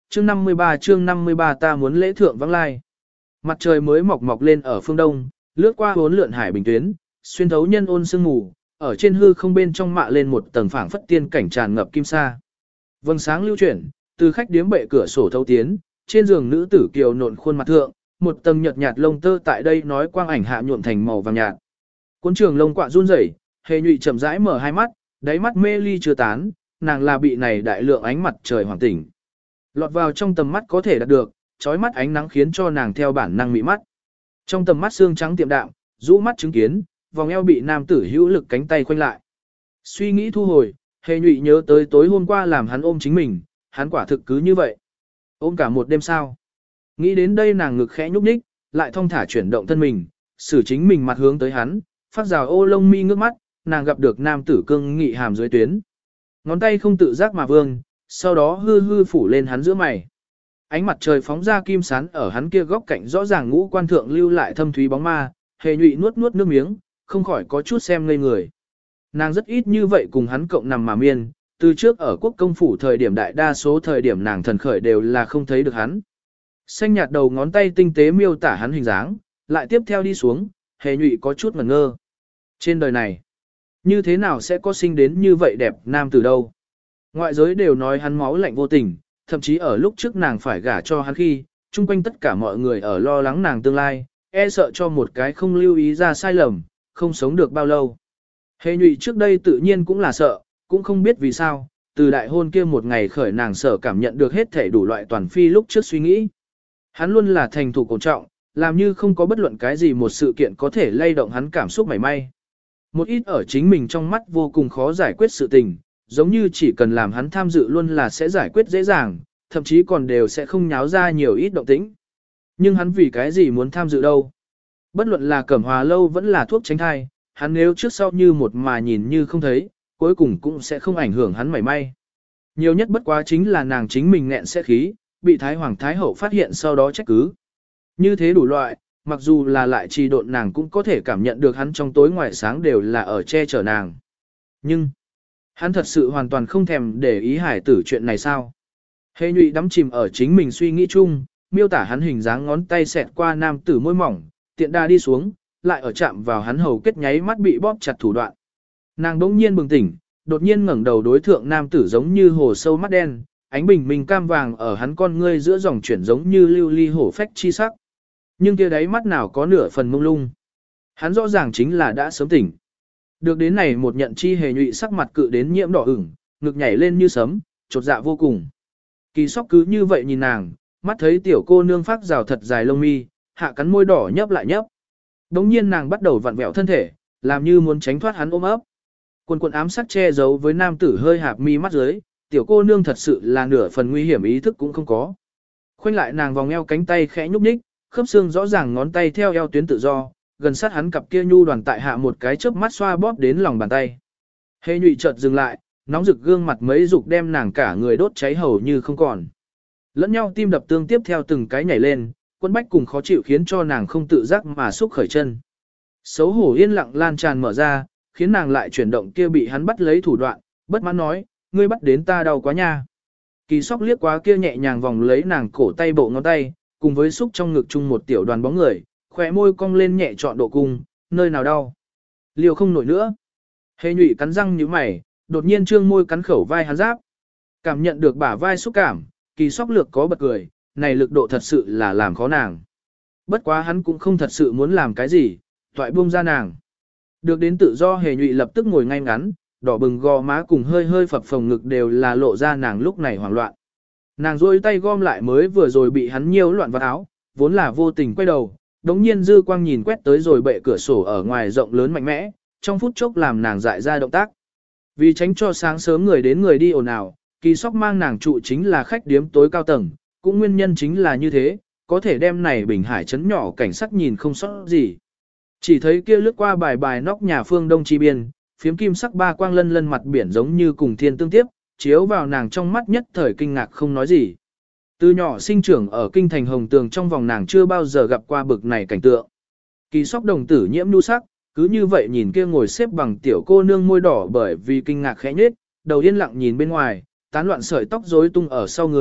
chương 53 ta muốn lễ thượng vãng lai. Mặt trời mới mọc lên ở phương đông, lướt qua hốn lượn hải bình tuyến, xuyên thấu nhân ôn sương mù, ở trên hư không bên trong mạ lên một tầng phảng phất tiên cảnh tràn ngập kim sa. Vầng sáng lưu chuyển, từ khách điếm bệ cửa sổ thấu tiến, trên giường nữ tử kiều nộn khuôn mặt thượng, một tầng nhợt nhạt lông tơ tại đây nói quang ảnh hạ nhuộm thành màu vàng nhạt. Cuốn trường lông quạ run rẩy, Hề Nhụy chậm rãi mở hai mắt, đáy mắt mê ly chưa tán, nàng là bị này đại lượng ánh mặt trời hoàn tỉnh. Lọt vào trong tầm mắt có thể đạt được, chói mắt ánh nắng khiến cho nàng theo bản năng mị mắt. Trong tầm mắt xương trắng tiệm đạm, rũ mắt chứng kiến, vòng eo bị nam tử hữu lực cánh tay khoanh lại. Suy nghĩ thu hồi, Hề Nhụy nhớ tới tối hôm qua làm hắn ôm chính mình, hắn quả thực cứ như vậy. Ôm cả một đêm sao. Nghĩ đến đây nàng ngực khẽ nhúc nhích, lại thong thả chuyển động thân mình, xử chính mình mặt hướng tới hắn, phát rào ô lông mi ngước mắt, nàng gặp được nam tử cương nghị hàm dưới tuyến. Ngón tay không tự giác mà vương, sau đó hư hư phủ lên hắn giữa mày. Ánh mặt trời phóng ra kim sán ở hắn kia góc cạnh rõ ràng ngũ quan thượng lưu lại thâm thúy bóng ma, Hề Nhụy nuốt nuốt nước miếng, không khỏi có chút xem ngây người. Nàng rất ít như vậy cùng hắn cộng nằm mà miên, từ trước ở quốc công phủ thời điểm đại đa số thời điểm nàng thần khởi đều là không thấy được hắn. Xanh nhạt đầu ngón tay tinh tế miêu tả hắn hình dáng, lại tiếp theo đi xuống, Hề Nhụy có chút ngẩn ngơ. Trên đời này, như thế nào sẽ có sinh đến như vậy đẹp nam từ đâu? Ngoại giới đều nói hắn máu lạnh vô tình, thậm chí ở lúc trước nàng phải gả cho hắn khi, chung quanh tất cả mọi người ở lo lắng nàng tương lai, e sợ cho một cái không lưu ý ra sai lầm, không sống được bao lâu. Hề Nhụy trước đây tự nhiên cũng là sợ, cũng không biết vì sao, từ đại hôn kia một ngày khởi nàng sợ cảm nhận được hết thể đủ loại toàn phi lúc trước suy nghĩ. Hắn luôn là thành thủ cổ trọng, làm như không có bất luận cái gì một sự kiện có thể lay động hắn cảm xúc mảy may. Một ít ở chính mình trong mắt vô cùng khó giải quyết sự tình, giống như chỉ cần làm hắn tham dự luôn là sẽ giải quyết dễ dàng, thậm chí còn đều sẽ không nháo ra nhiều ít động tĩnh. Nhưng hắn vì cái gì muốn tham dự đâu? Bất luận là Cẩm Hòa lâu vẫn là thuốc tránh thai, hắn nếu trước sau như một mà nhìn như không thấy, cuối cùng cũng sẽ không ảnh hưởng hắn mảy may. Nhiều nhất bất quá chính là nàng chính mình nghẹn sẽ khí, bị Thái Hoàng Thái Hậu phát hiện sau đó trách cứ. Như thế đủ loại, mặc dù là lại trì độn nàng cũng có thể cảm nhận được hắn trong tối ngoài sáng đều là ở che chở nàng. Nhưng, hắn thật sự hoàn toàn không thèm để ý hải tử chuyện này sao? Hề Nhụy đắm chìm ở chính mình suy nghĩ chung, miêu tả hắn hình dáng ngón tay xẹt qua nam tử môi mỏng, tiện đa đi xuống, lại ở chạm vào hắn hầu kết nháy mắt bị bóp chặt thủ đoạn. Nàng đỗng nhiên bừng tỉnh, đột nhiên ngẩng đầu đối thượng nam tử giống như hồ sâu mắt đen, ánh bình minh cam vàng ở hắn con ngươi giữa dòng chuyển giống như lưu ly hổ phách chi sắc. Nhưng kia đáy mắt nào có nửa phần mông lung. Hắn rõ ràng chính là đã sớm tỉnh. Được đến này một nhận chi Hề Nhụy sắc mặt cự đến nhiễm đỏ ửng, ngực nhảy lên như sấm, chột dạ vô cùng. Kỳ Sóc cứ như vậy nhìn nàng, mắt thấy tiểu cô nương phát rào thật dài lông mi, hạ cắn môi đỏ nhấp lại nhấp. Đống nhiên nàng bắt đầu vặn vẹo thân thể, làm như muốn tránh thoát hắn ôm ấp. Quần quần ám sắc che giấu với nam tử hơi hạp mi mắt dưới, tiểu cô nương thật sự là nửa phần nguy hiểm ý thức cũng không có. Khoanh lại nàng vòng eo cánh tay khẽ nhúc nhích, khớp xương rõ ràng ngón tay theo eo tuyến tự do, gần sát hắn cặp kia nhu đoàn tại hạ một cái chớp mắt xoa bóp đến lòng bàn tay. Hề Nhụy chợt dừng lại, nóng rực gương mặt mấy dục đem nàng cả người đốt cháy hầu như không còn. Lẫn nhau tim đập tương tiếp theo từng cái nhảy lên, quân bách cùng khó chịu khiến cho nàng không tự giác mà xúc khởi chân. Xấu hổ yên lặng lan tràn mở ra, khiến nàng lại chuyển động kia bị hắn bắt lấy thủ đoạn, bất mãn nói, ngươi bắt đến ta đau quá nha. Kỳ Sóc liếc quá kia nhẹ nhàng vòng lấy nàng cổ tay bộ ngón tay, cùng với xúc trong ngực chung một tiểu đoàn bóng người, khỏe môi cong lên nhẹ trọn độ cung, nơi nào đau. Liều không nổi nữa. Hề Nhụy cắn răng như mày, đột nhiên trương môi cắn khẩu vai hắn giáp. Cảm nhận được bả vai xúc cảm, Kỳ Sóc lược có bật cười, này lực độ thật sự là làm khó nàng. Bất quá hắn cũng không thật sự muốn làm cái gì, toại buông ra nàng. Được đến tự do Hề Nhụy lập tức ngồi ngay ngắn, đỏ bừng gò má cùng hơi hơi phập phồng ngực đều là lộ ra nàng lúc này hoảng loạn. Nàng rôi tay gom lại mới vừa rồi bị hắn nhiêu loạn vào áo, vốn là vô tình quay đầu, đống nhiên dư quang nhìn quét tới rồi bệ cửa sổ ở ngoài rộng lớn mạnh mẽ, trong phút chốc làm nàng dại ra động tác. Vì tránh cho sáng sớm người đến người đi ồn ào, Kỳ Sóc mang nàng trụ chính là khách điếm tối cao tầng, cũng nguyên nhân chính là như thế, có thể đem này Bình Hải trấn nhỏ cảnh sắc nhìn không sót gì. Chỉ thấy kia lướt qua bài bài nóc nhà phương đông chi biên, phiếm kim sắc ba quang lân lân mặt biển giống như cùng thiên tương tiếp, chiếu vào nàng trong mắt nhất thời kinh ngạc không nói gì. Từ nhỏ sinh trưởng ở kinh thành Hồng Tường trong vòng nàng chưa bao giờ gặp qua bực này cảnh tượng. Kỳ Sóc đồng tử nhiễm nhu sắc, cứ như vậy nhìn kia ngồi xếp bằng tiểu cô nương môi đỏ bởi vì kinh ngạc khẽ nhếch, đầu yên lặng nhìn bên ngoài, tán loạn sợi tóc rối tung ở sau người,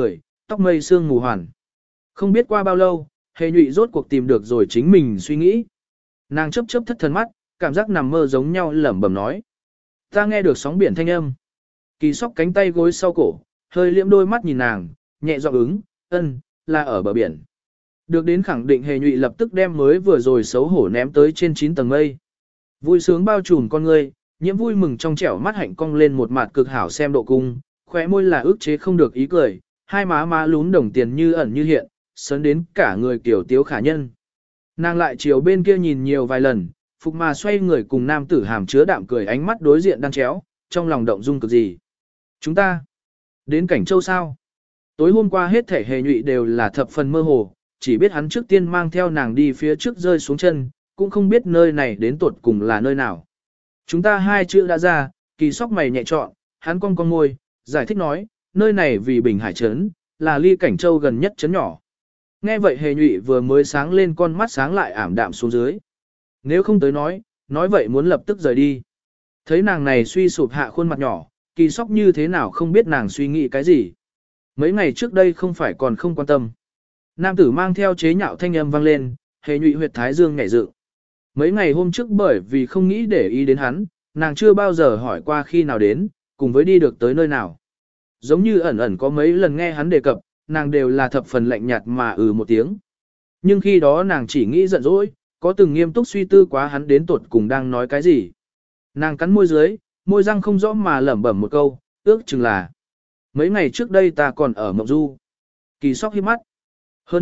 tóc mây sương mù hoàn. Không biết qua bao lâu, hề nhụy rốt cuộc tìm được rồi chính mình suy nghĩ. Nàng chớp chớp thất thần mắt, cảm giác nằm mơ giống nhau lẩm bẩm nói. Ta nghe được sóng biển thanh âm. Kỳ sóc cánh tay gối sau cổ, hơi liễm đôi mắt nhìn nàng, nhẹ giọng ứng, ân, là ở bờ biển. Được đến khẳng định hề nhụy lập tức đem mới vừa rồi xấu hổ ném tới trên 9 tầng mây. Vui sướng bao trùm con ngươi, nhiễm vui mừng trong trẻo mắt hạnh cong lên một mặt cực hảo xem độ cung, khóe môi là ức chế không được ý cười, hai má má lún đồng tiền như ẩn như hiện, sấn đến cả người kiểu tiếu khả nhân. Nàng lại chiều bên kia nhìn nhiều vài lần, phục mà xoay người cùng nam tử hàm chứa đạm cười ánh mắt đối diện đang chéo, trong lòng động dung cực gì. Chúng ta đến Cảnh Châu sao? Tối hôm qua hết thể hề nhụy đều là thập phần mơ hồ, chỉ biết hắn trước tiên mang theo nàng đi phía trước rơi xuống chân, cũng không biết nơi này đến tột cùng là nơi nào. Chúng ta hai chữ đã ra, Kỳ sóc mày nhẹ trọn, hắn cong cong môi, giải thích nói, nơi này vì Bình Hải trấn, là ly Cảnh Châu gần nhất trấn nhỏ. Nghe vậy hề nhụy vừa mới sáng lên con mắt sáng lại ảm đạm xuống dưới. Nếu không tới nói vậy muốn lập tức rời đi. Thấy nàng này suy sụp hạ khuôn mặt nhỏ, Kỳ sóc như thế nào không biết nàng suy nghĩ cái gì. Mấy ngày trước đây không phải còn không quan tâm. Nam tử mang theo chế nhạo thanh âm vang lên, hề nhụy huyệt thái dương nhảy dựng. Mấy ngày hôm trước bởi vì không nghĩ để ý đến hắn, nàng chưa bao giờ hỏi qua khi nào đến, cùng với đi được tới nơi nào. Giống như ẩn ẩn có mấy lần nghe hắn đề cập, nàng đều là thập phần lạnh nhạt mà một tiếng. Nhưng khi đó nàng chỉ nghĩ giận dỗi, có từng nghiêm túc suy tư quá hắn đến tuột cùng đang nói cái gì. Nàng cắn môi dưới, môi răng không rõ mà lẩm bẩm một câu, ước chừng là. Mấy ngày trước đây ta còn ở Mộng Du. Kỳ sóc hiếp mắt. Hơn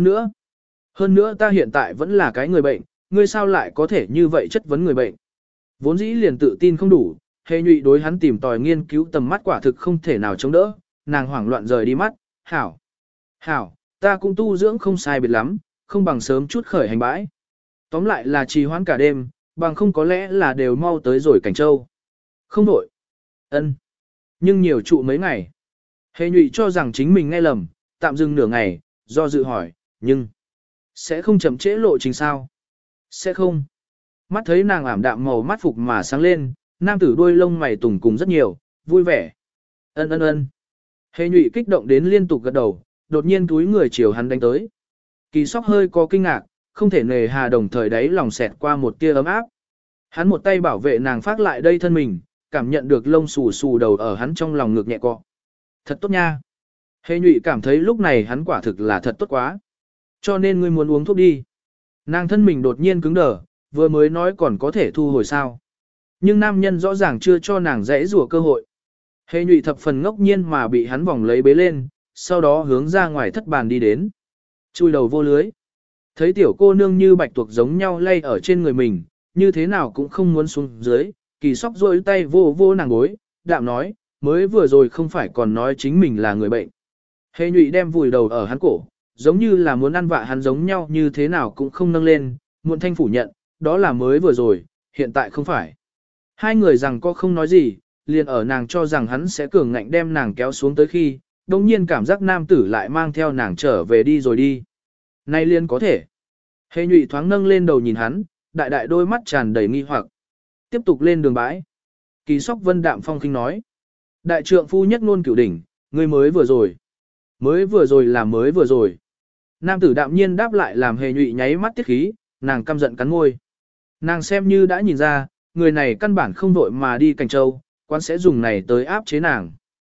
nữa ta hiện tại vẫn là cái người bệnh, ngươi sao lại có thể như vậy chất vấn người bệnh. Vốn dĩ liền tự tin không đủ, hề nhụy đối hắn tìm tòi nghiên cứu tầm mắt quả thực không thể nào chống đỡ, nàng hoảng loạn rời đi mắt, hảo, ta cũng tu dưỡng không sai biệt lắm, không bằng sớm chút khởi hành bãi. Tóm lại là trì hoãn cả đêm, bằng không có lẽ là đều mau tới rồi Cảnh Châu. Không đổi. Ân. Nhưng nhiều trụ mấy ngày. Hề nhụy cho rằng chính mình nghe lầm, tạm dừng nửa ngày, do dự hỏi, nhưng sẽ không chậm trễ lộ trình sao? Sẽ không. Mắt thấy nàng ảm đạm màu mắt phục mà sáng lên, nam tử đuôi lông mày tùng cùng rất nhiều, vui vẻ. Ân. Hề nhụy kích động đến liên tục gật đầu, đột nhiên túi người chiều hắn đánh tới. Kỳ sóc hơi có kinh ngạc, không thể nề hà đồng thời đấy lòng xẹt qua một tia ấm áp. Hắn một tay bảo vệ nàng phát lại đây thân mình, cảm nhận được lông xù xù đầu ở hắn trong lòng ngực nhẹ cọ. Thật tốt nha. Hề nhụy cảm thấy lúc này hắn quả thực là thật tốt quá. Cho nên ngươi muốn uống thuốc đi. Nàng thân mình đột nhiên cứng đờ, vừa mới nói còn có thể thu hồi sao. Nhưng nam nhân rõ ràng chưa cho nàng dễ rủa cơ hội. Hề nhụy thập phần ngốc nhiên mà bị hắn vòng lấy bế lên, sau đó hướng ra ngoài thất bàn đi đến. Chui đầu vô lưới. Thấy tiểu cô nương như bạch tuộc giống nhau lay ở trên người mình, như thế nào cũng không muốn xuống dưới, Kỳ sóc rôi tay vô vô nàng gối, đạm nói, mới vừa rồi không phải còn nói chính mình là người bệnh. Hề nhụy đem vùi đầu ở hắn cổ, giống như là muốn ăn vạ hắn giống nhau như thế nào cũng không nâng lên, muộn thanh phủ nhận, đó là mới vừa rồi, hiện tại không phải. Hai người rằng có không nói gì, liền ở nàng cho rằng hắn sẽ cường ngạnh đem nàng kéo xuống tới khi, đồng nhiên cảm giác nam tử lại mang theo nàng trở về đi rồi đi. Nay liền có thể. Hề nhụy thoáng nâng lên đầu nhìn hắn, đại đại đôi mắt tràn đầy nghi hoặc. Tiếp tục lên đường bãi. Kỳ sóc vân đạm phong khinh nói. Đại trượng phu nhất ngôn cửu đỉnh, ngươi mới vừa rồi. Mới vừa rồi là mới vừa rồi. Nam tử đạm nhiên đáp lại làm hề nhụy nháy mắt tiết khí, nàng căm giận cắn môi. Nàng xem như đã nhìn ra, người này căn bản không vội mà đi Cảnh Châu, quan sẽ dùng này tới áp chế nàng.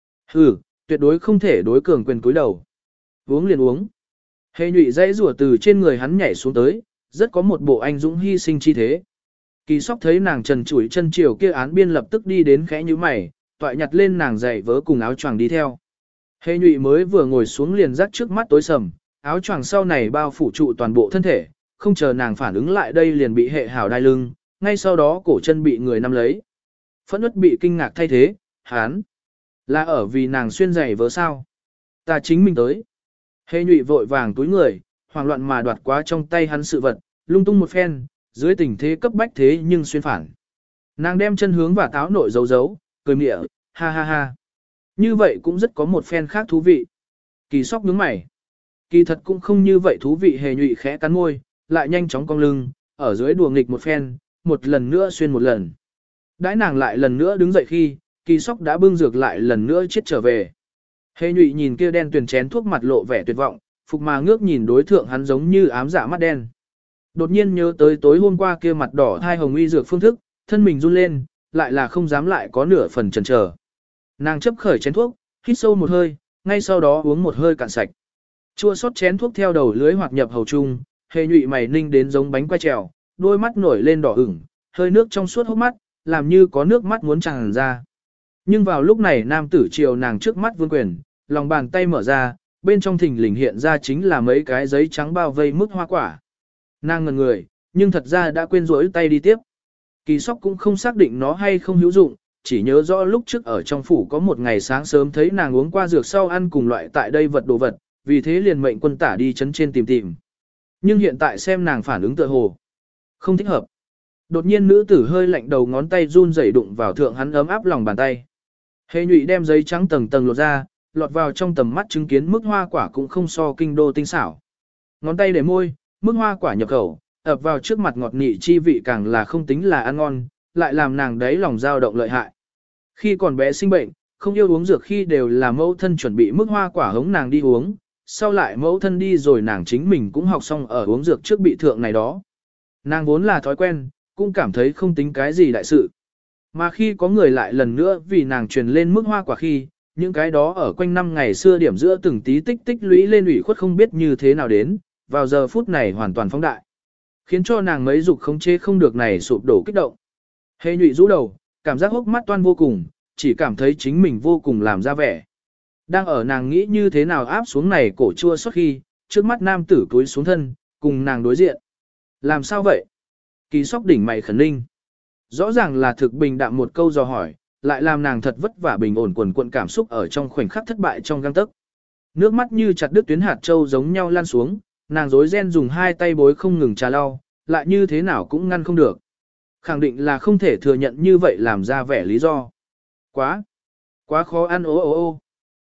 Tuyệt đối không thể đối cường quyền cúi đầu. Uống liền uống. Hề nhụy dãy rủa từ trên người hắn nhảy xuống tới, rất có một bộ anh dũng hy sinh chi thế. Kỳ sóc thấy nàng trần trụi chân chiều kia án biên lập tức đi đến khẽ như mày, toại nhặt lên nàng giày vớ cùng áo choàng đi theo. Hề nhụy mới vừa ngồi xuống liền rắc trước mắt tối sầm, áo choàng sau này bao phủ trụ toàn bộ thân thể, không chờ nàng phản ứng lại đây liền bị hệ hảo đai lưng, ngay sau đó cổ chân bị người nắm lấy. Phẫn uất bị kinh ngạc thay thế, hán. Là ở vì nàng xuyên giày vớ sao? Ta chính mình tới. Hề nhụy vội vàng túi người, hoảng loạn mà đoạt quá trong tay hắn sự vật, lung tung một phen, dưới tình thế cấp bách thế nhưng xuyên phản. Nàng đem chân hướng và táo nội giấu, cười mỉa, ha ha ha. Như vậy cũng rất có một phen khác thú vị. Kỳ sóc nhướng mày. Kỳ thật cũng không như vậy thú vị, hề nhụy khẽ cắn môi, lại nhanh chóng cong lưng, ở dưới đùa nghịch một phen, một lần nữa xuyên một lần. Đãi nàng lại lần nữa đứng dậy khi, kỳ sóc đã bưng dược lại lần nữa chết trở về. Hề nhụy nhìn kia đen tuyền chén thuốc mặt lộ vẻ tuyệt vọng, phục mà ngước nhìn đối thượng hắn giống như ám dạ mắt đen. Đột nhiên nhớ tới tối hôm qua kia mặt đỏ thai hồng uy dược phương thức, thân mình run lên, lại là không dám lại có nửa phần chần chờ. Nàng chấp khởi chén thuốc, hít sâu một hơi, ngay sau đó uống một hơi cạn sạch. Chua xót chén thuốc theo đầu lưới hoạt nhập hầu trung, hề nhụy mày ninh đến giống bánh quay trèo, đôi mắt nổi lên đỏ ửng, hơi nước trong suốt hốc mắt, làm như có nước mắt muốn tràn ra. Nhưng vào lúc này nam tử chiều nàng trước mắt vương quyền, lòng bàn tay mở ra, bên trong thình lình hiện ra chính là mấy cái giấy trắng bao vây mức hoa quả. Nàng ngẩn người, nhưng thật ra đã quên rỗi tay đi tiếp. Kỳ sóc cũng không xác định nó hay không hữu dụng, chỉ nhớ rõ lúc trước ở trong phủ có một ngày sáng sớm thấy nàng uống qua dược sau ăn cùng loại tại đây vật đồ vật, vì thế liền mệnh quân tả đi chấn trên tìm tìm. Nhưng hiện tại xem nàng phản ứng tựa hồ không thích hợp. Đột nhiên nữ tử hơi lạnh đầu ngón tay run rẩy đụng vào thượng hắn ấm áp lòng bàn tay. Hề nhụy đem giấy trắng tầng tầng lột ra, lọt vào trong tầm mắt chứng kiến mức hoa quả cũng không so kinh đô tinh xảo. Ngón tay để môi, mức hoa quả nhập khẩu, ập vào trước mặt ngọt nị chi vị càng là không tính là ăn ngon, lại làm nàng đấy lòng dao động lợi hại. Khi còn bé sinh bệnh, không yêu uống dược khi đều là mẫu thân chuẩn bị mức hoa quả hống nàng đi uống, sau lại mẫu thân đi rồi nàng chính mình cũng học xong ở uống dược trước bị thượng này đó. Nàng vốn là thói quen, cũng cảm thấy không tính cái gì đại sự. Mà khi có người lại lần nữa vì nàng truyền lên mức hoa quả khi, những cái đó ở quanh năm ngày xưa điểm giữa từng tí tích tích lũy lên ủy khuất không biết như thế nào đến, vào giờ phút này hoàn toàn phóng đại. Khiến cho nàng mấy dục không chế không được này sụp đổ kích động. Hề nhụy rũ đầu, cảm giác hốc mắt toan vô cùng, chỉ cảm thấy chính mình vô cùng làm ra vẻ. Đang ở nàng nghĩ như thế nào áp xuống này cổ chua xót khi, trước mắt nam tử cúi xuống thân, cùng nàng đối diện. Làm sao vậy? Kỳ sóc đỉnh mày khẩn ninh. Rõ ràng là thực bình đạm một câu dò hỏi, lại làm nàng thật vất vả bình ổn quần cuộn cảm xúc ở trong khoảnh khắc thất bại trong gang tấc. Nước mắt như chặt đứt tuyến hạt châu giống nhau lan xuống, nàng rối ren dùng hai tay bối không ngừng trà lau, lại như thế nào cũng ngăn không được. Khẳng định là không thể thừa nhận như vậy làm ra vẻ lý do. Quá khó ăn ô ô ô.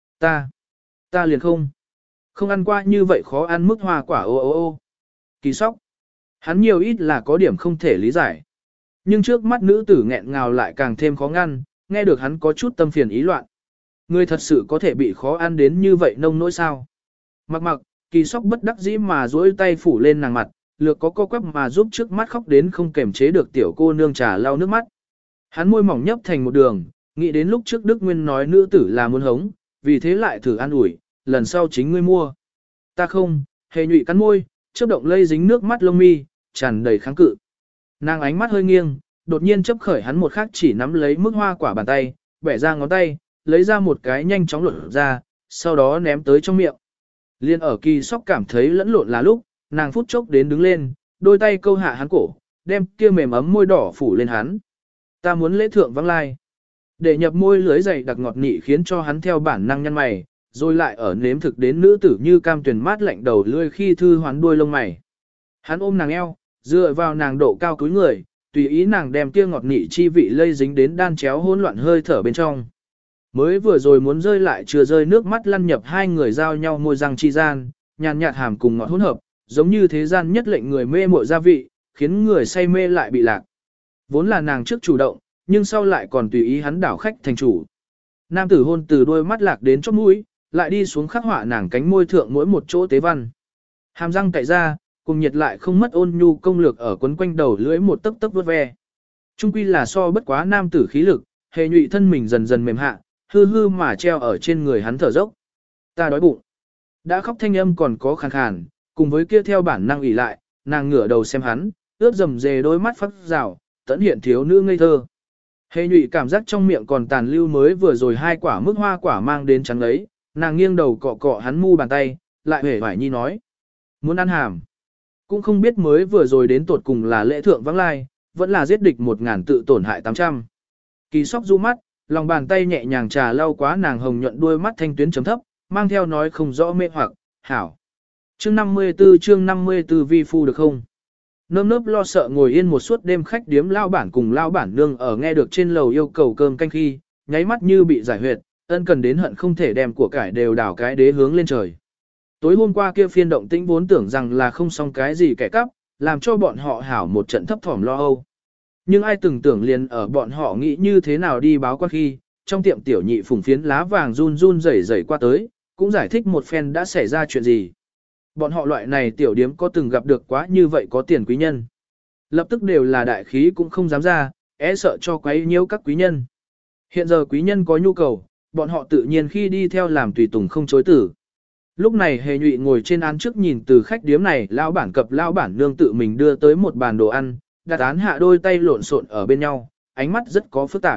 Ta liền không ăn qua như vậy khó ăn mức hoa quả ô ô ô. Kỳ sóc. Hắn nhiều ít là có điểm không thể lý giải. Nhưng trước mắt nữ tử nghẹn ngào lại càng thêm khó ngăn, nghe được hắn có chút tâm phiền ý loạn. Người thật sự có thể bị khó ăn đến như vậy nông nỗi sao. Mặc, kỳ sóc bất đắc dĩ mà duỗi tay phủ lên nàng mặt, lược có co quắp mà giúp trước mắt khóc đến không kềm chế được tiểu cô nương trà lau nước mắt. Hắn môi mỏng nhấp thành một đường, nghĩ đến lúc trước Đức Nguyên nói nữ tử là muốn hống, vì thế lại thử an ủi, lần sau chính ngươi mua. Ta không, hề nhụy cắn môi, chớp động lây dính nước mắt lông mi, tràn đầy kháng cự. Nàng ánh mắt hơi nghiêng, đột nhiên chấp khởi hắn một khắc chỉ nắm lấy mức hoa quả bàn tay, bẻ ra ngón tay, lấy ra một cái nhanh chóng lột ra, sau đó ném tới trong miệng. Liên ở kỳ sóc cảm thấy lẫn lộn là lúc, nàng phút chốc đến đứng lên, đôi tay câu hạ hắn cổ, đem kia mềm ấm môi đỏ phủ lên hắn. Ta muốn lễ thượng vắng lai. Để nhập môi lưới dày đặc ngọt nị khiến cho hắn theo bản năng nhăn mày, rồi lại ở nếm thực đến nữ tử như cam tuyền mát lạnh đầu lươi khi thư hoán đuôi lông mày. Hắn ôm nàng eo, dựa vào nàng độ cao cúi người, tùy ý nàng đem kia ngọt nị chi vị lây dính đến đan chéo hỗn loạn hơi thở bên trong. Mới vừa rồi muốn rơi lại chưa rơi nước mắt lăn nhập hai người giao nhau môi răng chi gian, nhàn nhạt hàm cùng ngọt hỗn hợp, giống như thế gian nhất lệnh người mê muội gia vị, khiến người say mê lại bị lạc. Vốn là nàng trước chủ động, nhưng sau lại còn tùy ý hắn đảo khách thành chủ. Nam tử hôn từ đôi mắt lạc đến chóp mũi, lại đi xuống khắc họa nàng cánh môi thượng mỗi một chỗ tế văn. Hàm răng cạy ra, cùng nhiệt lại không mất ôn nhu công lược ở quấn quanh đầu lưỡi một tấc tấc vuốt ve. Trung quy là so bất quá nam tử khí lực, hề nhụy thân mình dần dần mềm hạ, hư hư mà treo ở trên người hắn thở dốc. Ta đói bụng. Đã khóc thanh âm còn có khàn khàn, cùng với kia theo bản năng ủy lại, nàng ngửa đầu xem hắn, ướt dầm dề đôi mắt phát rào, tẫn hiện thiếu nữ ngây thơ. Hề nhụy cảm giác trong miệng còn tàn lưu mới vừa rồi hai quả mức hoa quả mang đến trắng ấy, nàng nghiêng đầu cọ cọ hắn mu bàn tay, lại hề hoài nhi nói. Muốn ăn hàm. Cũng không biết mới vừa rồi đến tột cùng là lễ thượng vắng lai, vẫn là giết địch 1000 tự tổn hại 800. Kỳ sóc du mắt, lòng bàn tay nhẹ nhàng trà lau quá nàng hồng nhuận đuôi mắt thanh tuyến chấm thấp, mang theo nói không rõ mê hoặc, hảo. Chương 54 vi phu được không? Nơm nớp lo sợ ngồi yên một suốt đêm khách điếm lao bản cùng lao bản nương ở nghe được trên lầu yêu cầu cơm canh khi, nháy mắt như bị giải huyệt, ân cần đến hận không thể đem của cải đều đảo cái đế hướng lên trời. Tối hôm qua kia phiên động tĩnh vốn tưởng rằng là không xong cái gì kẻ cắp, làm cho bọn họ hảo một trận thấp thỏm lo âu. Nhưng ai từng tưởng liền ở bọn họ nghĩ như thế nào đi báo quan khi, trong tiệm tiểu nhị phùng phiến lá vàng run run rẩy rẩy qua tới, cũng giải thích một phen đã xảy ra chuyện gì. Bọn họ loại này tiểu điếm có từng gặp được quá như vậy có tiền quý nhân. Lập tức đều là đại khí cũng không dám ra, sợ cho quấy nhiễu các quý nhân. Hiện giờ quý nhân có nhu cầu, bọn họ tự nhiên khi đi theo làm tùy tùng không chối tử. Lúc này Hề Nhụy ngồi trên án trước nhìn từ khách điếm này, lão bản cập lão bản nương tự mình đưa tới một bàn đồ ăn, đặt án hạ đôi tay lộn xộn ở bên nhau, ánh mắt rất có phức tạp.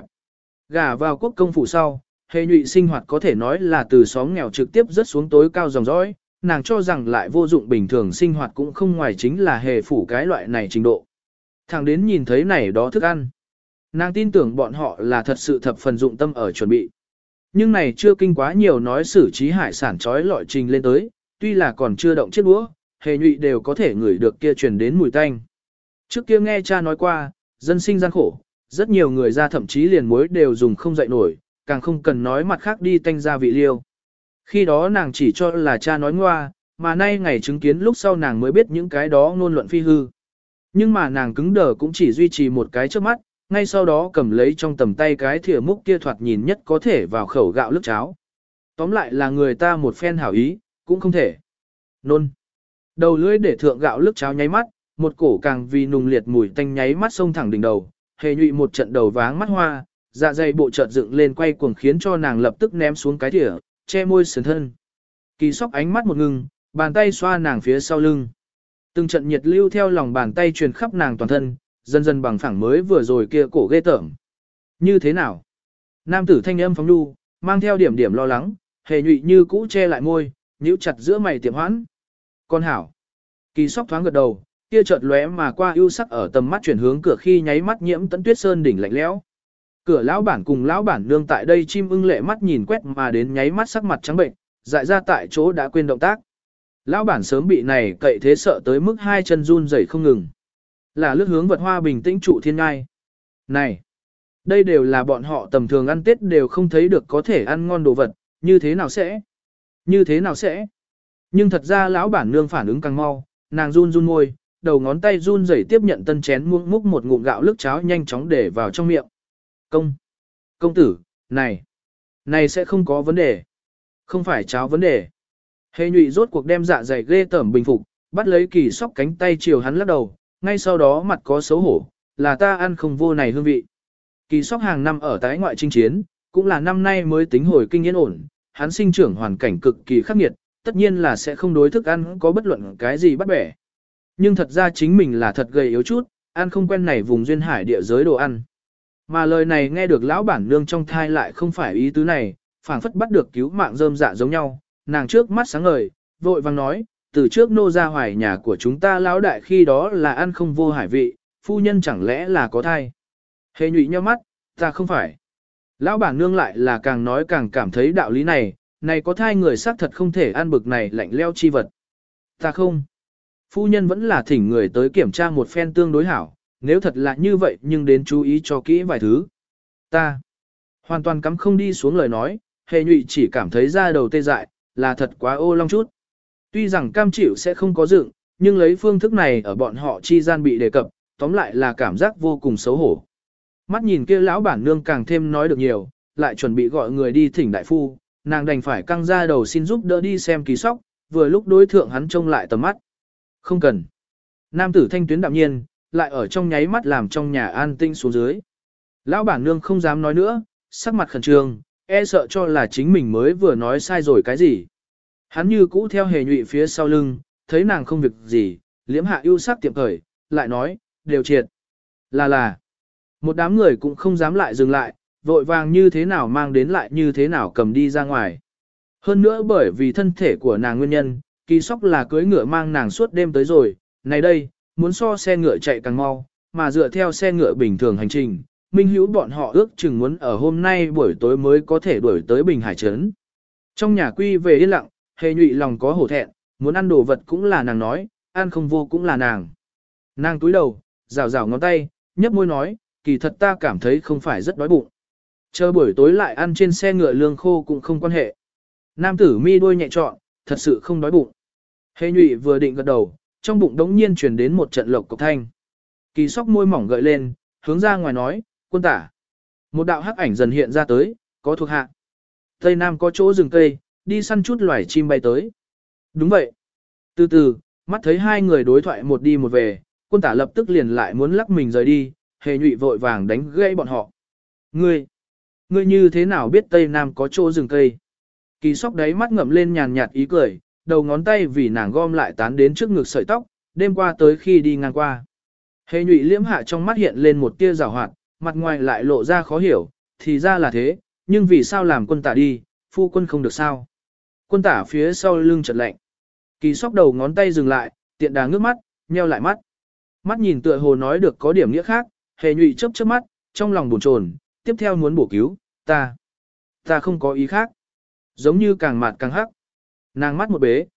Gả vào quốc công phủ sau, Hề Nhụy sinh hoạt có thể nói là từ xóm nghèo trực tiếp rớt xuống tối cao dòng dõi, nàng cho rằng lại vô dụng bình thường sinh hoạt cũng không ngoài chính là hề phủ cái loại này trình độ. Thẳng đến nhìn thấy này đó thức ăn. Nàng tin tưởng bọn họ là thật sự thập phần dụng tâm ở chuẩn bị. Nhưng này chưa kinh quá nhiều nói xử trí hải sản trói lọi trình lên tới, tuy là còn chưa động chiếc đũa, Hề Nhụy đều có thể ngửi được kia truyền đến mùi tanh. Trước kia nghe cha nói qua, dân sinh gian khổ, rất nhiều người ra thậm chí liền muối đều dùng không dậy nổi, càng không cần nói mặt khác đi tanh gia vị liêu. Khi đó nàng chỉ cho là cha nói ngoa, mà nay ngày chứng kiến lúc sau nàng mới biết những cái đó ngôn luận phi hư. Nhưng mà nàng cứng đờ cũng chỉ duy trì một cái trước mắt, ngay sau đó cầm lấy trong tầm tay cái thìa múc kia thoạt nhìn nhất có thể vào khẩu gạo lức cháo. Tóm lại là người ta một phen hảo ý, cũng không thể. Nôn. Đầu lưỡi để thượng gạo lức cháo nháy mắt, một cổ càng vì nùng liệt mùi tanh nháy mắt xông thẳng đỉnh đầu, Hề Nhụy một trận đầu váng mắt hoa, dạ dày bộ chợt dựng lên quay cuồng khiến cho nàng lập tức ném xuống cái thìa, che môi sườn thân. Kỳ Sóc ánh mắt một ngừng, bàn tay xoa nàng phía sau lưng. Từng trận nhiệt lưu theo lòng bàn tay truyền khắp nàng toàn thân, dần dần bằng phẳng mới vừa rồi kia cổ ghê tởm. Như thế nào? Nam tử thanh âm phóng đu, mang theo điểm điểm lo lắng, Hề Nhụy như cũ che lại môi, nhíu chặt giữa mày tiệm hoãn. Con hảo. Kỳ Sóc thoáng gật đầu, kia chợt lóe mà qua ưu sắc ở tầm mắt chuyển hướng cửa khi nháy mắt nhiễm tấn tuyết sơn đỉnh lạnh lẽo. Cửa lão bản cùng lão bản nương tại đây chim ưng lệ mắt nhìn quét mà đến nháy mắt sắc mặt trắng bệnh, dại ra tại chỗ đã quên động tác. Lão bản sớm bị này cậy thế sợ tới mức hai chân run rẩy không ngừng. Là lướt hướng vật hoa bình tĩnh trụ thiên ngai. Này, đây đều là bọn họ tầm thường ăn Tết đều không thấy được có thể ăn ngon đồ vật, như thế nào sẽ? Như thế nào sẽ? Nhưng thật ra lão bản nương phản ứng càng mau, nàng run run môi, đầu ngón tay run rẩy tiếp nhận tân chén muỗng múc một ngụm gạo lức cháo nhanh chóng để vào trong miệng. Công tử, này sẽ không có vấn đề. Không phải cháo vấn đề. Hề Nhụy rốt cuộc đem dạ dày ghê tởm bình phục, bắt lấy Kỳ Sóc cánh tay chiều hắn lắc đầu, ngay sau đó mặt có xấu hổ, là ta ăn không vô này hương vị. Kỳ Sóc hàng năm ở tái ngoại chinh chiến, cũng là năm nay mới tính hồi kinh yên ổn, hắn sinh trưởng hoàn cảnh cực kỳ khắc nghiệt, tất nhiên là sẽ không đối thức ăn có bất luận cái gì bắt bẻ. Nhưng thật ra chính mình là thật gầy yếu chút, ăn không quen này vùng duyên hải địa giới đồ ăn. Mà lời này nghe được lão bản nương trong thai lại không phải ý tứ này, phảng phất bắt được cứu mạng rơm dạ giống nhau, nàng trước mắt sáng ngời, vội vang nói, từ trước nô ra hoài nhà của chúng ta lão đại khi đó là ăn không vô hải vị, phu nhân chẳng lẽ là có thai. Hề Nhụy nhíu mắt, ta không phải. Lão bản nương lại là càng nói càng cảm thấy đạo lý này, này có thai người xác thật không thể ăn bực này lạnh leo chi vật. Ta không. Phu nhân vẫn là thỉnh người tới kiểm tra một phen tương đối hảo, nếu thật là như vậy nhưng đến chú ý cho kỹ vài thứ. Ta hoàn toàn cắm không đi xuống lời nói, Hề Nhụy chỉ cảm thấy da đầu tê dại, là thật quá ô long chút. Tuy rằng cam chịu sẽ không có dựng, nhưng lấy phương thức này ở bọn họ chi gian bị đề cập, tóm lại là cảm giác vô cùng xấu hổ. Mắt nhìn kia lão bản nương càng thêm nói được nhiều, lại chuẩn bị gọi người đi thỉnh đại phu, nàng đành phải căng ra đầu xin giúp đỡ đi xem Kỳ Sóc, vừa lúc đối thượng hắn trông lại tầm mắt. Không cần. Nam tử thanh tuyến đạm nhiên, lại ở trong nháy mắt làm trong nhà an tinh xuống dưới. Lão bản nương không dám nói nữa, sắc mặt khẩn trương, e sợ cho là chính mình mới vừa nói sai rồi cái gì. Hắn như cũ theo Hề Nhụy phía sau lưng, thấy nàng không việc gì, liễm hạ ưu sắc tiệm khởi, lại nói, đều triệt. Là. Một đám người cũng không dám lại dừng lại, vội vàng như thế nào mang đến lại như thế nào cầm đi ra ngoài. Hơn nữa bởi vì thân thể của nàng nguyên nhân, Kỳ Sóc là cưới ngựa mang nàng suốt đêm tới rồi, này đây, muốn so xe ngựa chạy càng mau, mà dựa theo xe ngựa bình thường hành trình, Minh Hữu bọn họ ước chừng muốn ở hôm nay buổi tối mới có thể đuổi tới Bình Hải Trấn. Trong nhà quy về yên lặng, Hề Nhụy lòng có hổ thẹn, muốn ăn đồ vật cũng là nàng nói, ăn không vô cũng là nàng. Nàng túi đầu, rào rào ngón tay, nhấp môi nói, kỳ thật ta cảm thấy không phải rất đói bụng. Chờ buổi tối lại ăn trên xe ngựa lương khô cũng không quan hệ. Nam tử mi đuôi nhẹ trọn, thật sự không đói bụng. Hề Nhụy vừa định gật đầu, trong bụng đống nhiên truyền đến một trận lộc cộc thanh. Kỳ Sóc môi mỏng gợi lên, hướng ra ngoài nói, quân tả. Một đạo hắc ảnh dần hiện ra tới, có thuộc hạ. Tây Nam có chỗ rừng cây, đi săn chút loài chim bay tới. Đúng vậy. Từ từ, mắt thấy hai người đối thoại một đi một về, Quân Tả lập tức liền lại muốn lắc mình rời đi, Hề Nhụy vội vàng đánh gãy bọn họ. Ngươi như thế nào biết Tây Nam có chỗ rừng cây? Kỳ Sóc đáy mắt ngậm lên nhàn nhạt ý cười, đầu ngón tay vì nàng gom lại tán đến trước ngực sợi tóc, đêm qua tới khi đi ngang qua. Hề Nhụy liễm hạ trong mắt hiện lên một tia giảo hoạt, mặt ngoài lại lộ ra khó hiểu, thì ra là thế, nhưng vì sao làm Quân Tả đi, phu quân không được sao? Quân Tả phía sau lưng chợt lạnh. Kỳ Sóc đầu ngón tay dừng lại, tiện đà ngước mắt, nheo lại mắt. Mắt nhìn tựa hồ nói được có điểm nghĩa khác, Hề Nhụy chớp chớp mắt, trong lòng buồn chồn, tiếp theo muốn bổ cứu, ta không có ý khác. Giống như càng mạt càng hắc. Nàng mắt một bế,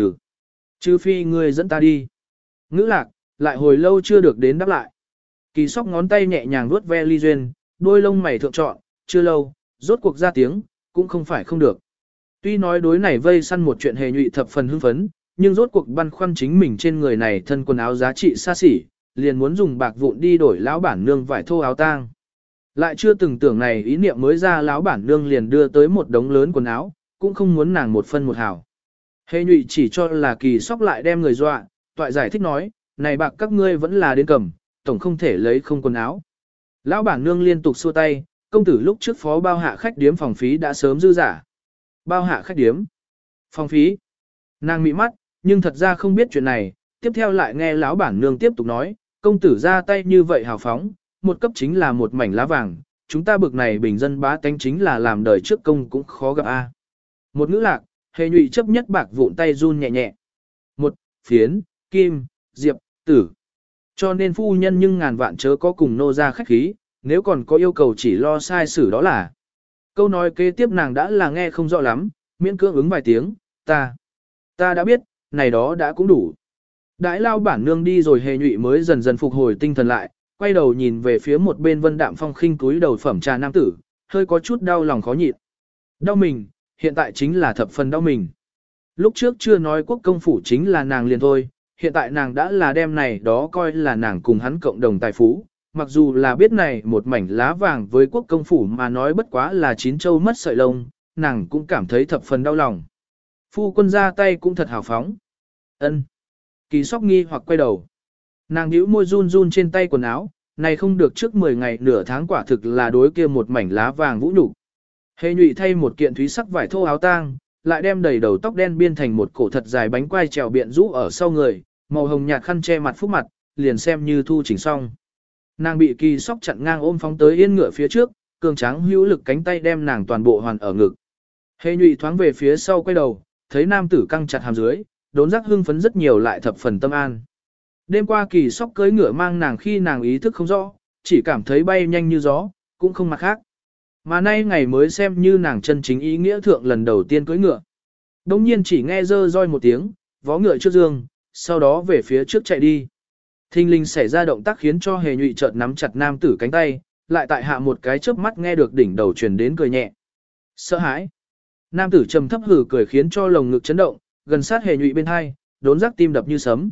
trừ phi ngươi dẫn ta đi. Ngữ lạc, lại hồi lâu chưa được đến đáp lại. Kỳ Sóc ngón tay nhẹ nhàng vuốt ve ly duyên, đôi lông mày thượng trọn, chưa lâu, rốt cuộc ra tiếng, cũng không phải không được. Tuy nói đối này vây săn một chuyện Hề Nhụy thập phần hưng phấn, nhưng rốt cuộc băn khoăn chính mình trên người này thân quần áo giá trị xa xỉ, liền muốn dùng bạc vụn đi đổi lão bản nương vải thô áo tang. Lại chưa từng tưởng này ý niệm mới ra lão bản nương liền đưa tới một đống lớn quần áo, cũng không muốn nàng một phân một hào. Hề Nhụy chỉ cho là Kỳ Sóc lại đem người dọa, toại giải thích nói, này bạc các ngươi vẫn là đến cầm, tổng không thể lấy không quần áo. Lão bản nương liên tục xua tay, công tử lúc trước phó bao hạ khách điếm phòng phí đã sớm dư giả. Bao hạ khách điếm, phòng phí. Nàng mị mắt, nhưng thật ra không biết chuyện này, tiếp theo lại nghe lão bản nương tiếp tục nói, công tử ra tay như vậy hào phóng, một cấp chính là một mảnh lá vàng, chúng ta bực này bình dân bá tánh chính là làm đời trước công cũng khó gặp a. Một ngữ lạc, Hề Nhụy chấp nhất bạc vụn tay run nhẹ nhẹ. Một, phiến, kim, diệp, tử. Cho nên phu nhân nhưng ngàn vạn chớ có cùng nô ra khách khí, nếu còn có yêu cầu chỉ lo sai xử đó là. Câu nói kế tiếp nàng đã là nghe không rõ lắm, miễn cưỡng ứng vài tiếng, ta đã biết, này đó đã cũng đủ. Đãi lao bản nương đi rồi Hề Nhụy mới dần dần phục hồi tinh thần lại, quay đầu nhìn về phía một bên Vân Đạm Phong khinh túi đầu phẩm trà nam tử, hơi có chút đau lòng khó nhịn. Đau mình, hiện tại chính là thập phần đau mình. Lúc trước chưa nói quốc công phủ chính là nàng liền thôi, hiện tại nàng đã là đem này đó coi là nàng cùng hắn cộng đồng tài phú, mặc dù là biết này một mảnh lá vàng với quốc công phủ mà nói bất quá là chín châu mất sợi lông, nàng cũng cảm thấy thập phần đau lòng. Phu quân ra tay cũng thật hào phóng. Ân. Kỳ Sóc nghi hoặc quay đầu. Nàng nhíu môi run run trên tay quần áo, này không được trước 10 ngày nửa tháng quả thực là đối kia một mảnh lá vàng vũ nhục. Hề Nhụy thay một kiện thúy sắc vải thô áo tang, lại đem đầy đầu tóc đen biên thành một cổ thật dài bánh quai trèo biện rũ ở sau người, màu hồng nhạt khăn che mặt phúc mặt, liền xem như thu chỉnh xong. Nàng bị Kỳ Sóc chặn ngang ôm phóng tới yên ngựa phía trước, cường tráng hữu lực cánh tay đem nàng toàn bộ hoàn ở ngực. Hề Nhụy thoáng về phía sau quay đầu, thấy nam tử căng chặt hàm dưới, đốn giác hưng phấn rất nhiều lại thập phần tâm an. Đêm qua Kỳ Sóc cưỡi ngựa mang nàng khi nàng ý thức không rõ, chỉ cảm thấy bay nhanh như gió, cũng không mặt khác. Mà nay ngày mới xem như nàng chân chính ý nghĩa thượng lần đầu tiên cưỡi ngựa. Đông nhiên chỉ nghe rơ roi một tiếng, vó ngựa trước dương, sau đó về phía trước chạy đi. Thình lình xảy ra động tác khiến cho Hề Nhụy chợt nắm chặt nam tử cánh tay, lại tại hạ một cái chớp mắt nghe được đỉnh đầu truyền đến cười nhẹ. Sợ hãi. Nam tử trầm thấp hử cười khiến cho lồng ngực chấn động, gần sát Hề Nhụy bên hai, đốn giác tim đập như sấm.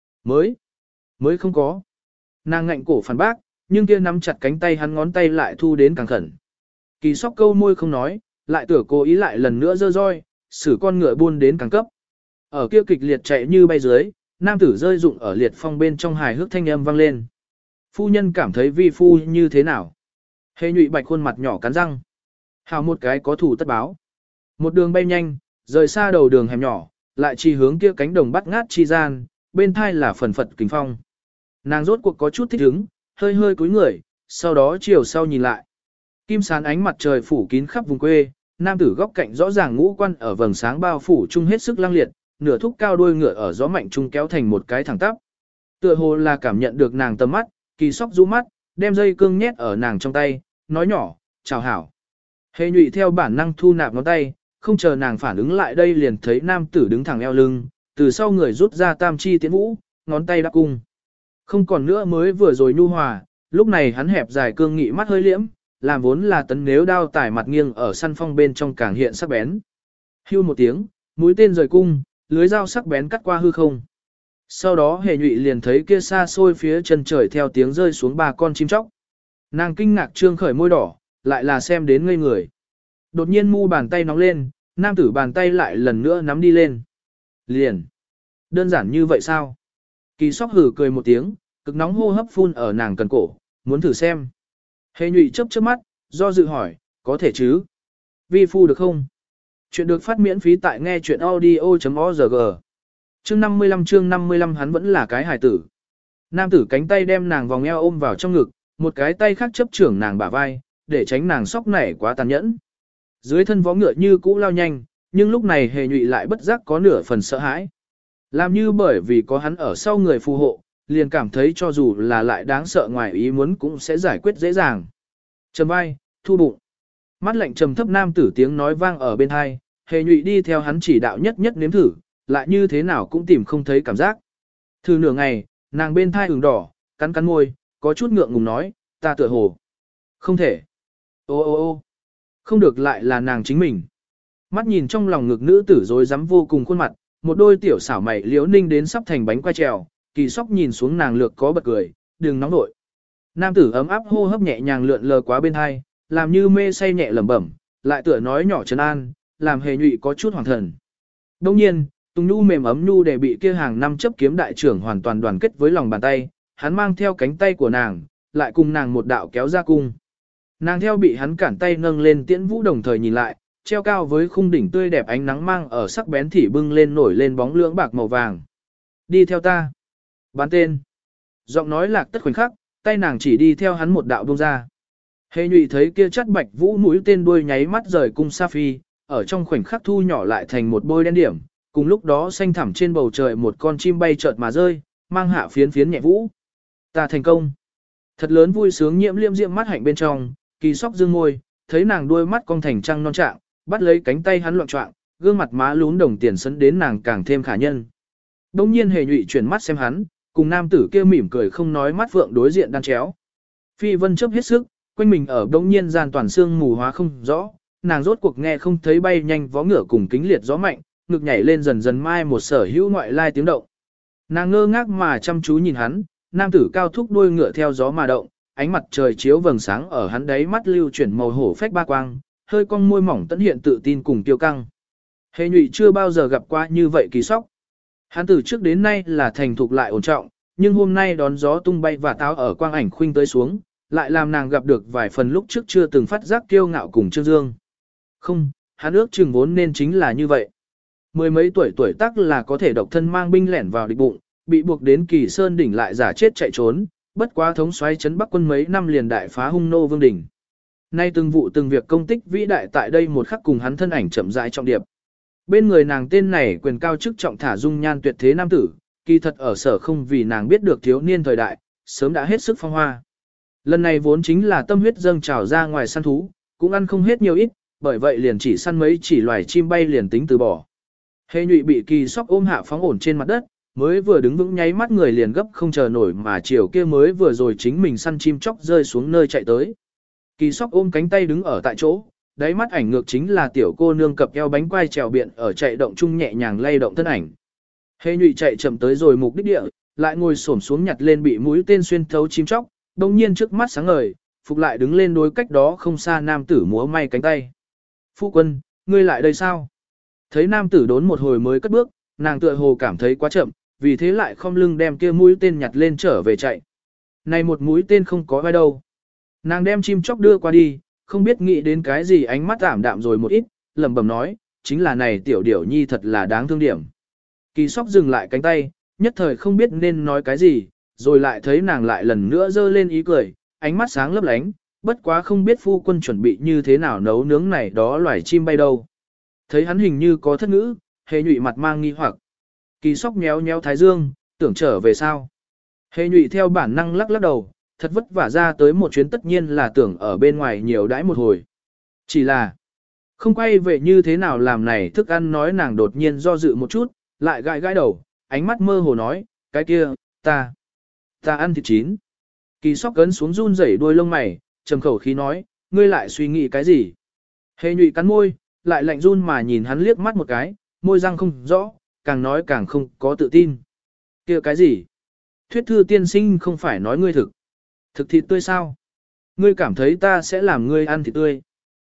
Mới không có. Nàng ngạnh cổ phản bác, nhưng kia nắm chặt cánh tay hắn ngón tay lại thu đến càng khẩn. Kỳ Sóc câu môi không nói, lại tưởng cố ý lại lần nữa giơ roi, xử con ngựa buôn đến càng cấp. Ở kia kịch liệt chạy như bay dưới, nam tử rơi rụng ở liệt phong bên trong hài hước thanh âm vang lên. Phu nhân cảm thấy vi phu như thế nào? Hề Nhụy bạch khuôn mặt nhỏ cắn răng. Hào một cái có thủ tất báo. Một đường bay nhanh, rời xa đầu đường hẻm nhỏ, lại chỉ hướng kia cánh đồng bắt ngát chi gian, bên thai là phần phật kính phong. Nàng rốt cuộc có chút thích hứng, hơi hơi cúi người, sau đó chiều sau nhìn lại. Kim sán ánh mặt trời phủ kín khắp vùng quê, nam tử góc cạnh rõ ràng ngũ quan ở vầng sáng bao phủ chung hết sức lang liệt, nửa thúc cao đuôi ngựa ở gió mạnh chung kéo thành một cái thẳng tắp. Tựa hồ là cảm nhận được nàng tầm mắt, Kỳ Sóc rũ mắt, đem dây cương nhét ở nàng trong tay, nói nhỏ, chào hảo. Hề Nhụy theo bản năng thu nạp ngón tay, không chờ nàng phản ứng lại đây liền thấy nam tử đứng thẳng eo lưng, từ sau người rút ra tam chi tiến vũ, ngón tay đáp cung. Không còn nữa mới vừa rồi nhu hòa, lúc này hắn hẹp dài cương nghị mắt hơi liễm, làm vốn là tấn nếu đao tải mặt nghiêng ở săn phong bên trong càng hiện sắc bén. Hưu một tiếng, mũi tên rời cung, lưới dao sắc bén cắt qua hư không. Sau đó Hề Nhụy liền thấy kia xa xôi phía chân trời theo tiếng rơi xuống 3 con chim chóc. Nàng kinh ngạc trương khởi môi đỏ, lại là xem đến ngây người. Đột nhiên mu bàn tay nóng lên, nam tử bàn tay lại lần nữa nắm đi lên. Liền. Đơn giản như vậy sao? Kỳ sóc hử cười một tiếng, cực nóng hô hấp phun ở nàng cần cổ, muốn thử xem. Hề nhụy chớp chớp mắt, do dự hỏi, có thể chứ? Vi phu được không? Chuyện được phát miễn phí tại nghe chuyện audio.org. Chương 55 hắn vẫn là cái hài tử. Nam tử cánh tay đem nàng vòng eo ôm vào trong ngực, một cái tay khác chấp trưởng nàng bả vai, để tránh nàng sóc nảy quá tàn nhẫn. Dưới thân vó ngựa như cũ lao nhanh, nhưng lúc này hề nhụy lại bất giác có nửa phần sợ hãi. Làm như bởi vì có hắn ở sau người phù hộ, liền cảm thấy cho dù là lại đáng sợ ngoài ý muốn cũng sẽ giải quyết dễ dàng. Trầm vai, thu bụng. Mắt lạnh trầm thấp nam tử tiếng nói vang ở bên hai, hề nhụy đi theo hắn chỉ đạo nhất nhất nếm thử, lại như thế nào cũng tìm không thấy cảm giác. Thử nửa ngày, nàng bên thai ửng đỏ, cắn cắn môi, có chút ngượng ngùng nói, ta tựa hồ. Không thể. Ô ô ô không được lại là nàng chính mình. Mắt nhìn trong lòng ngực nữ tử rồi dám vô cùng khuôn mặt, một đôi tiểu xảo mày liễu ninh đến sắp thành bánh quay trèo, kỳ sóc nhìn xuống nàng lược có bật cười, đừng nóng nội. Nam tử ấm áp hô hấp nhẹ nhàng lượn lờ quá bên hai, làm như mê say nhẹ lẩm bẩm, lại tựa nói nhỏ trấn an, làm hề nhụy có chút hoàng thần. Đông nhiên, Tùng Nhu mềm ấm nhu để bị kia hàng năm chấp kiếm đại trưởng hoàn toàn đoàn kết với lòng bàn tay, hắn mang theo cánh tay của nàng, lại cùng nàng một đạo kéo ra cung. Nàng theo bị hắn cản tay nâng lên tiễn vũ đồng thời nhìn lại, treo cao với khung đỉnh tươi đẹp ánh nắng mang ở sắc bén thỉ bưng lên nổi lên bóng lưỡng bạc màu vàng. Đi theo ta. Bán tên. Giọng nói lạc tất khoảnh khắc, tay nàng chỉ đi theo hắn một đạo buông ra. Hề nhụy thấy kia chắt bạch vũ mũi tên đuôi nháy mắt rời cung sa phi, ở trong khoảnh khắc thu nhỏ lại thành một bôi đen điểm, cùng lúc đó xanh thẳm trên bầu trời một con chim bay chợt mà rơi, mang hạ phiến phiến nhẹ vũ. Ta thành công. Thật lớn vui sướng nhiễm liêm diễm mắt hạnh bên trong, kỳ sóc dương môi, thấy nàng đuôi mắt cong thành trăng non trạng, bắt lấy cánh tay hắn loạn trọng, gương mặt má lún đồng tiền sấn đến nàng càng thêm khả nhân. Đông nhiên hề nhụy chuyển mắt xem hắn, cùng nam tử kia mỉm cười không nói mắt vượng đối diện đan chéo. Phi vân chớp hết sức, quanh mình ở đông nhiên gian toàn xương mù hóa không rõ, nàng rốt cuộc nghe không thấy bay nhanh vó ngựa cùng kính liệt gió mạnh, ngực nhảy lên dần dần mai một sở hữu ngoại lai tiếng động. Nàng ngơ ngác mà chăm chú nhìn hắn, nam tử cao thúc đuôi ngựa theo gió mà động, ánh mặt trời chiếu vầng sáng ở hắn đáy mắt lưu chuyển màu hổ phách ba quang, hơi cong môi mỏng tận hiện tự tin cùng tiêu căng. Hề nhụy chưa bao giờ gặp qua như vậy kỳ sóc. Hắn từ trước đến nay là thành thục lại ổn trọng, nhưng hôm nay đón gió tung bay và táo ở quang ảnh khuynh tới xuống, lại làm nàng gặp được vài phần lúc trước chưa từng phát giác kiêu ngạo cùng Trương Dương. Không, hắn ước chừng vốn nên chính là như vậy. Mười mấy tuổi tác là có thể độc thân mang binh lẻn vào địch bụng, bị buộc đến Kỳ Sơn đỉnh lại giả chết chạy trốn, bất quá thống soái trấn Bắc quân mấy năm liền đại phá hung nô vương đỉnh. Nay từng vụ từng việc công tích vĩ đại tại đây một khắc cùng hắn thân ảnh chậm rãi trọng điệp. Bên người nàng tên này quyền cao chức trọng thả dung nhan tuyệt thế nam tử, kỳ thật ở sở không vì nàng biết được thiếu niên thời đại, sớm đã hết sức phong hoa. Lần này vốn chính là tâm huyết dâng trào ra ngoài săn thú, cũng ăn không hết nhiều ít, bởi vậy liền chỉ săn mấy chỉ loài chim bay liền tính từ bỏ. Hề nhụy bị kỳ sóc ôm hạ phóng ổn trên mặt đất, mới vừa đứng vững nháy mắt người liền gấp không chờ nổi mà chiều kia mới vừa rồi chính mình săn chim chóc rơi xuống nơi chạy tới. Kỳ sóc ôm cánh tay đứng ở tại chỗ, đáy mắt ảnh ngược chính là tiểu cô nương cập eo bánh quai trèo biện ở chạy động chung nhẹ nhàng lay động thân ảnh. Hề nhụy chạy chậm tới rồi mục đích địa, lại ngồi xổm xuống nhặt lên bị mũi tên xuyên thấu chim chóc, đồng nhiên trước mắt sáng ngời, phục lại đứng lên đối cách đó không xa nam tử múa may cánh tay. Phu quân, ngươi lại đây sao? Thấy nam tử đốn một hồi mới cất bước, nàng tựa hồ cảm thấy quá chậm, vì thế lại không lưng đem kia mũi tên nhặt lên trở về chạy. Này một mũi tên không có ai đâu. Nàng đem chim chóc đưa qua đi, không biết nghĩ đến cái gì ánh mắt ảm đạm rồi một ít, lẩm bẩm nói, chính là này tiểu điểu nhi thật là đáng thương điểm. Kỳ sóc dừng lại cánh tay, nhất thời không biết nên nói cái gì, rồi lại thấy nàng lại lần nữa dơ lên ý cười, ánh mắt sáng lấp lánh, bất quá không biết phu quân chuẩn bị như thế nào nấu nướng này đó loài chim bay đâu. Thấy hắn hình như có thất ngữ, hề nhụy mặt mang nghi hoặc. Kỳ sóc nhéo nhéo thái dương, tưởng trở về sao. Hề nhụy theo bản năng lắc lắc đầu, thật vất vả ra tới một chuyến tất nhiên là tưởng ở bên ngoài nhiều đãi một hồi. Chỉ là, không quay về như thế nào làm này thức ăn nói nàng đột nhiên do dự một chút, lại gãi gãi đầu, ánh mắt mơ hồ nói, cái kia, ta ăn thịt chín. Kỳ sóc cấn xuống run rẩy đuôi lông mày, trầm khẩu khí nói, ngươi lại suy nghĩ cái gì? Hề nhụy cắn môi, lại lạnh run mà nhìn hắn liếc mắt một cái, môi răng không rõ, càng nói càng không có tự tin. Kia cái gì? Thuyết thư tiên sinh không phải nói ngươi thực thịt tươi sao? Ngươi cảm thấy ta sẽ làm ngươi ăn thịt tươi?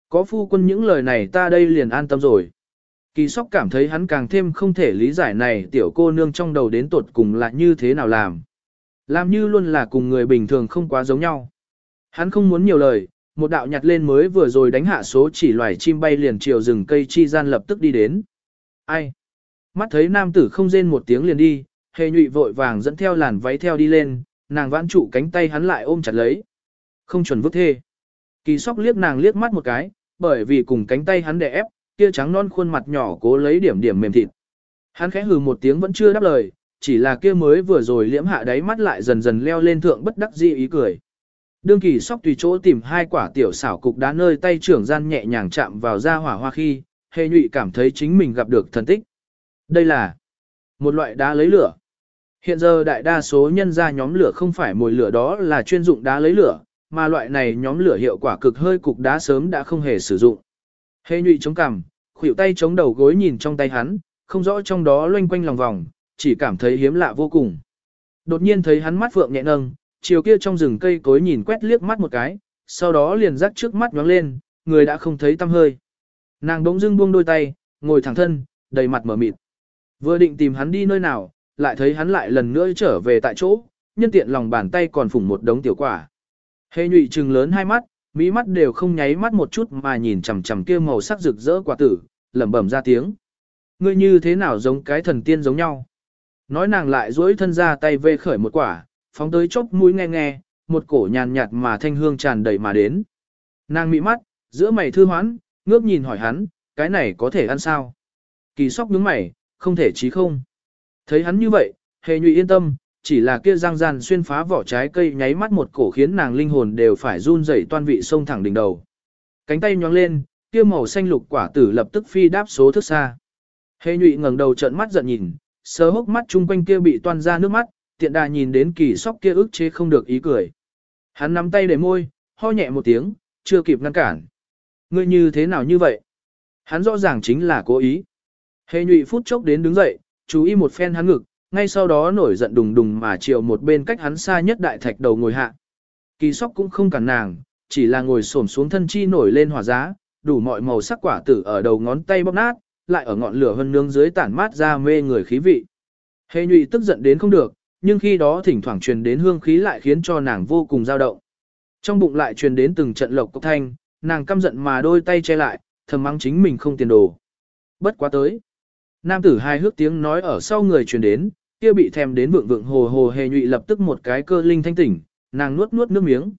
Có phu quân những lời này ta đây liền an tâm rồi. Kỳ sóc cảm thấy hắn càng thêm không thể lý giải này tiểu cô nương trong đầu đến tột cùng là như thế nào làm. Làm như luôn là cùng người bình thường không quá giống nhau. Hắn không muốn nhiều lời, một đạo nhặt lên mới vừa rồi đánh hạ số chỉ loài chim bay liền chiều rừng cây chi gian lập tức đi đến. Ai? Mắt thấy nam tử không rên một tiếng liền đi, hề nhụy vội vàng dẫn theo làn váy theo đi lên, nàng vãn trụ cánh tay hắn lại ôm chặt lấy. Không chuẩn vứt thê. Kỳ sóc liếc nàng liếc mắt một cái, bởi vì cùng cánh tay hắn đè ép, kia trắng non khuôn mặt nhỏ cố lấy điểm điểm mềm thịt. Hắn khẽ hừ một tiếng vẫn chưa đáp lời, chỉ là kia mới vừa rồi liễm hạ đáy mắt lại dần dần leo lên thượng bất đắc dĩ ý cười. Đương Kỳ sóc tùy chỗ tìm hai quả tiểu xảo cục đá nơi tay trưởng gian nhẹ nhàng chạm vào ra hỏa hoa khi, hề nhụy cảm thấy chính mình gặp được thần tích. Đây là một loại đá lấy lửa. Hiện giờ đại đa số nhân gia nhóm lửa không phải mồi lửa đó là chuyên dụng đá lấy lửa, mà loại này nhóm lửa hiệu quả cực hơi cục đá sớm đã không hề sử dụng. Hề nhụy chống cằm, khuỷu tay chống đầu gối nhìn trong tay hắn, không rõ trong đó loanh quanh lòng vòng, chỉ cảm thấy hiếm lạ vô cùng. Đột nhiên thấy hắn mắt phượng nhẹ nâng, chiều kia trong rừng cây cối nhìn quét liếc mắt một cái, sau đó liền rắc trước mắt nhoáng lên, người đã không thấy tăm hơi. Nàng đống dưng buông đôi tay, ngồi thẳng thân, đầy mặt mở mịt. Vừa định tìm hắn đi nơi nào, lại thấy hắn lại lần nữa trở về tại chỗ, nhân tiện lòng bàn tay còn phủng một đống tiểu quả. Hề nhụy trừng lớn hai mắt, mí mắt đều không nháy mắt một chút mà nhìn chằm chằm kia màu sắc rực rỡ quả tử, lẩm bẩm ra tiếng. Ngươi như thế nào giống cái thần tiên giống nhau. Nói nàng lại duỗi thân ra tay vê khởi một quả, phóng tới chốc mũi nghe nghe, một cổ nhàn nhạt mà thanh hương tràn đầy mà đến. Nàng mị mắt, giữa mày thư hoãn, ngước nhìn hỏi hắn, cái này có thể ăn sao? Kỳ sóc nhướng mày, không thể chí không. Thấy hắn như vậy, hề nhụy yên tâm, chỉ là kia răng ràn xuyên phá vỏ trái cây nháy mắt một cổ khiến nàng linh hồn đều phải run rẩy toan vị sông thẳng đỉnh đầu. Cánh tay nhoáng lên, kia màu xanh lục quả tử lập tức phi đáp số thước xa. Hề nhụy ngẩng đầu trợn mắt giận nhìn, sờ hốc mắt chung quanh kia bị toan ra nước mắt, tiện đà nhìn đến Kỳ sóc kia ức chế không được ý cười. Hắn nắm tay để môi, ho nhẹ một tiếng, chưa kịp ngăn cản. Ngươi như thế nào như vậy? Hắn rõ ràng chính là cố ý. Hề nhụy phút chốc đến đứng dậy, chú ý một phen hắn ngực, ngay sau đó nổi giận đùng đùng mà chiều một bên cách hắn xa nhất đại thạch đầu ngồi hạ. Kỳ sóc cũng không cản nàng, chỉ là ngồi xổm xuống thân chi nổi lên hỏa giá, đủ mọi màu sắc quả tử ở đầu ngón tay bóp nát, lại ở ngọn lửa hơn nướng dưới tản mát ra mê người khí vị. Hề nhụy tức giận đến không được, nhưng khi đó thỉnh thoảng truyền đến hương khí lại khiến cho nàng vô cùng dao động. Trong bụng lại truyền đến từng trận lộc cốc thanh, nàng căm giận mà đôi tay che lại, thầm mắng chính mình không tiền đồ. Bất quá tới. Nam tử hài hước tiếng nói ở sau người truyền đến, kia bị thèm đến vượng vượng hồ hồ hề nhụy lập tức một cái cơ linh thanh tỉnh, nàng nuốt nuốt nước miếng,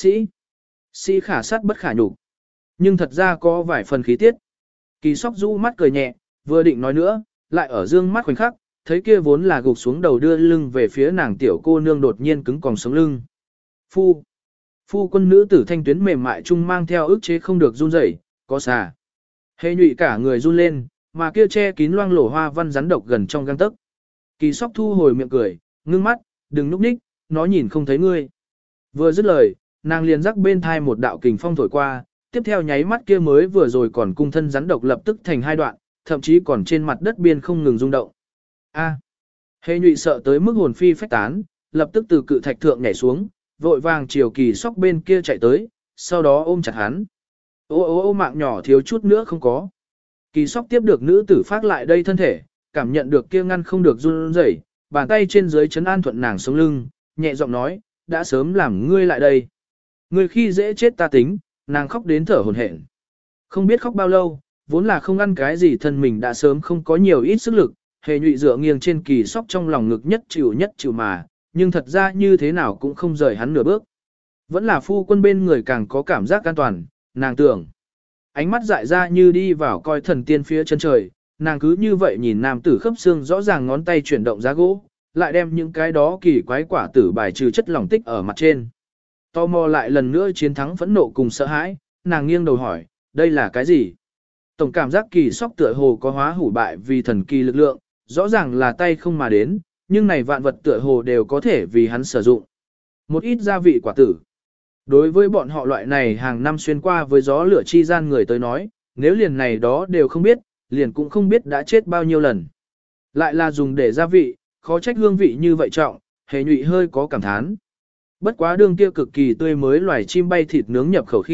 sĩ khả sát bất khả nhục. Nhưng thật ra có vài phần khí tiết. Kỳ sóc rũ mắt cười nhẹ, vừa định nói nữa, lại ở dương mắt khoảnh khắc, thấy kia vốn là gục xuống đầu đưa lưng về phía nàng tiểu cô nương đột nhiên cứng còng sống lưng. Phu quân nữ tử thanh tuyến mềm mại trung mang theo ức chế không được run rẩy, có xà. Hề nhụy cả người run lên, mà kia che kín loang lổ hoa văn rắn độc gần trong gang tấc. Kỳ sóc thu hồi miệng cười, ngưng mắt, đừng núp ních, nó nhìn không thấy ngươi. Vừa dứt lời, nàng liền rắc bên thai một đạo kình phong thổi qua, tiếp theo nháy mắt kia mới vừa rồi còn cung thân rắn độc lập tức thành hai đoạn, thậm chí còn trên mặt đất biên không ngừng rung động. A. Hề nhụy sợ tới mức hồn phi phách tán, lập tức từ cự thạch thượng nhảy xuống, vội vàng chiều Kỳ sóc bên kia chạy tới, sau đó ôm chặt hắn. Ô mạng nhỏ thiếu chút nữa không có. Kỳ sóc tiếp được nữ tử phát lại đây thân thể, cảm nhận được kia ngăn không được run rẩy, bàn tay trên dưới chấn an thuận nàng sống lưng, nhẹ giọng nói, đã sớm làm ngươi lại đây. Ngươi khi dễ chết ta tính, nàng khóc đến thở hổn hển. Không biết khóc bao lâu, vốn là không ăn cái gì thân mình đã sớm không có nhiều ít sức lực, hề nhụy dựa nghiêng trên Kỳ sóc trong lòng ngực nhất chịu mà, nhưng thật ra như thế nào cũng không rời hắn nửa bước. Vẫn là phu quân bên người càng có cảm giác an toàn, nàng tưởng. Ánh mắt dại ra như đi vào coi thần tiên phía chân trời, nàng cứ như vậy nhìn nam tử khớp xương rõ ràng ngón tay chuyển động giá gỗ, lại đem những cái đó kỳ quái quả tử bài trừ chất lỏng tích ở mặt trên. Tò mò lại lần nữa chiến thắng phẫn nộ cùng sợ hãi, nàng nghiêng đầu hỏi, đây là cái gì? Tổng cảm giác Kỳ sóc tựa hồ có hóa hủ bại vì thần kỳ lực lượng, rõ ràng là tay không mà đến, nhưng này vạn vật tựa hồ đều có thể vì hắn sử dụng. Một ít gia vị quả tử. Đối với bọn họ loại này hàng năm xuyên qua với gió lửa chi gian người tới nói, nếu liền này đó đều không biết, liền cũng không biết đã chết bao nhiêu lần. Lại là dùng để gia vị, khó trách hương vị như vậy trọng, hề nhụy hơi có cảm thán. Bất quá đương kia cực kỳ tươi mới loài chim bay thịt nướng nhập khẩu khi,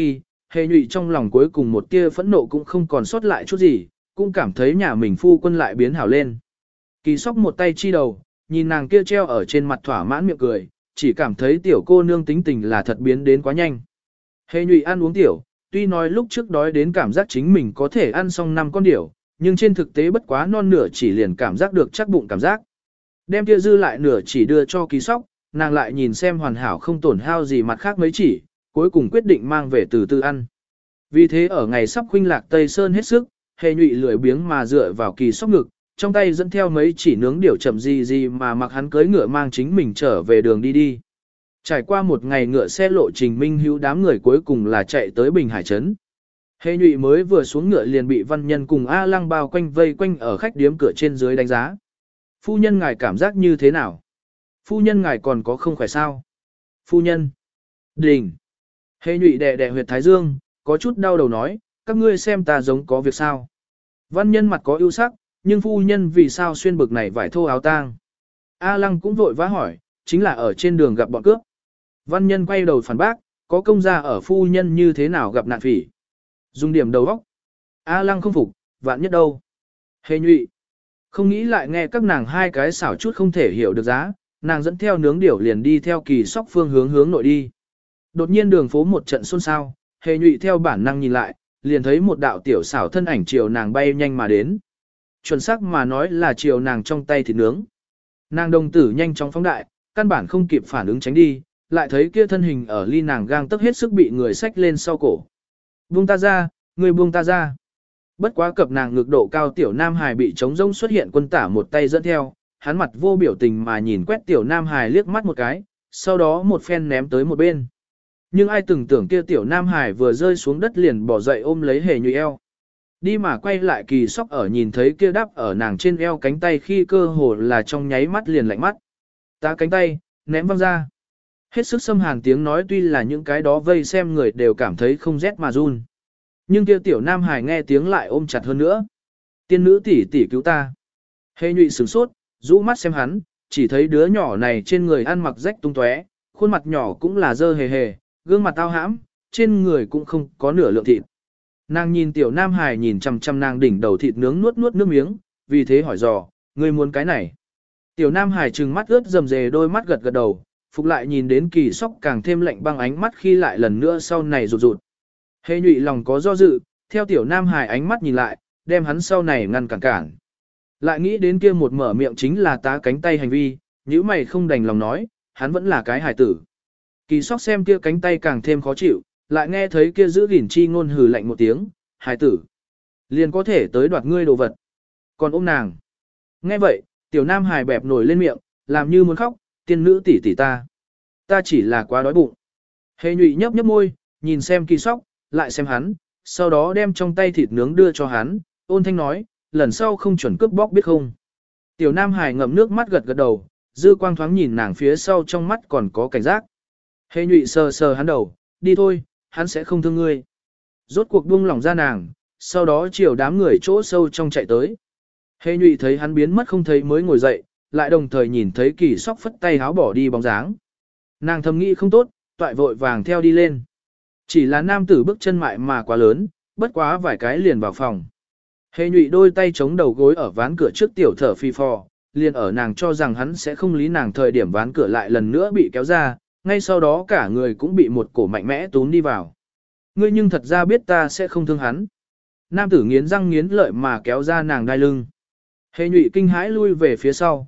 Hề Nhụy trong lòng cuối cùng một tia phẫn nộ cũng không còn sót lại chút gì, cũng cảm thấy nhà mình phu quân lại biến hảo lên. Kỳ Sóc một tay chi đầu, nhìn nàng kia treo ở trên mặt thỏa mãn miệng cười, chỉ cảm thấy tiểu cô nương tính tình là thật biến đến quá nhanh. Hề Nhụy ăn uống tiểu, tuy nói lúc trước đói đến cảm giác chính mình có thể ăn xong 5 con điểu, nhưng trên thực tế bất quá non nửa chỉ liền cảm giác được chắc bụng cảm giác. Đem kia dư lại nửa chỉ đưa cho Kỳ Sóc, nàng lại nhìn xem hoàn hảo không tổn hao gì mặt khác mấy chỉ, cuối cùng quyết định mang về từ từ ăn. Vì thế ở ngày sắp khuynh lạc Tây Sơn hết sức, Hề Nhụy lười biếng mà dựa vào Kỳ Sóc ngực, trong tay dẫn theo mấy chỉ nướng điểu chậm gì mà mặc hắn cưỡi ngựa mang chính mình trở về đường đi. Trải qua một ngày ngựa xe lộ trình minh hữu đám người cuối cùng là chạy tới Bình Hải Trấn. Hề Nhụy mới vừa xuống ngựa liền bị văn nhân cùng A Lăng bao quanh vây quanh ở khách điếm cửa trên dưới đánh giá. Phu nhân ngài cảm giác như thế nào? Phu nhân ngài còn có không khỏe sao? Phu nhân. Đình. Hề Nhụy đè đè huyệt thái dương, có chút đau đầu nói, các ngươi xem ta giống có việc sao? Văn nhân mặt có ưu sắc, nhưng phu nhân vì sao xuyên bực này vải thô áo tang? A Lăng cũng vội vã hỏi, chính là ở trên đường gặp bọn cướp. Văn nhân quay đầu phản bác, có công gia ở phu nhân như thế nào gặp nạn phỉ. Dùng điểm đầu óc. A Lăng không phục, vạn nhất đâu. Hề Nhụy. Không nghĩ lại nghe các nàng hai cái xảo chút không thể hiểu được giá, nàng dẫn theo nướng điểu liền đi theo Kỳ Sóc phương hướng nội đi. Đột nhiên đường phố một trận xôn xao, Hề Nhụy theo bản năng nhìn lại, liền thấy một đạo tiểu xảo thân ảnh chiều nàng bay nhanh mà đến. Chuẩn xác mà nói là chiều nàng trong tay thịt nướng. Nàng đồng tử nhanh chóng phóng đại, căn bản không kịp phản ứng tránh đi, lại thấy kia thân hình ở ly nàng gang tấc hết sức bị người xách lên sau cổ. Buông ta ra, người buông ta ra. Bất quá cập nàng ngực độ cao tiểu Nam Hải bị trống rông xuất hiện quân tả một tay dẫn theo, hắn mặt vô biểu tình mà nhìn quét tiểu Nam Hải liếc mắt một cái, sau đó một phen ném tới một bên. Nhưng ai từng tưởng kia tiểu Nam Hải vừa rơi xuống đất liền bỏ dậy ôm lấy Hề Nhụy eo. Đi mà quay lại Kỳ Sóc ở nhìn thấy kia đắp ở nàng trên eo cánh tay khi cơ hồ là trong nháy mắt liền lạnh mắt. Ta cánh tay, ném văng ra. Hết sức xâm hàn tiếng nói tuy là những cái đó vây xem người đều cảm thấy không rét mà run. Nhưng kia tiểu Nam Hải nghe tiếng lại ôm chặt hơn nữa. Tiên nữ tỷ tỷ cứu ta. Hề Nhụy sửng sốt, rũ mắt xem hắn, chỉ thấy đứa nhỏ này trên người ăn mặc rách tung tóe, khuôn mặt nhỏ cũng là dơ hề hề, gương mặt tao hãm, trên người cũng không có nửa lượng thịt. Nàng nhìn tiểu Nam Hải nhìn chằm chằm nàng đỉnh đầu thịt nướng nuốt nước miếng, vì thế hỏi dò, ngươi muốn cái này? Tiểu Nam Hải trừng mắt ướt rầm rề đôi mắt gật gật đầu, phục lại nhìn đến Kỳ Sóc càng thêm lạnh băng ánh mắt khi lại lần nữa sau này rụt rụt. Hề Nhụy lòng có do dự, theo tiểu Nam Hải ánh mắt nhìn lại, đem hắn sau này ngăn cản. Lại nghĩ đến kia một mở miệng chính là tá cánh tay hành vi, nhíu mày không đành lòng nói, hắn vẫn là cái hải tử. Kỳ Sóc xem kia cánh tay càng thêm khó chịu, lại nghe thấy kia giữ gìn chi ngôn hừ lạnh một tiếng, hải tử. Liền có thể tới đoạt ngươi đồ vật. Còn ôm nàng. Nghe vậy, tiểu Nam Hải bẹp nổi lên miệng, làm như muốn khóc, tiên nữ tỷ tỷ ta. Ta chỉ là quá đói bụng. Hề Nhụy nhấp nhấp môi, nhìn xem Kỳ Sóc, lại xem hắn, sau đó đem trong tay thịt nướng đưa cho hắn, ôn thanh nói, lần sau không chuẩn cướp bóc biết không. Tiểu Nam Hải ngậm nước mắt gật gật đầu, dư quang thoáng nhìn nàng phía sau trong mắt còn có cảnh giác. Hề Nhụy sờ sờ hắn đầu, đi thôi, hắn sẽ không thương ngươi. Rốt cuộc buông lỏng ra nàng, sau đó chiều đám người chỗ sâu trong chạy tới. Hề Nhụy thấy hắn biến mất không thấy mới ngồi dậy, lại đồng thời nhìn thấy Kỳ Sóc phất tay háo bỏ đi bóng dáng. Nàng thầm nghĩ không tốt, toại vội vàng theo đi lên. Chỉ là nam tử bước chân mại mà quá lớn, bất quá vài cái liền vào phòng. Hề Nhụy đôi tay chống đầu gối ở ván cửa trước tiểu thở phi phò, liền ở nàng cho rằng hắn sẽ không lý nàng thời điểm ván cửa lại lần nữa bị kéo ra, ngay sau đó cả người cũng bị một cổ mạnh mẽ tún đi vào. Ngươi nhưng thật ra biết ta sẽ không thương hắn. Nam tử nghiến răng nghiến lợi mà kéo ra nàng đai lưng. Hề Nhụy kinh hãi lui về phía sau,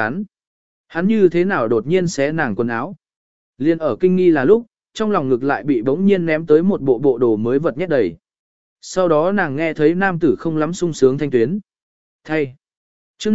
hắn như thế nào đột nhiên xé nàng quần áo. Liên ở kinh nghi là lúc, trong lòng ngực lại bị bỗng nhiên ném tới một bộ đồ mới vật nhét đầy. Sau đó nàng nghe thấy nam tử không lắm sung sướng thanh tuyến. Thay. Chương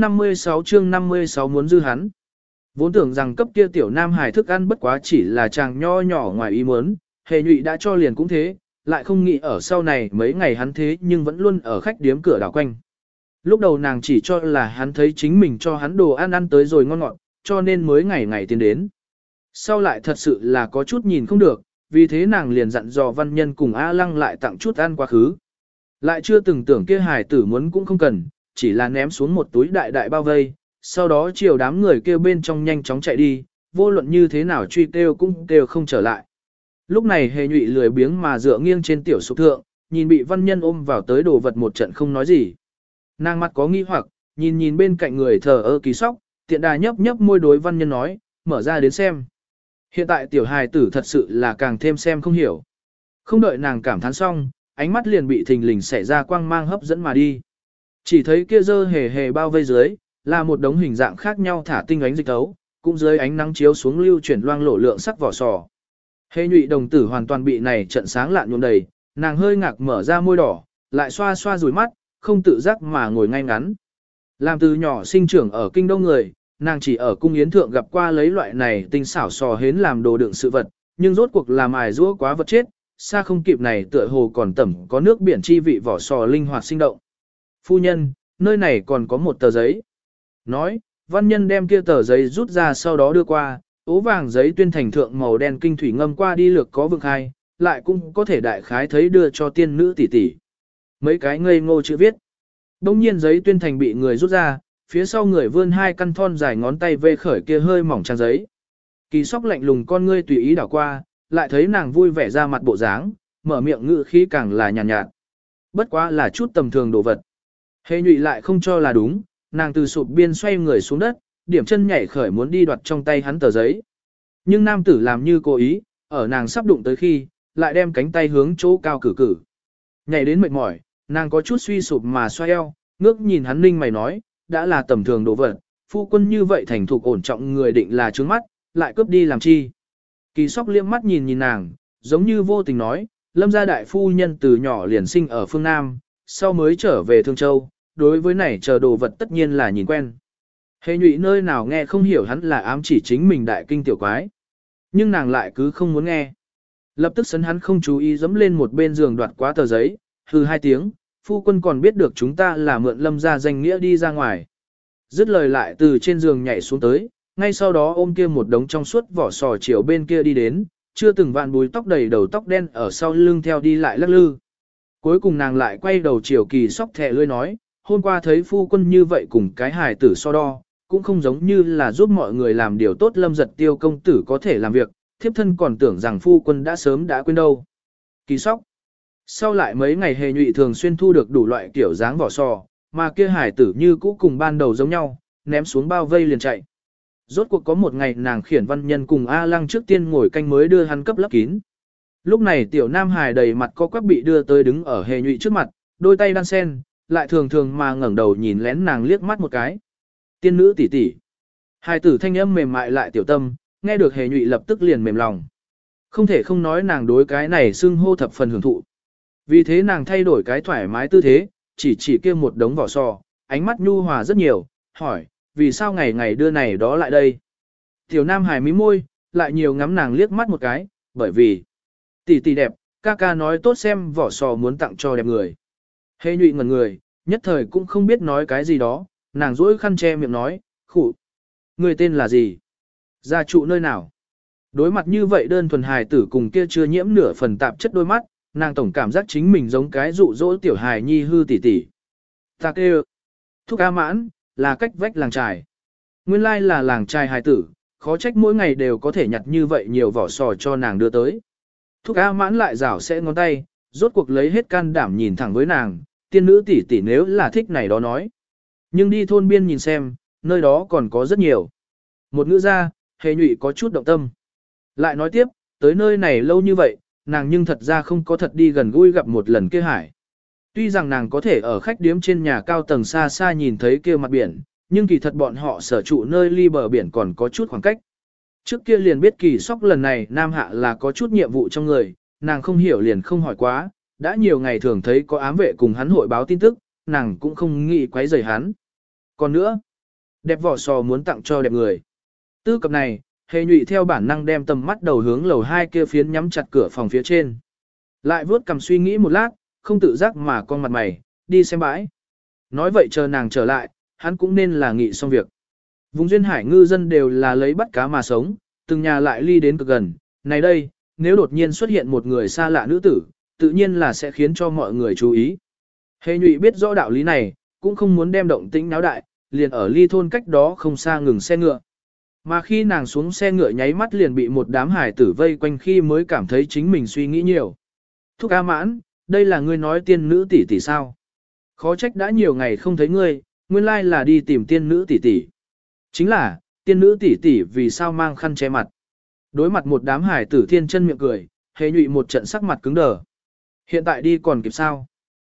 56 muốn dư hắn. Vốn tưởng rằng cấp kia tiểu Nam Hải thức ăn bất quá chỉ là chàng nho nhỏ ngoài ý muốn, Hề Nhụy đã cho liền cũng thế, lại không nghĩ ở sau này mấy ngày hắn thế nhưng vẫn luôn ở khách điếm cửa đảo quanh. Lúc đầu nàng chỉ cho là hắn thấy chính mình cho hắn đồ ăn tới rồi ngon ngọt, cho nên mới ngày ngày tiến đến. Sau lại thật sự là có chút nhìn không được, vì thế nàng liền dặn dò văn nhân cùng A Lăng lại tặng chút ăn quá khứ. Lại chưa từng tưởng kia hài tử muốn cũng không cần, chỉ là ném xuống một túi đại đại bao vây, sau đó chiều đám người kêu bên trong nhanh chóng chạy đi, vô luận như thế nào truy kêu cũng kêu không trở lại. Lúc này hề nhụy lười biếng mà dựa nghiêng trên tiểu sụp thượng, nhìn bị văn nhân ôm vào tới đồ vật một trận không nói gì. Nàng mặt có nghi hoặc, nhìn bên cạnh người thờ ơ Kỳ Sóc, tiện đà nhấp nhấp môi đối văn nhân nói, mở ra đến xem. Hiện tại tiểu hài tử thật sự là càng thêm xem không hiểu. Không đợi nàng cảm thán xong, ánh mắt liền bị thình lình xảy ra quang mang hấp dẫn mà đi. Chỉ thấy kia dơ hề hề bao vây dưới, là một đống hình dạng khác nhau thả tinh ánh dịch tấu, cũng dưới ánh nắng chiếu xuống lưu chuyển loang lổ lượng sắc vỏ sò. Hề nhụy đồng tử hoàn toàn bị này trận sáng lạn nhuộm đầy, nàng hơi ngạc mở ra môi đỏ, lại xoa xoa rủi mắt, không tự giác mà ngồi ngay ngắn. Làm từ nhỏ sinh trưởng ở kinh đông người, nàng chỉ ở cung yến thượng gặp qua lấy loại này tinh xảo sò hến làm đồ đựng sự vật, nhưng rốt cuộc làm ải rũa quá vật chết, xa không kịp này tựa hồ còn tẩm có nước biển chi vị vỏ sò linh hoạt sinh động. Phu nhân, nơi này còn có một tờ giấy. Nói, văn nhân đem kia tờ giấy rút ra sau đó đưa qua, ố vàng giấy tuyên thành thượng màu đen kinh thủy ngâm qua đi lược có vực hai, lại cũng có thể đại khái thấy đưa cho tiên nữ tỷ tỷ. Mấy cái ngây ngô chữ viết. Đông nhiên giấy tuyên thành bị người rút ra, phía sau người vươn hai căn thon dài ngón tay vê khởi kia hơi mỏng trang giấy. Kỳ Sóc lạnh lùng con ngươi tùy ý đảo qua, lại thấy nàng vui vẻ ra mặt bộ dáng, mở miệng ngữ khí càng là nhàn nhạt. Bất quá là chút tầm thường đồ vật. Hề nhụy lại không cho là đúng, nàng từ sụp biên xoay người xuống đất, điểm chân nhảy khởi muốn đi đoạt trong tay hắn tờ giấy. Nhưng nam tử làm như cố ý, ở nàng sắp đụng tới khi, lại đem cánh tay hướng chỗ cao cử cử. Nhảy đến mệt mỏi, nàng có chút suy sụp mà xoay eo, ngước nhìn hắn ninh mày nói, đã là tầm thường đồ vật, phu quân như vậy thành thục ổn trọng người định là trướng mắt, lại cướp đi làm chi. Kỳ Sóc liếc mắt nhìn nàng, giống như vô tình nói, Lâm gia đại phu nhân từ nhỏ liền sinh ở phương Nam, sau mới trở về Thương Châu, đối với này chờ đồ vật tất nhiên là nhìn quen. Hề nhụy nơi nào nghe không hiểu hắn là ám chỉ chính mình đại kinh tiểu quái. Nhưng nàng lại cứ không muốn nghe. Lập tức sấn hắn không chú ý dẫm lên một bên giường đoạt quá tờ giấy, hừ hai tiếng, phu quân còn biết được chúng ta là mượn Lâm gia danh nghĩa đi ra ngoài. Dứt lời lại từ trên giường nhảy xuống tới, ngay sau đó ôm kia một đống trong suốt vỏ sò chiều bên kia đi đến, chưa từng vạn búi tóc đầy đầu tóc đen ở sau lưng theo đi lại lắc lư. Cuối cùng nàng lại quay đầu chiều Kỳ Sóc thẻ lươi nói, hôm qua thấy phu quân như vậy cùng cái hài tử so đo, cũng không giống như là giúp mọi người làm điều tốt. Lâm Giật Tiêu công tử có thể làm việc, thiếp thân còn tưởng rằng phu quân đã sớm đã quên đâu. Kỳ Sóc. Sau lại mấy ngày hề nhụy thường xuyên thu được đủ loại kiểu dáng vỏ sò, mà kia hài tử như cũ cùng ban đầu giống nhau, ném xuống bao vây liền chạy. Rốt cuộc có một ngày nàng khiển văn nhân cùng A Lăng trước tiên ngồi canh mới đưa hắn cấp lấp kín. Lúc này tiểu nam hài đầy mặt co quắp bị đưa tới đứng ở hề nhụy trước mặt, đôi tay đan sen, lại thường thường mà ngẩng đầu nhìn lén nàng liếc mắt một cái. Tiên nữ tỷ tỷ. Hài tử thanh âm mềm mại lại tiểu tâm, nghe được hề nhụy lập tức liền mềm lòng. Không thể không nói nàng đối cái này xưng hô thập phần hưởng thụ. Vì thế nàng thay đổi cái thoải mái tư thế, chỉ kia một đống vỏ sò, ánh mắt nhu hòa rất nhiều, hỏi, vì sao ngày ngày đưa này đó lại đây? Tiểu nam hài mí môi, lại nhiều ngắm nàng liếc mắt một cái, bởi vì tỷ tỷ đẹp, ca ca nói tốt xem vỏ sò muốn tặng cho đẹp người. Hề nhụy ngẩn người, nhất thời cũng không biết nói cái gì đó, nàng duỗi khăn che miệng nói, khụ. Người tên là gì? Gia trụ nơi nào? Đối mặt như vậy đơn thuần hài tử cùng kia chưa nhiễm nửa phần tạp chất đôi mắt, nàng tổng cảm giác chính mình giống cái dụ dỗ tiểu hài nhi hư tỷ tỷ. Ta kêu, Thúc A Mãn, là cách vách làng trài. Nguyên lai là làng trài hài tử, khó trách mỗi ngày đều có thể nhặt như vậy nhiều vỏ sò cho nàng đưa tới. Thúc A Mãn lại rảo sẽ ngón tay, rốt cuộc lấy hết can đảm nhìn thẳng với nàng, tiên nữ tỷ tỷ nếu là thích này đó nói. Nhưng đi thôn biên nhìn xem, nơi đó còn có rất nhiều. Một ngữ ra, hề nhụy có chút động tâm. Lại nói tiếp, tới nơi này lâu như vậy, nàng nhưng thật ra không có thật đi gần gũi gặp một lần kia hải. Tuy rằng nàng có thể ở khách điếm trên nhà cao tầng xa xa nhìn thấy kia mặt biển, nhưng kỳ thật bọn họ sở trụ nơi ly bờ biển còn có chút khoảng cách. Trước kia liền biết Kỳ Sóc lần này Nam Hạ là có chút nhiệm vụ trong người, nàng không hiểu liền không hỏi quá, đã nhiều ngày thường thấy có ám vệ cùng hắn hội báo tin tức, nàng cũng không nghĩ quấy rầy hắn. Còn nữa, đẹp vỏ sò muốn tặng cho đẹp người. Tư cập này, hề nhụy theo bản năng đem tầm mắt đầu hướng lầu 2 kia phiến nhắm chặt cửa phòng phía trên. Lại vớt cầm suy nghĩ một lát, không tự giác mà con mặt mày, đi xem bãi. Nói vậy chờ nàng trở lại, hắn cũng nên là nghị xong việc. Vùng duyên hải ngư dân đều là lấy bắt cá mà sống, từng nhà lại ly đến cực gần. Này đây, nếu đột nhiên xuất hiện một người xa lạ nữ tử, tự nhiên là sẽ khiến cho mọi người chú ý. Hề nhụy biết rõ đạo lý này, cũng không muốn đem động tĩnh náo đại, liền ở ly thôn cách đó không xa ngừng xe ngựa. Mà khi nàng xuống xe ngựa nháy mắt liền bị một đám hải tử vây quanh khi mới cảm thấy chính mình suy nghĩ nhiều. Thúc A Mãn, đây là ngươi nói tiên nữ tỷ tỷ sao? Khó trách đã nhiều ngày không thấy ngươi, nguyên lai là đi tìm tiên nữ tỷ tỷ. Chính là, tiên nữ tỷ tỷ vì sao mang khăn che mặt? Đối mặt một đám hải tử thiên chân miệng cười, hề nhụy một trận sắc mặt cứng đờ. Hiện tại đi còn kịp sao?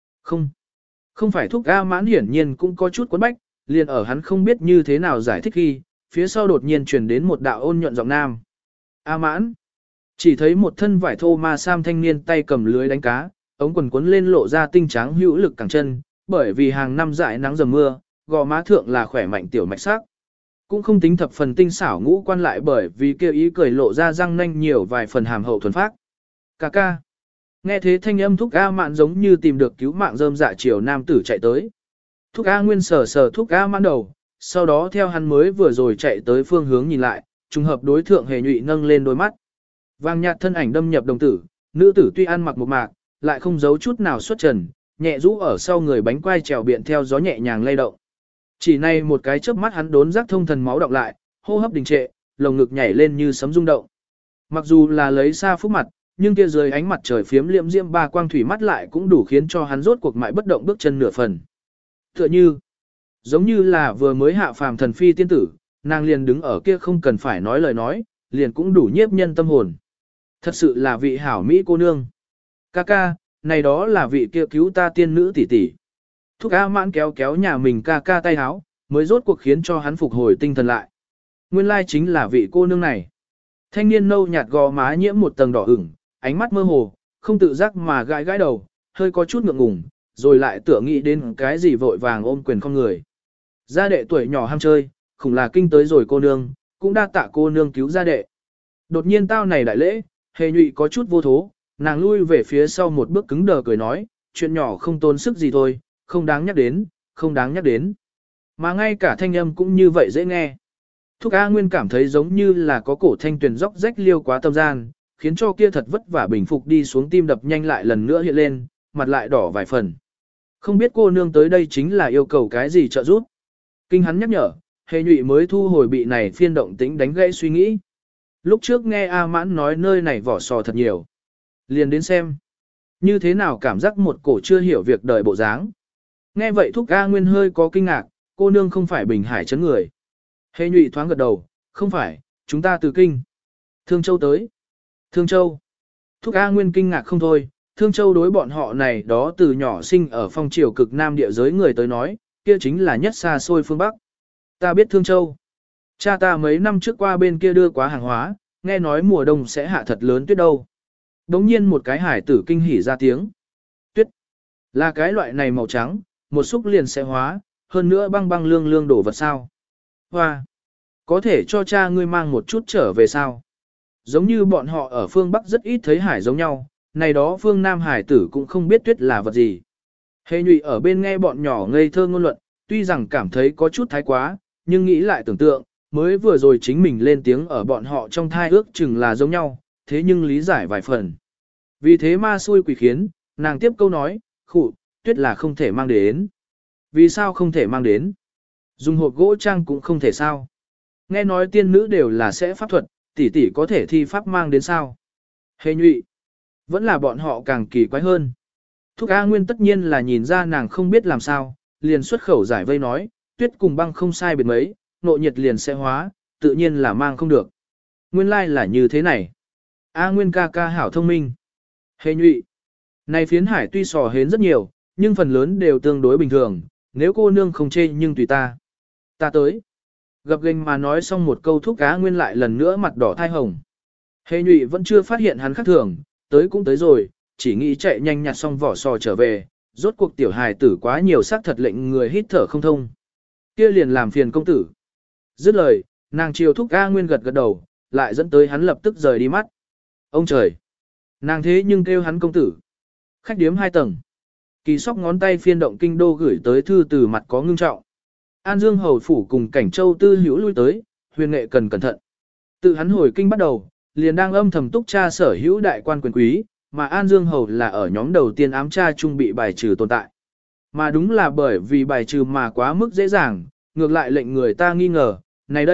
Không phải Thúc A Mãn hiển nhiên cũng có chút quấn bách, liền ở hắn không biết như thế nào giải thích khi, phía sau đột nhiên truyền đến một đạo ôn nhuận giọng nam. A Mãn. Chỉ thấy một thân vải thô ma sam thanh niên tay cầm lưới đánh cá, ống quần cuốn lên lộ ra tinh tráng hữu lực cẳng chân, bởi vì hàng năm dại nắng dầm mưa, gò má thượng là khỏe mạnh tiểu mạch sắc. Cũng không tính thập phần tinh xảo ngũ quan lại bởi vì kêu ý cười lộ ra răng nanh nhiều vài phần hàm hậu thuần phác. Cà ca. Nghe thế thanh âm Thúc A Mãn giống như tìm được cứu mạng rơm dạ chiều nam tử chạy tới. Thúc A Nguyên sờ Thúc A Mãn đầu, sau đó theo hắn mới vừa rồi chạy tới phương hướng nhìn lại, trùng hợp đối thượng hề nhụy nâng lên đôi mắt. Vàng nhạt thân ảnh đâm nhập đồng tử, nữ tử tuy ăn mặc một mạc, lại không giấu chút nào xuất trần, nhẹ rũ ở sau người bánh quai trèo biện theo gió nhẹ nhàng lay động. Chỉ này một cái chớp mắt hắn đốn giác thông thần máu đọng lại, hô hấp đình trệ, lồng ngực nhảy lên như sấm rung động. Mặc dù là lấy xa phúc mặt, nhưng kia dưới ánh mặt trời phiếm liệm diễm ba quang thủy mắt lại cũng đủ khiến cho hắn rốt cuộc mãi bất động bước chân nửa phần. Tựa như, giống như là vừa mới hạ phàm thần phi tiên tử, nàng liền đứng ở kia không cần phải nói lời nói, liền cũng đủ nhiếp nhân tâm hồn. Thật sự là vị hảo mỹ cô nương. Ca ca, này đó là vị kia cứu ta tiên nữ tỷ tỷ. Thúc A Mãn kéo kéo nhà mình ca ca tay háo, mới rốt cuộc khiến cho hắn phục hồi tinh thần lại. Nguyên lai chính là vị cô nương này. Thanh niên nâu nhạt gò má nhiễm một tầng đỏ ửng, ánh mắt mơ hồ, không tự giác mà gãi gãi đầu, hơi có chút ngượng ngùng, rồi lại tựa nghĩ đến cái gì vội vàng ôm quyền con người. Gia đệ tuổi nhỏ ham chơi, khủng là kinh tới rồi cô nương, cũng đa tạ cô nương cứu gia đệ. Đột nhiên tao này đại lễ, hề nhụy có chút vô thố, nàng lui về phía sau một bước cứng đờ cười nói, chuyện nhỏ không tốn sức gì thôi, không đáng nhắc đến, không đáng nhắc đến. Mà ngay cả thanh âm cũng như vậy dễ nghe. Thúc A Nguyên cảm thấy giống như là có cổ thanh tuyền róc rách liêu quá tâm gian, khiến cho kia thật vất vả bình phục đi xuống tim đập nhanh lại lần nữa hiện lên, mặt lại đỏ vài phần. Không biết cô nương tới đây chính là yêu cầu cái gì trợ giúp. Kinh hắn nhắc nhở, hề nhụy mới thu hồi bị này phiên động tĩnh đánh gãy suy nghĩ. Lúc trước nghe A Mãn nói nơi này vỏ sò thật nhiều. Liền đến xem. Như thế nào cảm giác một cổ chưa hiểu việc đời bộ dáng. Nghe vậy Thúc A Nguyên hơi có kinh ngạc, cô nương không phải Bình Hải chấn người. Hề nhụy thoáng gật đầu, không phải, chúng ta từ kinh. Thương Châu tới. Thương Châu. Thúc A Nguyên kinh ngạc không thôi, Thương Châu đối bọn họ này đó từ nhỏ sinh ở phong triều cực nam địa giới người tới nói, kia chính là nhất xa xôi phương Bắc. Ta biết Thương Châu. Cha ta mấy năm trước qua bên kia đưa quá hàng hóa, nghe nói mùa đông sẽ hạ thật lớn tuyết đâu. Đống nhiên một cái hải tử kinh hỉ ra tiếng. Tuyết. Là cái loại này màu trắng, một xúc liền sẽ hóa, hơn nữa băng băng lương lương đổ vật sao. Hoa. Có thể cho cha ngươi mang một chút trở về sao. Giống như bọn họ ở phương Bắc rất ít thấy hải giống nhau, này đó phương Nam hải tử cũng không biết tuyết là vật gì. Hề nhụy ở bên nghe bọn nhỏ ngây thơ ngôn luận, tuy rằng cảm thấy có chút thái quá, nhưng nghĩ lại tưởng tượng, mới vừa rồi chính mình lên tiếng ở bọn họ trong thai ước chừng là giống nhau, thế nhưng lý giải vài phần. Vì thế ma xui quỷ khiến, nàng tiếp câu nói, khụ, tuyết là không thể mang đến. Vì sao không thể mang đến? Dùng hộp gỗ trang cũng không thể sao. Nghe nói tiên nữ đều là sẽ pháp thuật, tỷ tỷ có thể thi pháp mang đến sao. Hề nhụy, vẫn là bọn họ càng kỳ quái hơn. Thúc A Nguyên tất nhiên là nhìn ra nàng không biết làm sao, liền xuất khẩu giải vây nói, tuyết cùng băng không sai biệt mấy, nội nhiệt liền sẽ hóa, tự nhiên là mang không được. Nguyên lai là như thế này. A Nguyên ca ca hảo thông minh. Hề nhụy, này phiến hải tuy sò hến rất nhiều, nhưng phần lớn đều tương đối bình thường, nếu cô nương không chê nhưng tùy ta. Ta tới. Gập ghềnh mà nói xong một câu Thúc A Nguyên lại lần nữa mặt đỏ thai hồng. Hề nhụy vẫn chưa phát hiện hắn khác thường, tới cũng tới rồi, chỉ nghĩ chạy nhanh nhặt xong vỏ sò trở về, rốt cuộc tiểu hài tử quá nhiều xác thật lệnh người hít thở không thông. Kia liền làm phiền công tử. Dứt lời, nàng chiều Thúc A Nguyên gật gật đầu, lại dẫn tới hắn lập tức rời đi mắt. Ông trời! Nàng thế nhưng kêu hắn công tử. Khách điếm 2 tầng. Kỳ sóc ngón tay phiên động kinh đô gửi tới thư từ mặt có ngưng trọng. An Dương hầu phủ cùng Cảnh Châu tư hữu lui tới, huyền nghệ cần cẩn thận. Tự hắn hồi kinh bắt đầu, liền đang âm thầm túc tra sở hữu đại quan quyền quý, mà An Dương hầu là ở nhóm đầu tiên ám tra trung bị bài trừ tồn tại. Mà đúng là bởi vì bài trừ mà quá mức dễ dàng, ngược lại lệnh người ta nghi ngờ, này đây,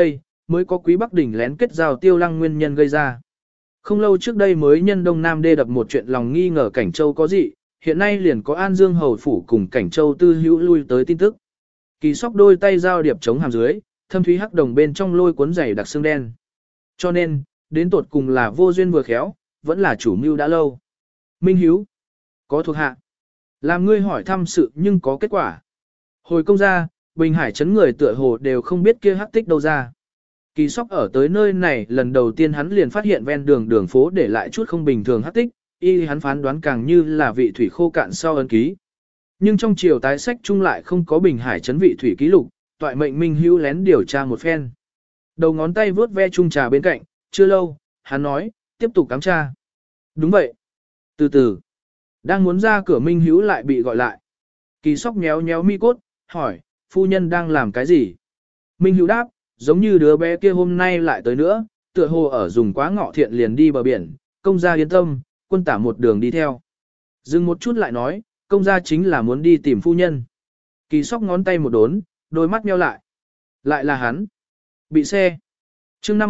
mới có Quý Bắc đỉnh lén kết giao Tiêu Lăng nguyên nhân gây ra. Không lâu trước đây mới nhân Đông Nam đê đập một chuyện lòng nghi ngờ Cảnh Châu có gì, hiện nay liền có An Dương hầu phủ cùng Cảnh Châu tư hữu lui tới tin tức. Kỳ Sóc đôi tay giao điệp chống hàm dưới, thâm thúy hắc đồng bên trong lôi cuốn dày đặc xương đen. Cho nên, đến tột cùng là vô duyên vừa khéo, vẫn là chủ mưu đã lâu. Minh Hiếu, có thuộc hạ. Làm ngươi hỏi thăm sự nhưng có kết quả. Hồi công ra, Bình Hải chấn người tựa hồ đều không biết kia hắc tích đâu ra. Kỳ Sóc ở tới nơi này lần đầu tiên hắn liền phát hiện ven đường phố để lại chút không bình thường hắc tích, y hắn phán đoán càng như là vị thủy khô cạn sau ấn ký. Nhưng trong chiều tái sách chung lại không có Bình Hải chấn vị thủy ký lục, toại mệnh Minh Hữu lén điều tra một phen. Đầu ngón tay vướt ve chung trà bên cạnh, chưa lâu, hắn nói, tiếp tục cắm tra. Đúng vậy. Từ từ, đang muốn ra cửa Minh Hữu lại bị gọi lại. Kỳ Sóc nhéo nhéo mi cốt, hỏi, phu nhân đang làm cái gì? Minh Hữu đáp, giống như đứa bé kia hôm nay lại tới nữa, tựa hồ ở dùng quá ngọ thiện liền đi bờ biển, công gia yên tâm, quân tả một đường đi theo. Dừng một chút lại nói, công gia chính là muốn đi tìm phu nhân. Kỳ Sóc ngón tay một đốn, đôi mắt nheo lại. Lại là hắn. Bị xe. Chương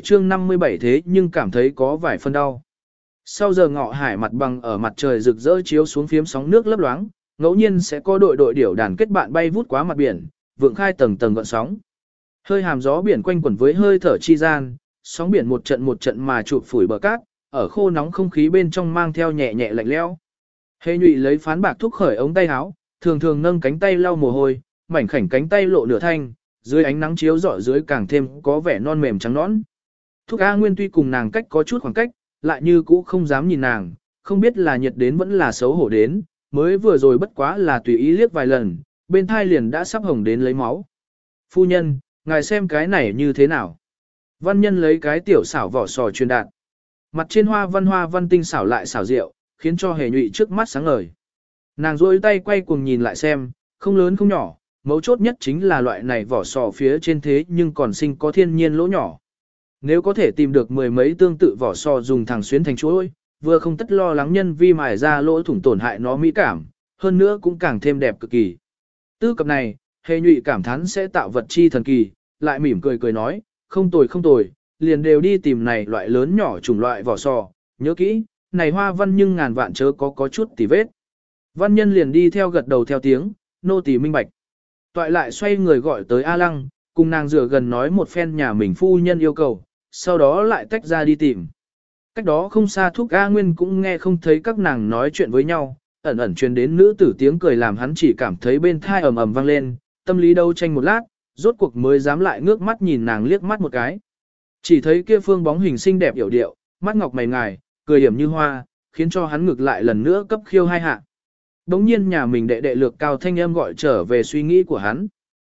57 thế nhưng cảm thấy có vài phân đau. Sau giờ ngọ hải mặt bằng ở mặt trời rực rỡ chiếu xuống phiếm sóng nước lấp loáng, ngẫu nhiên sẽ có đội điểu đàn kết bạn bay vút quá mặt biển, vượng khai tầng tầng gợn sóng. Hơi hàm gió biển quanh quẩn với hơi thở chi gian, sóng biển một trận mà chụp phủi bờ cát, ở khô nóng không khí bên trong mang theo nhẹ nhẹ lạnh lẽo. Hề Nhụy lấy phán bạc thúc khởi ống tay áo, thường thường nâng cánh tay lau mồ hôi, mảnh khảnh cánh tay lộ nửa thanh, dưới ánh nắng chiếu rọi dưới càng thêm có vẻ non mềm trắng nõn. Thúc A Nguyên tuy cùng nàng cách có chút khoảng cách, lại như cũ không dám nhìn nàng, không biết là nhiệt đến vẫn là xấu hổ đến, mới vừa rồi bất quá là tùy ý liếc vài lần, bên thai liền đã sắp hồng đến lấy máu. Phu nhân, ngài xem cái này như thế nào? Văn nhân lấy cái tiểu xảo vỏ sò truyền đạt. Mặt trên hoa văn tinh xảo lại xảo diệu, khiến cho Hề Nhụy trước mắt sáng ngời. Nàng rôi tay quay cuồng nhìn lại xem, không lớn không nhỏ, mấu chốt nhất chính là loại này vỏ sò phía trên thế nhưng còn sinh có thiên nhiên lỗ nhỏ. Nếu có thể tìm được mười mấy tương tự vỏ sò dùng thẳng xuyến thành chuỗi, vừa không tất lo lắng nhân vi mài ra lỗ thủng tổn hại nó mỹ cảm, hơn nữa cũng càng thêm đẹp cực kỳ. Tư cập này, Hề Nhụy cảm thán sẽ tạo vật chi thần kỳ, lại mỉm cười nói, không tồi, liền đều đi tìm này loại lớn nhỏ chủng loại vỏ sò, nhớ kỹ, này hoa văn nhưng ngàn vạn chớ có chút tỉ vết. Văn nhân liền đi theo gật đầu theo tiếng, nô tỳ minh bạch. Toại lại xoay người gọi tới A Lăng, cùng nàng rửa gần nói một phen nhà mình phu nhân yêu cầu, sau đó lại tách ra đi tìm. Cách đó không xa Thúc A Nguyên cũng nghe không thấy các nàng nói chuyện với nhau, ẩn ẩn truyền đến nữ tử tiếng cười làm hắn chỉ cảm thấy bên thai ầm ầm vang lên, tâm lý đấu tranh một lát, rốt cuộc mới dám lại ngước mắt nhìn nàng liếc mắt một cái. Chỉ thấy kia phương bóng hình xinh đẹp yểu điệu, mắt ngọc mày ngài, cười điểm như hoa, khiến cho hắn ngược lại lần nữa cấp khiêu hai hạ. Đống nhiên nhà mình đệ lược cao thanh âm gọi trở về suy nghĩ của hắn.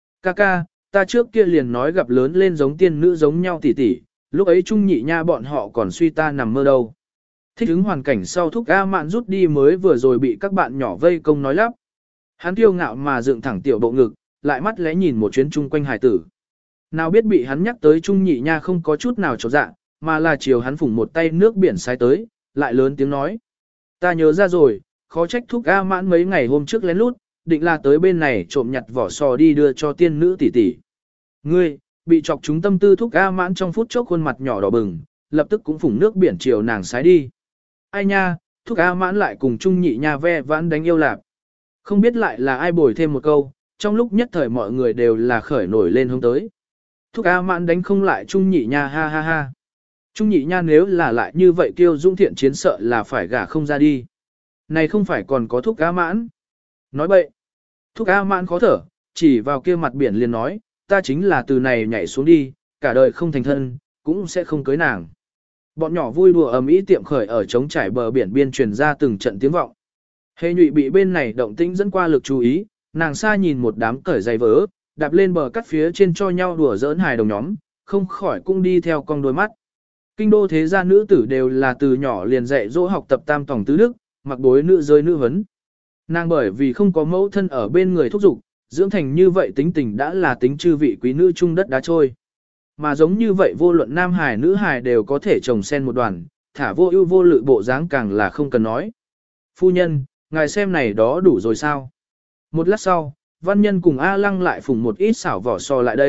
Ca, ta trước kia liền nói gặp lớn lên giống tiên nữ giống nhau tỉ tỉ, lúc ấy Trung Nhị Nha bọn họ còn suy ta nằm mơ đâu. Thích ứng hoàn cảnh sau Thúc A Mạn rút đi mới vừa rồi bị các bạn nhỏ vây công nói lắp. Hắn kiêu ngạo mà dựng thẳng tiểu bộ ngực, lại mắt lẽ nhìn một chuyến chung quanh hài tử. Nào biết bị hắn nhắc tới Trung Nhị Nha không có chút nào chột dạ, mà là chiều hắn phủng một tay nước biển sai tới, lại lớn tiếng nói. Ta nhớ ra rồi, khó trách Thúc A Mãn mấy ngày hôm trước lén lút, định là tới bên này trộm nhặt vỏ sò đi đưa cho tiên nữ tỷ tỷ. Ngươi, bị chọc chúng tâm tư Thúc A Mãn trong phút chốc khuôn mặt nhỏ đỏ bừng, lập tức cũng phủng nước biển chiều nàng sái đi. Ai nha, Thúc A Mãn lại cùng Trung Nhị Nha ve vãn đánh yêu lạp. Không biết lại là ai bồi thêm một câu, trong lúc nhất thời mọi người đều là khởi nổi lên hướng tới. Thúc A Mãn đánh không lại Trung Nhị Nha ha ha ha. Trung Nhị Nha nếu là lại như vậy kêu dung thiện chiến sợ là phải gả không ra đi. Này không phải còn có Thúc A Mãn. Nói bậy. Thúc A Mãn khó thở, chỉ vào kia mặt biển liền nói, ta chính là từ này nhảy xuống đi, cả đời không thành thân, cũng sẽ không cưới nàng. Bọn nhỏ vui đùa ầm ĩ tiệm khởi ở trống trải bờ biển biên truyền ra từng trận tiếng vọng. Hề Nhụy bị bên này động tĩnh dẫn qua lực chú ý, nàng xa nhìn một đám cởi giày vớ, đạp lên bờ cắt phía trên cho nhau đùa giỡn hài đồng nhóm, không khỏi cũng đi theo con đôi mắt. Kinh đô thế gia nữ tử đều là từ nhỏ liền dạy dỗ học tập tam tòng tứ đức, mặc đối nữ rơi nữ huấn. Nàng bởi vì không có mẫu thân ở bên người thúc giục, dưỡng thành như vậy tính tình đã là tính chư vị quý nữ trung đất đá trôi. Mà giống như vậy vô luận nam hài nữ hài đều có thể trồng sen một đoàn, thả vô ưu vô lự bộ dáng càng là không cần nói. Phu nhân, ngài xem này đó đủ rồi sao? Một lát sau, văn nhân cùng A Lăng lại phủng một ít xảo vỏ sò lại đây,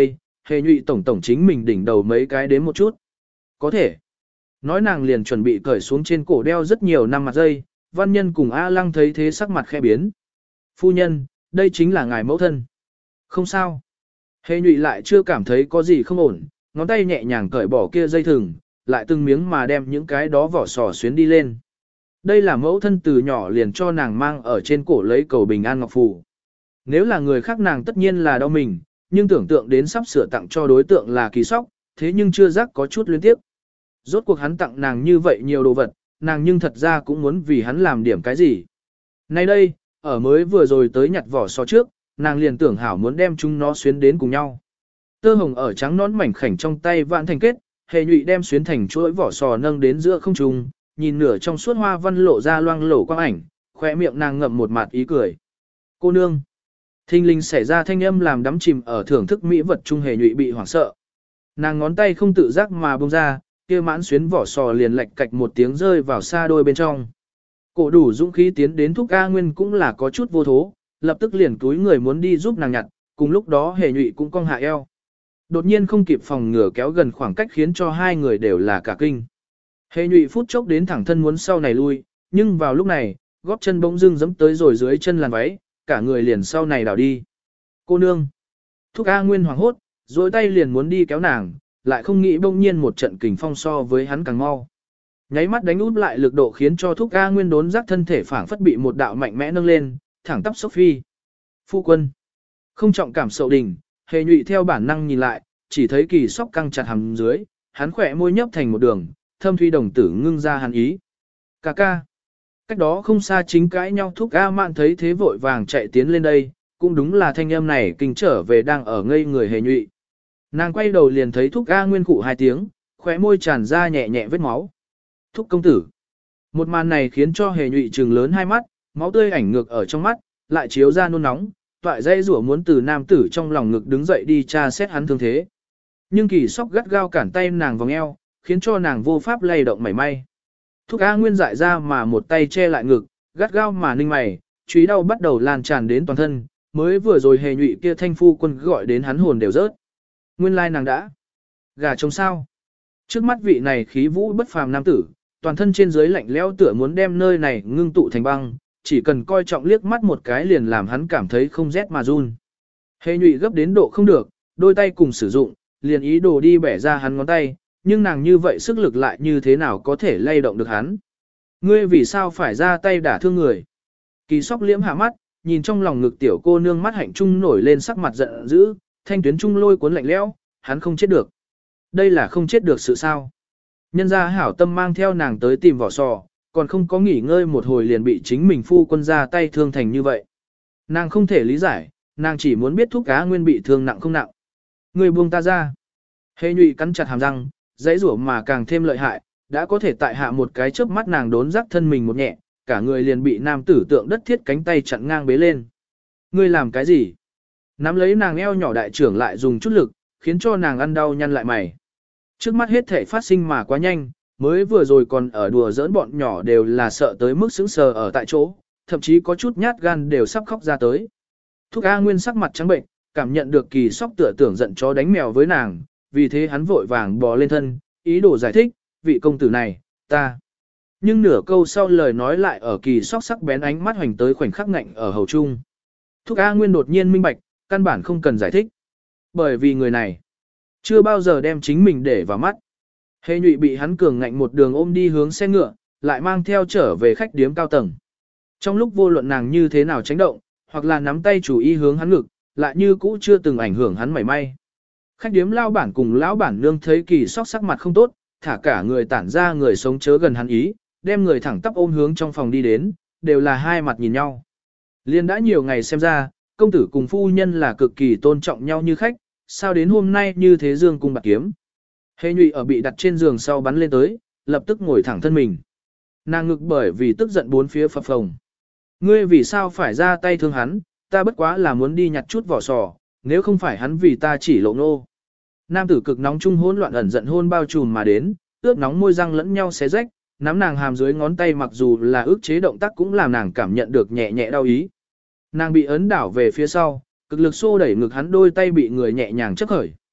hề nhụy tổng tổng chính mình đỉnh đầu mấy cái đến một chút. Có thể. Nói nàng liền chuẩn bị cởi xuống trên cổ đeo rất nhiều năm mặt dây, văn nhân cùng A Lăng thấy thế sắc mặt khẽ biến. Phu nhân, đây chính là ngài mẫu thân. Không sao. Hề nhụy lại chưa cảm thấy có gì không ổn, ngón tay nhẹ nhàng cởi bỏ kia dây thừng, lại từng miếng mà đem những cái đó vỏ sò xuyến đi lên. Đây là mẫu thân từ nhỏ liền cho nàng mang ở trên cổ lấy cầu bình an ngọc phù. Nếu là người khác nàng tất nhiên là đau mình, nhưng tưởng tượng đến sắp sửa tặng cho đối tượng là Kỳ Sóc, thế nhưng chưa giác có chút luyến tiếc. Rốt cuộc hắn tặng nàng như vậy nhiều đồ vật, nàng nhưng thật ra cũng muốn vì hắn làm điểm cái gì. Nay đây, ở mới vừa rồi tới nhặt vỏ sò trước, nàng liền tưởng hảo muốn đem chúng nó xuyến đến cùng nhau. Tơ hồng ở trắng nón mảnh khảnh trong tay vạn thành kết, hề nhụy đem xuyến thành chuỗi vỏ sò nâng đến giữa không trung, nhìn nửa trong suốt hoa văn lộ ra loang lổ quang ảnh, khỏe miệng nàng ngậm một mặt ý cười. Cô nương. Thình lình xảy ra thanh âm làm đắm chìm ở thưởng thức mỹ vật trung hề nhụy bị hoảng sợ. Nàng ngón tay không tự giác mà bông ra, kia mãn xuyến vỏ sò liền lạch cạch một tiếng rơi vào xa đôi bên trong. Cổ đủ dũng khí tiến đến thúc A Nguyên cũng là có chút vô thố, lập tức liền túi người muốn đi giúp nàng nhặt, cùng lúc đó hề nhụy cũng cong hạ eo. Đột nhiên không kịp phòng ngừa kéo gần khoảng cách khiến cho hai người đều là cả kinh. Hề nhụy phút chốc đến thẳng thân muốn sau này lui, nhưng vào lúc này, gót chân bỗng dưng giẫm tới rồi dưới chân làn váy, cả người liền sau này đảo đi. Cô nương! Thúc A Nguyên hoảng hốt, dối tay liền muốn đi kéo nàng, lại không nghĩ bỗng nhiên một trận kình phong so với hắn càng mau. Nháy mắt đánh út lại lực độ khiến cho Thúc A Nguyên đốn giác thân thể phảng phất bị một đạo mạnh mẽ nâng lên, thẳng tắp Sophie. Phu quân! Không trọng cảm sậu đình, hề nhụy theo bản năng nhìn lại, chỉ thấy Kỳ Sóc căng chặt hàm dưới, hắn khỏe môi nhấp thành một đường, thâm thuy đồng tử ngưng ra hắn ý. Cà ca. Cách đó không xa chính cãi nhau Thúc A Mạn thấy thế vội vàng chạy tiến lên đây, cũng đúng là thanh âm này kinh trở về đang ở ngây người hề nhụy. Nàng quay đầu liền thấy Thúc A Nguyên cụ hai tiếng, khóe môi tràn ra nhẹ nhẹ vết máu. Thúc công tử. Một màn này khiến cho hề nhụy trừng lớn hai mắt, máu tươi ảnh ngược ở trong mắt, lại chiếu ra nôn nóng, toại dây rủa muốn từ nam tử trong lòng ngực đứng dậy đi tra xét hắn thương thế. Nhưng Kỳ Sóc gắt gao cản tay nàng vòng eo, khiến cho nàng vô pháp lay động mảy may. Thúc A Nguyên dại ra mà một tay che lại ngực, gắt gao mà ninh mày, chúy đau bắt đầu lan tràn đến toàn thân, mới vừa rồi hề nhụy kia thanh phu quân gọi đến hắn hồn đều rớt. Nguyên lai nàng đã gà trống sao. Trước mắt vị này khí vũ bất phàm nam tử, toàn thân trên dưới lạnh lẽo tựa muốn đem nơi này ngưng tụ thành băng, chỉ cần coi trọng liếc mắt một cái liền làm hắn cảm thấy không rét mà run. Hề nhụy gấp đến độ không được, đôi tay cùng sử dụng, liền ý đồ đi bẻ ra hắn ngón tay, nhưng nàng như vậy sức lực lại như thế nào có thể lay động được hắn. Ngươi vì sao phải ra tay đả thương người? Kỳ Sóc liễm hạ mắt, nhìn trong lòng ngực tiểu cô nương mắt hạnh trung nổi lên sắc mặt giận dữ, thanh tuyến trung lôi cuốn lạnh lẽo, hắn không chết được. Đây là không chết được sự sao? Nhân gia hảo tâm mang theo nàng tới tìm vỏ sò, còn không có nghỉ ngơi một hồi liền bị chính mình phu quân ra tay thương thành như vậy. Nàng không thể lý giải, nàng chỉ muốn biết Thúc A Nguyên bị thương nặng không nặng. Người buông ta ra. Hề nhụy cắn chặt hàm răng, dãy rủa mà càng thêm lợi hại, đã có thể tại hạ một cái chớp mắt nàng đốn giác thân mình một nhẹ, cả người liền bị nam tử tượng đất thiết cánh tay chặn ngang bế lên. Ngươi làm cái gì? Nắm lấy nàng eo nhỏ đại trưởng lại dùng chút lực, khiến cho nàng ăn đau nhăn lại mày. Trước mắt hết thể phát sinh mà quá nhanh, mới vừa rồi còn ở đùa giỡn bọn nhỏ đều là sợ tới mức sững sờ ở tại chỗ, thậm chí có chút nhát gan đều sắp khóc ra tới. Thúc A Nguyên sắc mặt trắng bệnh, cảm nhận được Kỳ Sóc tựa tưởng giận chó đánh mèo với nàng, vì thế hắn vội vàng bò lên thân, ý đồ giải thích, vị công tử này, ta. Nhưng nửa câu sau lời nói lại ở Kỳ Sóc sắc bén ánh mắt hoành tới khoảnh khắc ngạnh ở hầu trung. Thúc A Nguyên đột nhiên minh bạch, căn bản không cần giải thích. Bởi vì người này, chưa bao giờ đem chính mình để vào mắt. Hề nhụy bị hắn cường ngạnh một đường ôm đi hướng xe ngựa, lại mang theo trở về khách điếm cao tầng. Trong lúc vô luận nàng như thế nào tránh động, hoặc là nắm tay chủ ý hướng hắn ngực, lại như cũ chưa từng ảnh hưởng hắn mảy may. Khách điếm lao bản cùng lão bản nương thấy Kỳ Sóc sắc mặt không tốt, thả cả người tản ra người sống chớ gần hắn ý, đem người thẳng tắp ôm hướng trong phòng đi đến, đều là hai mặt nhìn nhau. Liên đã nhiều ngày xem ra, công tử cùng phu nhân là cực kỳ tôn trọng nhau như khách, sao đến hôm nay như thế dương cung bạc kiếm. Hề nhụy ở bị đặt trên giường sau bắn lên tới, lập tức ngồi thẳng thân mình. Nàng ngực bởi vì tức giận bốn phía phập phồng. Ngươi vì sao phải ra tay thương hắn, ta bất quá là muốn đi nhặt chút vỏ sò, nếu không phải hắn vì ta chỉ lộ nô. Nam tử cực nóng trung hỗn loạn ẩn giận hôn bao trùm mà đến, ướt nóng môi răng lẫn nhau xé rách, nắm nàng hàm dưới ngón tay mặc dù là ức chế động tác cũng làm nàng cảm nhận được nhẹ nhẹ đau ý. Nàng bị ấn đảo về phía sau, cực lực xô đẩy ngực hắn đôi tay bị người nhẹ nhàng chấp khởi.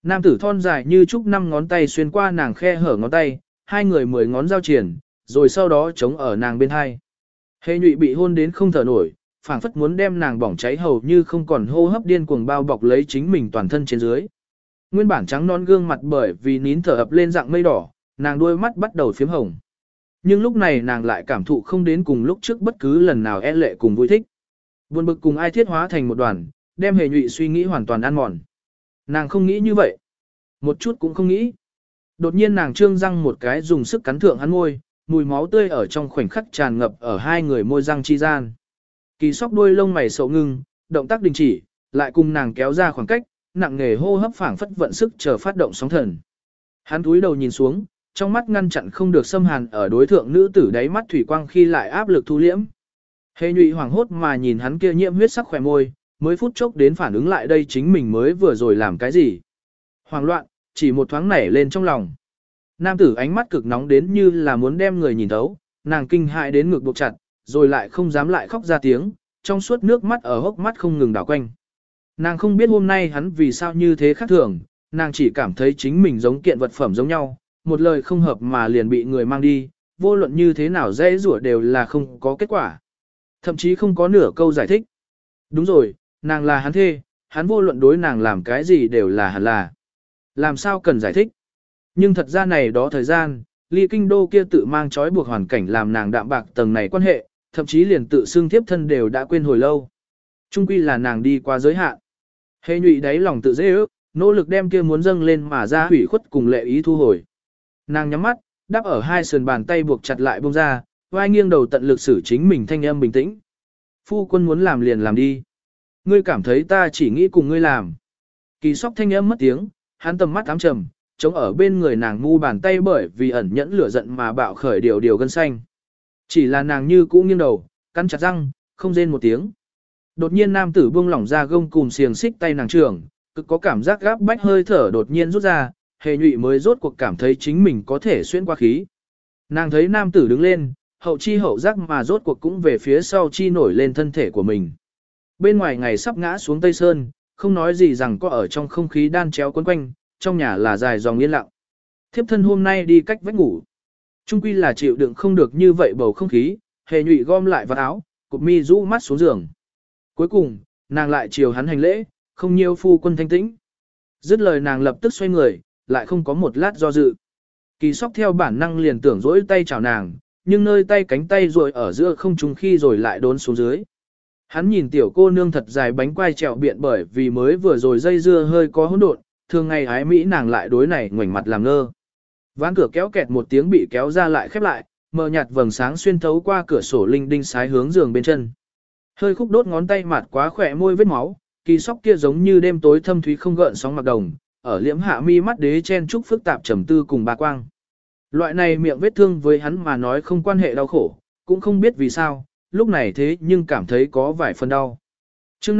Nam tử thon dài như trúc 5 ngón tay xuyên qua nàng khe hở ngón tay, hai người 10 ngón giao triển, rồi sau đó chống ở nàng bên hai. Hề nhụy bị hôn đến không thở nổi, phảng phất muốn đem nàng bỏng cháy hầu như không còn hô hấp điên cuồng bao bọc lấy chính mình toàn thân trên dưới. Nguyên bản trắng non gương mặt bởi vì nín thở ập lên dạng mây đỏ, nàng đôi mắt bắt đầu phím hồng. Nhưng lúc này nàng lại cảm thụ không đến cùng lúc trước bất cứ lần nào e lệ cùng vui thích. Buồn bực cùng ai thiết hóa thành một đoàn, đem hề nhụy suy nghĩ hoàn toàn ăn mòn. Nàng không nghĩ như vậy. Một chút cũng không nghĩ. Đột nhiên nàng trương răng một cái dùng sức cắn thượng hắn môi, mùi máu tươi ở trong khoảnh khắc tràn ngập ở hai người môi răng chi gian. Kỳ sóc đuôi lông mày sầu ngưng, động tác đình chỉ, lại cùng nàng kéo ra khoảng cách, nặng nề hô hấp phảng phất vận sức chờ phát động sóng thần. Hắn cúi đầu nhìn xuống, trong mắt ngăn chặn không được xâm hàn ở đối thượng nữ tử đáy mắt thủy quang khi lại áp lực thu liễm. Hề nhụy hoảng hốt mà nhìn hắn kia nhiễm huyết sắc khỏe môi, mới phút chốc đến phản ứng lại đây chính mình mới vừa rồi làm cái gì. Hoảng loạn, chỉ một thoáng nảy lên trong lòng. Nam tử ánh mắt cực nóng đến như là muốn đem người nhìn thấu, nàng kinh hại đến ngực buộc chặt, rồi lại không dám lại khóc ra tiếng, trong suốt nước mắt ở hốc mắt không ngừng đảo quanh. Nàng không biết hôm nay hắn vì sao như thế khác thường, nàng chỉ cảm thấy chính mình giống kiện vật phẩm giống nhau, một lời không hợp mà liền bị người mang đi, vô luận như thế nào dễ rủa đều là không có kết quả. Thậm chí không có nửa câu giải thích. Đúng rồi, nàng là hắn thê, hắn vô luận đối nàng làm cái gì đều là hẳn là. Làm sao cần giải thích. Nhưng thật ra này đó thời gian, ly kinh đô kia tự mang trói buộc hoàn cảnh làm nàng đạm bạc tầng này quan hệ, thậm chí liền tự xưng thiếp thân đều đã quên hồi lâu. Trung quy là nàng đi qua giới hạn. Hề nhụy đáy lòng tự dễ ước, nỗ lực đem kia muốn dâng lên mà ra hủy khuất cùng lệ ý thu hồi. Nàng nhắm mắt, đắp ở hai sườn bàn tay buộc chặt lại bông ra, vai nghiêng đầu tận lực xử chính mình thanh âm bình tĩnh. Phu quân muốn làm liền làm đi. Ngươi cảm thấy ta chỉ nghĩ cùng ngươi làm. Kỳ sóc thanh âm mất tiếng, hắn tầm mắt ám trầm, chống ở bên người nàng ngu bàn tay bởi vì ẩn nhẫn lửa giận mà bạo khởi điều gân xanh. Chỉ là nàng như cũ nghiêng đầu, cắn chặt răng, không rên một tiếng. Đột nhiên nam tử buông lỏng ra gông cùm xiềng xích tay nàng trưởng, cực có cảm giác gáp bách hơi thở đột nhiên rút ra, hề nhụy mới rốt cuộc cảm thấy chính mình có thể xuyên qua khí. Nàng thấy nam tử đứng lên, hậu chi hậu giác mà rốt cuộc cũng về phía sau chi nổi lên thân thể của mình. Bên ngoài ngày sắp ngã xuống Tây Sơn, không nói gì rằng có ở trong không khí đan chéo quấn quanh, trong nhà là dài dòng yên lặng. Thiếp thân hôm nay đi cách vách ngủ. Trung quy là chịu đựng không được như vậy bầu không khí, hề nhụy gom lại vào áo, cụp mi rũ mắt xuống giường. Cuối cùng, nàng lại chiều hắn hành lễ, không nhiều phu quân thanh tĩnh. Dứt lời nàng lập tức xoay người, lại không có một lát do dự. Kỳ sóc theo bản năng liền tưởng dỗi tay chào nàng, nhưng nơi tay cánh tay ruội ở giữa không trùng khi rồi lại đốn xuống dưới. Hắn nhìn tiểu cô nương thật dài bánh quai trèo biện bởi vì mới vừa rồi dây dưa hơi có hỗn độn, thường ngày ái mỹ nàng lại đối này ngoảnh mặt làm ngơ. Ván cửa kéo kẹt một tiếng bị kéo ra lại khép lại, mờ nhạt vầng sáng xuyên thấu qua cửa sổ linh đinh sái hướng giường bên chân. Hơi khúc đốt ngón tay mạt quá khỏe môi vết máu, kỳ sóc kia giống như đêm tối thâm thúy không gợn sóng mặc đồng, ở liễm hạ mi mắt đế chen trúc phức tạp trầm tư cùng ba quang. Loại này miệng vết thương với hắn mà nói không quan hệ đau khổ, cũng không biết vì sao, lúc này thế nhưng cảm thấy có vài phần đau. Chương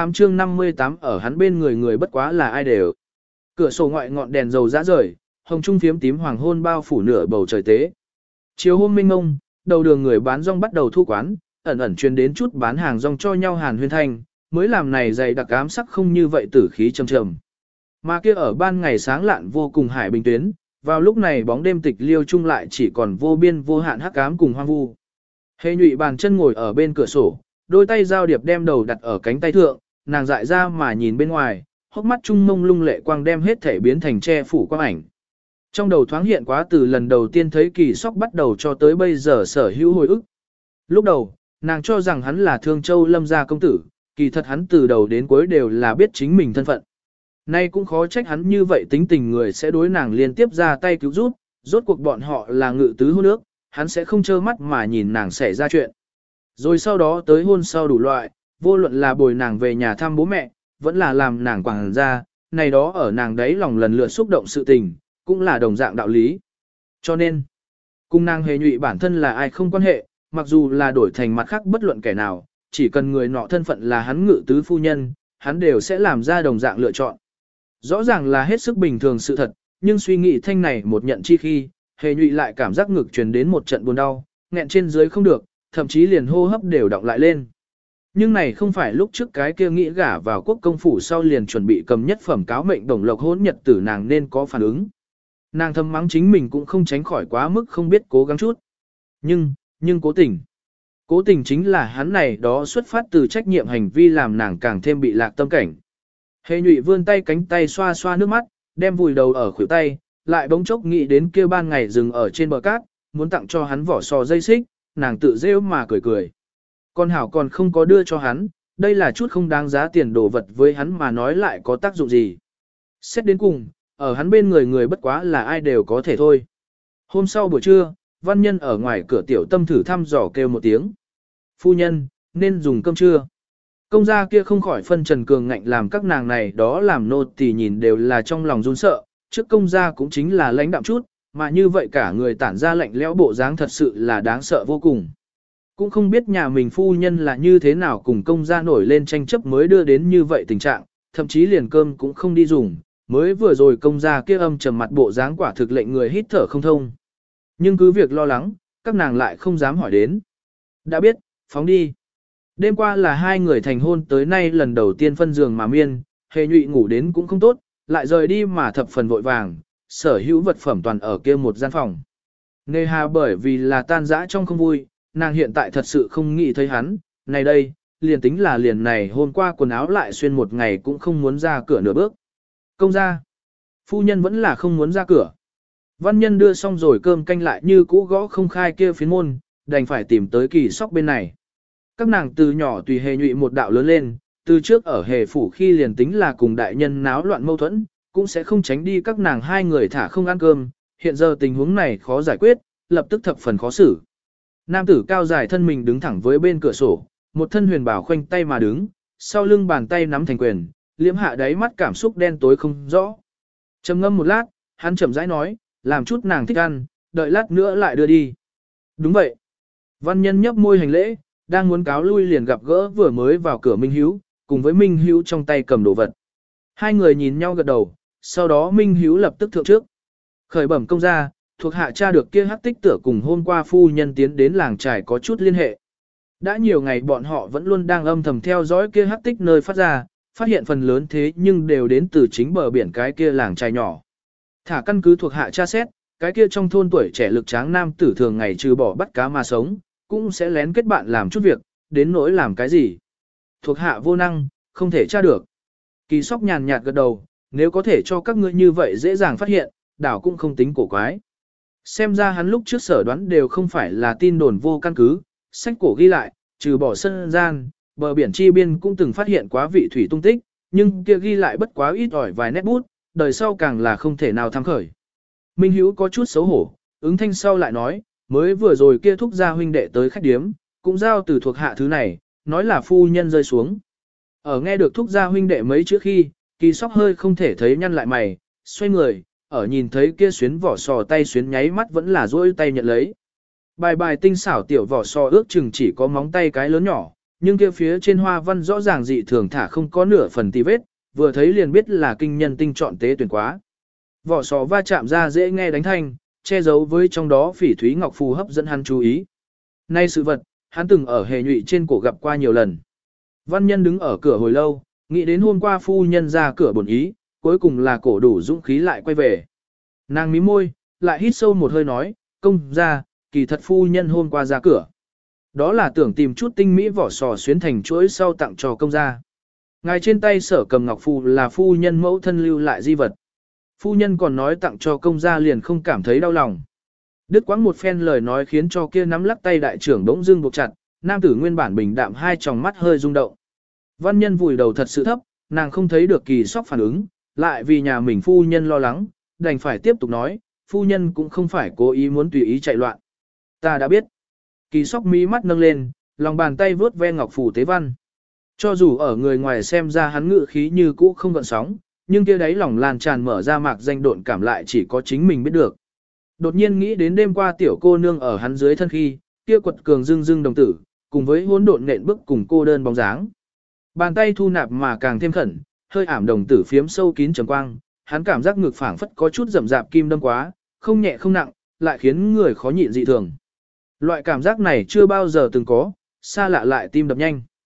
58 ở hắn bên người bất quá là ai đều. Cửa sổ ngoại ngọn đèn dầu rã rời, hồng trung phiếm tím hoàng hôn bao phủ nửa bầu trời tế. Chiều hôm minh ngông, đầu đường người bán rong bắt đầu thu quán, ẩn ẩn truyền đến chút bán hàng rong cho nhau hàn huyên thanh, mới làm này dày đặc ám sắc không như vậy tử khí trầm trầm. Mà kia ở ban ngày sáng lạn vô cùng hải bình tuyến, vào lúc này bóng đêm tịch liêu chung lại chỉ còn vô biên vô hạn hắc ám cùng hoang vu. Hề nhụy bàn chân ngồi ở bên cửa sổ, đôi tay giao điệp đem đầu đặt ở cánh tay thượng, nàng dại ra mà nhìn bên ngoài, hốc mắt trung mông lung lệ quang đem hết thể biến thành che phủ quang ảnh. Trong đầu thoáng hiện quá từ lần đầu tiên thấy kỳ sóc bắt đầu cho tới bây giờ sở hữu hồi ức. Lúc đầu, nàng cho rằng hắn là Thương Châu Lâm gia công tử, kỳ thật hắn từ đầu đến cuối đều là biết chính mình thân phận. Nay cũng khó trách hắn như vậy tính tình người sẽ đối nàng liên tiếp ra tay cứu giúp, rốt cuộc bọn họ là ngự tứ hôn nước, hắn sẽ không trơ mắt mà nhìn nàng xảy ra chuyện. Rồi sau đó tới hôn sau đủ loại, vô luận là bồi nàng về nhà thăm bố mẹ, vẫn là làm nàng quảng ra, này đó ở nàng đấy lòng lần lượt xúc động sự tình, cũng là đồng dạng đạo lý. Cho nên, cùng nàng hề nhụy bản thân là ai không quan hệ, mặc dù là đổi thành mặt khác bất luận kẻ nào, chỉ cần người nọ thân phận là hắn ngự tứ phu nhân, hắn đều sẽ làm ra đồng dạng lựa chọn. Rõ ràng là hết sức bình thường sự thật, nhưng suy nghĩ thanh này một nhận chi khi, hề nhụy lại cảm giác ngực truyền đến một trận buồn đau, nghẹn trên dưới không được, thậm chí liền hô hấp đều đọng lại lên. Nhưng này không phải lúc trước cái kia nghĩ gả vào quốc công phủ sau liền chuẩn bị cầm nhất phẩm cáo mệnh đồng lộc hôn nhật tử nàng nên có phản ứng. Nàng thầm mắng chính mình cũng không tránh khỏi quá mức không biết cố gắng chút. Nhưng cố tình. Cố tình chính là hắn này đó xuất phát từ trách nhiệm hành vi làm nàng càng thêm bị lạc tâm cảnh. Hề nhụy vươn tay cánh tay xoa xoa nước mắt, đem vùi đầu ở khuỷu tay, lại bỗng chốc nghĩ đến kia ban ngày dừng ở trên bờ cát, muốn tặng cho hắn vỏ sò dây xích, nàng tự rêu mà cười cười. Con hảo còn không có đưa cho hắn, đây là chút không đáng giá tiền đồ vật với hắn mà nói lại có tác dụng gì. Xét đến cùng, ở hắn bên người người bất quá là ai đều có thể thôi. Hôm sau buổi trưa, văn nhân ở ngoài cửa tiểu tâm thử thăm dò kêu một tiếng. Phu nhân, nên dùng cơm trưa. Công gia kia không khỏi phân trần cường ngạnh làm các nàng này đó làm nô tỳ nhìn đều là trong lòng run sợ, trước công gia cũng chính là lãnh đạm chút, mà như vậy cả người tản ra lạnh lẽo bộ dáng thật sự là đáng sợ vô cùng. Cũng không biết nhà mình phu nhân là như thế nào cùng công gia nổi lên tranh chấp mới đưa đến như vậy tình trạng, thậm chí liền cơm cũng không đi dùng, mới vừa rồi công gia kia âm trầm mặt bộ dáng quả thực lệnh người hít thở không thông. Nhưng cứ việc lo lắng, các nàng lại không dám hỏi đến. Đã biết, phóng đi. Đêm qua là hai người thành hôn tới nay lần đầu tiên phân giường mà miên, hề nhụy ngủ đến cũng không tốt, lại rời đi mà thập phần vội vàng, sở hữu vật phẩm toàn ở kia một gian phòng. Nề hà bởi vì là tan rã trong không vui, nàng hiện tại thật sự không nghĩ thấy hắn, này đây, liền tính là liền này hôm qua quần áo lại xuyên một ngày cũng không muốn ra cửa nửa bước. Công ra, phu nhân vẫn là không muốn ra cửa. Văn nhân đưa xong rồi cơm canh lại như cũ gõ không khai kia phiến môn, đành phải tìm tới Kỳ Sóc bên này. Các nàng từ nhỏ tùy hề nhụy một đạo lớn lên, từ trước ở hề phủ khi liền tính là cùng đại nhân náo loạn mâu thuẫn, cũng sẽ không tránh đi các nàng hai người thả không ăn cơm, hiện giờ tình huống này khó giải quyết, lập tức thập phần khó xử. Nam tử cao dài thân mình đứng thẳng với bên cửa sổ, một thân huyền bảo khoanh tay mà đứng, sau lưng bàn tay nắm thành quyền, liễm hạ đáy mắt cảm xúc đen tối không rõ. Trầm ngâm một lát, hắn chậm rãi nói, làm chút nàng thích ăn, đợi lát nữa lại đưa đi. Đúng vậy. Văn nhân nhấp môi hành lễ, đang muốn cáo lui liền gặp gỡ vừa mới vào cửa Minh Hiếu, cùng với Minh Hiếu trong tay cầm đồ vật. Hai người nhìn nhau gật đầu, sau đó Minh Hiếu lập tức thượng trước. Khởi bẩm công gia, thuộc hạ cha được kia hắc tích tựa cùng hôm qua phu nhân tiến đến làng trài có chút liên hệ. Đã nhiều ngày bọn họ vẫn luôn đang âm thầm theo dõi kia hắc tích nơi phát ra, phát hiện phần lớn thế nhưng đều đến từ chính bờ biển cái kia làng trài nhỏ. Thả căn cứ thuộc hạ tra xét, cái kia trong thôn tuổi trẻ lực tráng nam tử thường ngày trừ bỏ bắt cá mà sống, cũng sẽ lén kết bạn làm chút việc, đến nỗi làm cái gì. Thuộc hạ vô năng, không thể tra được. Kỳ Sóc nhàn nhạt gật đầu, nếu có thể cho các ngươi như vậy dễ dàng phát hiện, đảo cũng không tính cổ quái. Xem ra hắn lúc trước sở đoán đều không phải là tin đồn vô căn cứ, sách cổ ghi lại, trừ bỏ sân gian, bờ biển chi biên cũng từng phát hiện quá vị thủy tung tích, nhưng kia ghi lại bất quá ít ỏi vài nét bút, đời sau càng là không thể nào tham khởi. Minh Hữu có chút xấu hổ, ứng thanh sau lại nói, mới vừa rồi kia thúc gia huynh đệ tới khách điếm, cũng giao từ thuộc hạ thứ này, nói là phu nhân rơi xuống. Ở nghe được thúc gia huynh đệ mấy chữ khi, Kỳ Sóc hơi không thể thấy nhăn lại mày, xoay người, ở nhìn thấy kia xuyến vỏ sò tay xuyến nháy mắt vẫn là duỗi tay nhận lấy. Bài bài tinh xảo tiểu vỏ sò ước chừng chỉ có móng tay cái lớn nhỏ, nhưng kia phía trên hoa văn rõ ràng dị thường thả không có nửa phần tì vết, vừa thấy liền biết là kinh nhân tinh chọn tế tuyển quá. Vỏ sò va chạm ra dễ nghe đánh thanh, che giấu với trong đó phỉ thúy ngọc phù hấp dẫn hắn chú ý. Nay sự vật, hắn từng ở hề nhụy trên cổ gặp qua nhiều lần. Văn nhân đứng ở cửa hồi lâu, nghĩ đến hôm qua phu nhân ra cửa bổn ý, cuối cùng là cổ đủ dũng khí lại quay về. Nàng mím môi, lại hít sâu một hơi nói, công ra, kỳ thật phu nhân hôm qua ra cửa. Đó là tưởng tìm chút tinh mỹ vỏ sò xuyến thành chuỗi sau tặng cho công gia. Ngài trên tay sở cầm ngọc phù là phu nhân mẫu thân lưu lại di vật. Phu nhân còn nói tặng cho công gia liền không cảm thấy đau lòng. Đứt quãng một phen lời nói khiến cho kia nắm lắc tay đại trưởng bỗng dưng buộc chặt, nam tử nguyên bản bình đạm hai tròng mắt hơi rung động. Văn nhân vùi đầu thật sự thấp, nàng không thấy được Kỳ Sóc phản ứng, lại vì nhà mình phu nhân lo lắng, đành phải tiếp tục nói, phu nhân cũng không phải cố ý muốn tùy ý chạy loạn. Ta đã biết. Kỳ Sóc mí mắt nâng lên, lòng bàn tay vướt ve ngọc phù tế văn. Cho dù ở người ngoài xem ra hắn ngự khí như cũ không gợn sóng, nhưng kia đáy lòng lan tràn mở ra mạc danh độn cảm lại chỉ có chính mình biết được. Đột nhiên nghĩ đến đêm qua tiểu cô nương ở hắn dưới thân khi, kia quật cường dưng dưng đồng tử, cùng với hỗn độn nện bức cùng cô đơn bóng dáng. Bàn tay thu nạp mà càng thêm khẩn, hơi ảm đồng tử phiếm sâu kín trầm quang, hắn cảm giác ngực phảng phất có chút rậm rạp kim đâm quá, không nhẹ không nặng, lại khiến người khó nhịn dị thường. Loại cảm giác này chưa bao giờ từng có, xa lạ lại tim đập nhanh.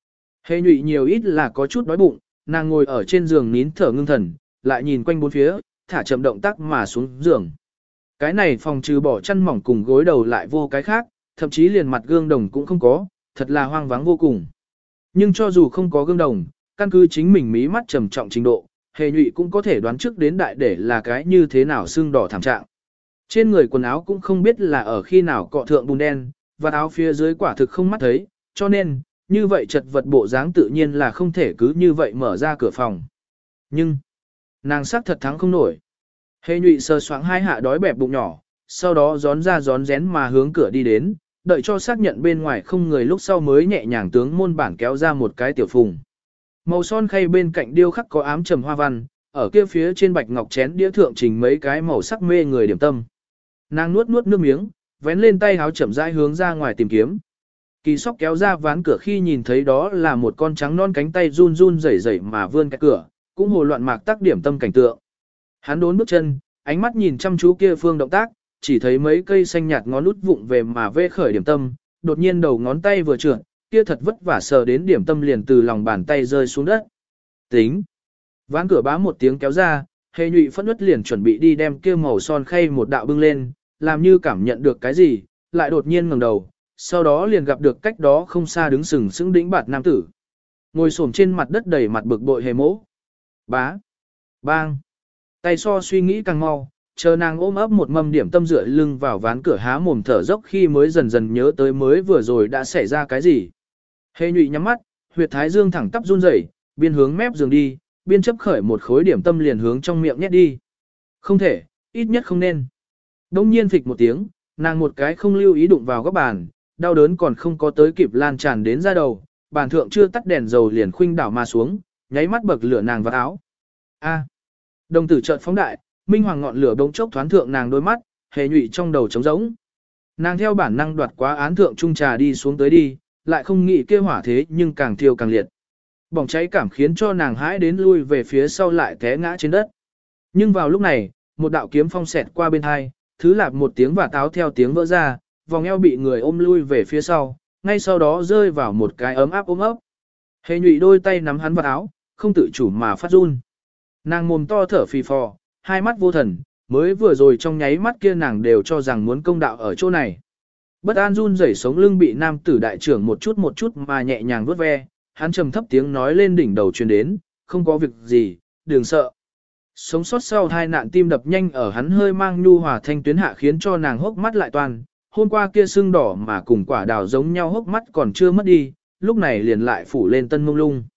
Hề nhụy nhiều ít là có chút đói bụng, nàng ngồi ở trên giường nín thở ngưng thần, lại nhìn quanh bốn phía, thả chậm động tác mà xuống giường. Cái này phòng trừ bỏ chăn mỏng cùng gối đầu lại vô cái khác, thậm chí liền mặt gương đồng cũng không có, thật là hoang vắng vô cùng. Nhưng cho dù không có gương đồng, căn cứ chính mình mí mắt trầm trọng trình độ, hề nhụy cũng có thể đoán trước đến đại để là cái như thế nào xương đỏ thảm trạng. Trên người quần áo cũng không biết là ở khi nào cọ thượng bùn đen, và áo phía dưới quả thực không mắt thấy, cho nên, như vậy chật vật bộ dáng tự nhiên là không thể cứ như vậy mở ra cửa phòng. Nhưng, nàng sắc thật thắng không nổi. Hề nhụy sờ soạng hai hạ đói bẹp bụng nhỏ, sau đó gión ra gión rén mà hướng cửa đi đến, đợi cho xác nhận bên ngoài không người lúc sau mới nhẹ nhàng tướng môn bản kéo ra một cái tiểu phùng. Màu son khay bên cạnh điêu khắc có ám trầm hoa văn, ở kia phía trên bạch ngọc chén đĩa thượng trình mấy cái màu sắc mê người điểm tâm. Nàng nuốt nuốt nước miếng, vén lên tay háo chậm rãi hướng ra ngoài tìm kiếm. Kỳ Sóc kéo ra ván cửa khi nhìn thấy đó là một con trắng non cánh tay run run rẩy rẩy mà vươn cái cửa, cũng hồ loạn mạc tác điểm tâm cảnh tượng. Hắn đốn bước chân, ánh mắt nhìn chăm chú kia phương động tác, chỉ thấy mấy cây xanh nhạt ngón út vụng về mà vê khởi điểm tâm, đột nhiên đầu ngón tay vừa trượt, kia thật vất vả sờ đến điểm tâm liền từ lòng bàn tay rơi xuống đất. Tính. Ván cửa bá một tiếng kéo ra, hề nhụy phẫn uất liền chuẩn bị đi đem kia màu son khay một đạo bưng lên, làm như cảm nhận được cái gì, lại đột nhiên ngẩng đầu, sau đó liền gặp được cách đó không xa đứng sừng sững đĩnh bạt nam tử. Ngồi xổm trên mặt đất đầy mặt bực bội hề mỗ. Bá. Bang. Tay so suy nghĩ càng mau, chờ nàng ôm ấp một mâm điểm tâm dựa lưng vào ván cửa há mồm thở dốc khi mới dần dần nhớ tới mới vừa rồi đã xảy ra cái gì. Hề nhụy nhắm mắt, huyệt thái dương thẳng tắp run rẩy, biên hướng mép giường đi, biên chấp khởi một khối điểm tâm liền hướng trong miệng nhét đi. Không thể, ít nhất không nên. Đông nhiên phịch một tiếng, nàng một cái không lưu ý đụng vào góc bàn, đau đớn còn không có tới kịp lan tràn đến ra đầu, bàn thượng chưa tắt đèn dầu liền khuynh đảo mà xuống, nháy mắt bậc lửa nàng vào áo. A. Đồng tử chợt phóng đại, minh hoàng ngọn lửa bỗng chốc thoáng thượng nàng đôi mắt, hề nhụy trong đầu trống rỗng. Nàng theo bản năng đoạt quá án thượng trung trà đi xuống tới đi, lại không nghĩ kia hỏa thế nhưng càng thiêu càng liệt. Bỏng cháy cảm khiến cho nàng hãi đến lui về phía sau lại té ngã trên đất. Nhưng vào lúc này, một đạo kiếm phong xẹt qua bên hai, thứ lạp một tiếng và táo theo tiếng vỡ ra, vòng eo bị người ôm lui về phía sau, ngay sau đó rơi vào một cái ấm áp ôm ấp. Hề nhụy đôi tay nắm hắn vào áo, không tự chủ mà phát run. Nàng mồm to thở phì phò, hai mắt vô thần, mới vừa rồi trong nháy mắt kia nàng đều cho rằng muốn công đạo ở chỗ này. Bất an run rẩy sống lưng bị nam tử đại trưởng một chút mà nhẹ nhàng vuốt ve, hắn trầm thấp tiếng nói lên đỉnh đầu truyền đến, không có việc gì, đừng sợ. Sống sót sau hai nạn tim đập nhanh ở hắn hơi mang nhu hòa thanh tuyến hạ khiến cho nàng hốc mắt lại toàn, hôm qua kia sưng đỏ mà cùng quả đào giống nhau hốc mắt còn chưa mất đi, lúc này liền lại phủ lên tân mông lung.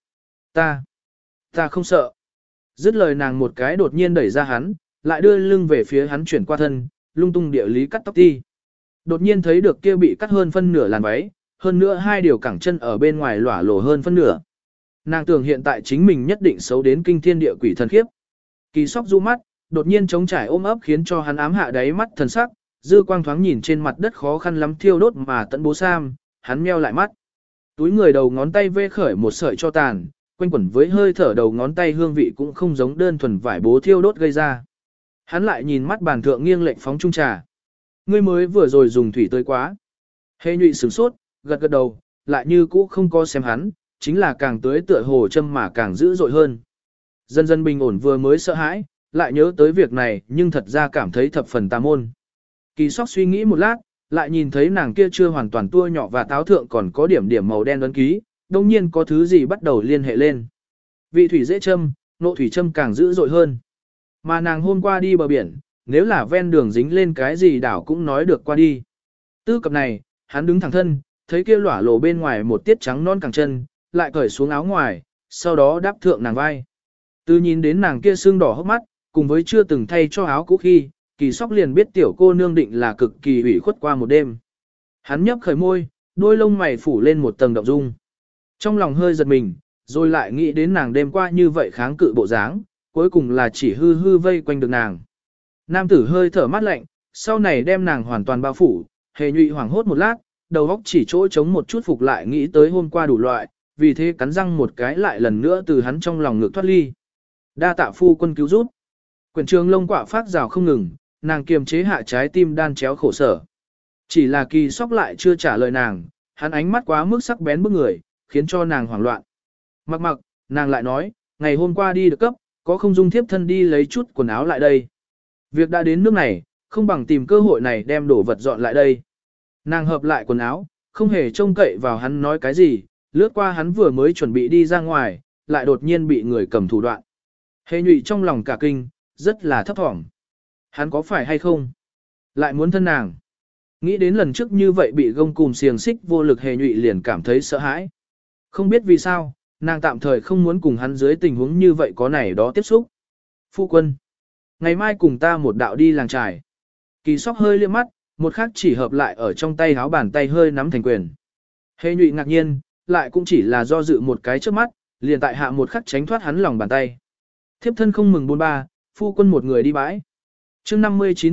Ta không sợ. Dứt lời nàng một cái đột nhiên đẩy ra hắn, lại đưa lưng về phía hắn chuyển qua thân, lung tung địa lý cắt tóc ti. Đột nhiên thấy được kia bị cắt hơn phân nửa làn váy, hơn nữa hai điều cẳng chân ở bên ngoài lỏa lổ hơn phân nửa. Nàng tưởng hiện tại chính mình nhất định xấu đến kinh thiên địa quỷ thần khiếp. Kỳ Sóc du mắt, đột nhiên trống trải ôm ấp khiến cho hắn ám hạ đáy mắt thần sắc, dư quang thoáng nhìn trên mặt đất khó khăn lắm thiêu đốt mà tận bố sam, hắn meo lại mắt. Túi người đầu ngón tay vê khởi một sợi cho tàn, quanh quẩn với hơi thở đầu ngón tay hương vị cũng không giống đơn thuần vải bố thiêu đốt gây ra. Hắn lại nhìn mắt bàn thượng nghiêng lệnh phóng trung trà. Ngươi mới vừa rồi dùng thủy tươi quá. Hề nhụy sửng sốt, gật gật đầu, lại như cũ không có xem hắn, chính là càng tưới tựa hồ châm mà càng dữ dội hơn. Dần dần bình ổn vừa mới sợ hãi, lại nhớ tới việc này nhưng thật ra cảm thấy thập phần tà môn. Kỳ Sóc suy nghĩ một lát, lại nhìn thấy nàng kia chưa hoàn toàn tua nhỏ và táo thượng còn có điểm điểm màu đen ấn ký, đồng nhiên có thứ gì bắt đầu liên hệ lên. Vị thủy dễ châm, nộ thủy châm càng dữ dội hơn. Mà nàng hôm qua đi bờ biển, nếu là ven đường dính lên cái gì đảo cũng nói được qua đi. Tư cập này, hắn đứng thẳng thân, thấy kia lỏa lộ bên ngoài một tiết trắng non cẳng chân, lại cởi xuống áo ngoài, sau đó đáp thượng nàng vai. Từ nhìn đến nàng kia sưng đỏ hốc mắt, cùng với chưa từng thay cho áo cũ khi, Kỳ Sóc liền biết tiểu cô nương định là cực kỳ ủy khuất qua một đêm. Hắn nhấp khởi môi, đôi lông mày phủ lên một tầng động dung. Trong lòng hơi giật mình, rồi lại nghĩ đến nàng đêm qua như vậy kháng cự bộ dáng, cuối cùng là chỉ hư hư vây quanh được nàng. Nam tử hơi thở mát lạnh, sau này đem nàng hoàn toàn bao phủ, hề nhụy hoảng hốt một lát, đầu óc chỉ chỗ trống một chút phục lại nghĩ tới hôm qua đủ loại, vì thế cắn răng một cái lại lần nữa từ hắn trong lòng ngược thoát ly. Đa tạ phu quân cứu giúp. Quyển trường lông quả phát rào không ngừng, nàng kiềm chế hạ trái tim đan chéo khổ sở. Chỉ là Kỳ Sóc lại chưa trả lời nàng, hắn ánh mắt quá mức sắc bén bức người, khiến cho nàng hoảng loạn. Mặc mặc, nàng lại nói, ngày hôm qua đi được cấp, có không dung thiếp thân đi lấy chút quần áo lại đây. Việc đã đến nước này, không bằng tìm cơ hội này đem đồ vật dọn lại đây. Nàng hợp lại quần áo, không hề trông cậy vào hắn nói cái gì, lướt qua hắn vừa mới chuẩn bị đi ra ngoài, lại đột nhiên bị người cầm thủ đoạn. Hề nhụy trong lòng cả kinh, rất là thấp thỏm. Hắn có phải hay không? Lại muốn thân nàng. Nghĩ đến lần trước như vậy bị gông cùm xiềng xích vô lực hề nhụy liền cảm thấy sợ hãi. Không biết vì sao, nàng tạm thời không muốn cùng hắn dưới tình huống như vậy có này đó tiếp xúc. Phu quân. Ngày mai cùng ta một đạo đi làng trài. Kỳ sóc hơi liếc mắt, một khắc chỉ hợp lại ở trong tay háo bàn tay hơi nắm thành quyền. Hề nhụy ngạc nhiên, lại cũng chỉ là do dự một cái trước mắt, liền tại hạ một khắc tránh thoát hắn lòng bàn tay. Thiếp thân không mừng 43, phu quân một người đi bãi. Chương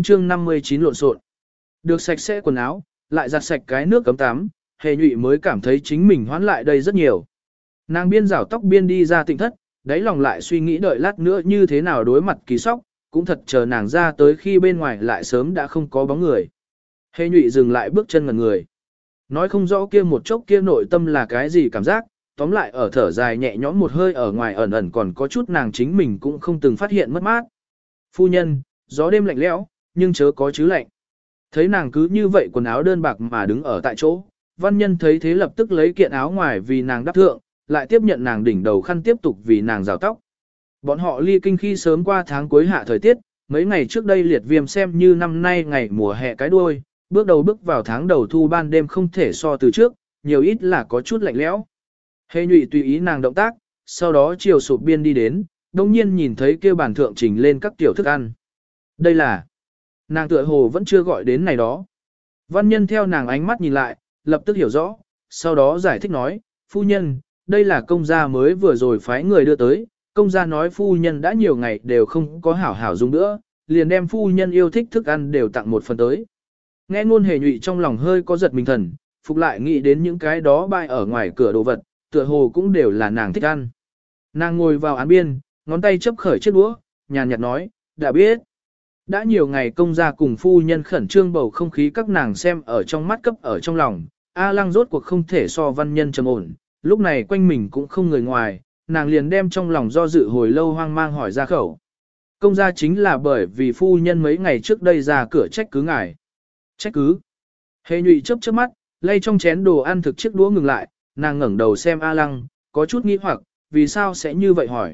59 lộn xộn. Được sạch sẽ quần áo, lại giặt sạch cái nước cấm tắm, hề nhụy mới cảm thấy chính mình hoán lại đây rất nhiều. Nàng biên rảo tóc biên đi ra tịnh thất, đáy lòng lại suy nghĩ đợi lát nữa như thế nào đối mặt Kỳ sóc, cũng thật chờ nàng ra tới khi bên ngoài lại sớm đã không có bóng người. Hề nhụy dừng lại bước chân ngẩn người. Nói không rõ kia một chốc kia nội tâm là cái gì cảm giác, tóm lại ở thở dài nhẹ nhõm một hơi ở ngoài ẩn ẩn còn có chút nàng chính mình cũng không từng phát hiện mất mát. Phu nhân, gió đêm lạnh lẽo, nhưng chớ có chứ lạnh. Thấy nàng cứ như vậy quần áo đơn bạc mà đứng ở tại chỗ, văn nhân thấy thế lập tức lấy kiện áo ngoài vì nàng đắp thượng, lại tiếp nhận nàng đỉnh đầu khăn tiếp tục vì nàng rào tóc. Bọn họ ly kinh khi sớm qua tháng cuối hạ thời tiết, mấy ngày trước đây liệt viêm xem như năm nay ngày mùa hè cái đuôi, bước vào tháng đầu thu ban đêm không thể so từ trước, nhiều ít là có chút lạnh lẽo. Hề nhụy tùy ý nàng động tác, sau đó chiều sụp biên đi đến, đồng nhiên nhìn thấy kêu bàn thượng trình lên các tiểu thức ăn. Đây là, nàng tựa hồ vẫn chưa gọi đến này đó. Văn nhân theo nàng ánh mắt nhìn lại, lập tức hiểu rõ, sau đó giải thích nói, phu nhân, đây là công gia mới vừa rồi phái người đưa tới, công gia nói phu nhân đã nhiều ngày đều không có hảo hảo dùng nữa, liền đem phu nhân yêu thích thức ăn đều tặng một phần tới. Nghe ngôn hề nhụy trong lòng hơi có giật mình thần, phục lại nghĩ đến những cái đó bay ở ngoài cửa đồ vật, tựa hồ cũng đều là nàng thích ăn. Nàng ngồi vào án biên, ngón tay chấp khởi chiếc đũa, nhàn nhạt nói, đã biết. Đã nhiều ngày công gia cùng phu nhân khẩn trương bầu không khí các nàng xem ở trong mắt cấp ở trong lòng, A Lăng rốt cuộc không thể so văn nhân trầm ổn, lúc này quanh mình cũng không người ngoài, nàng liền đem trong lòng do dự hồi lâu hoang mang hỏi ra khẩu. Công gia chính là bởi vì phu nhân mấy ngày trước đây ra cửa trách cứ ngài. Trách cứ. Hề nhụy chớp chớp mắt, lay trong chén đồ ăn thực chiếc đũa ngừng lại, nàng ngẩng đầu xem A Lăng, có chút nghi hoặc, vì sao sẽ như vậy hỏi.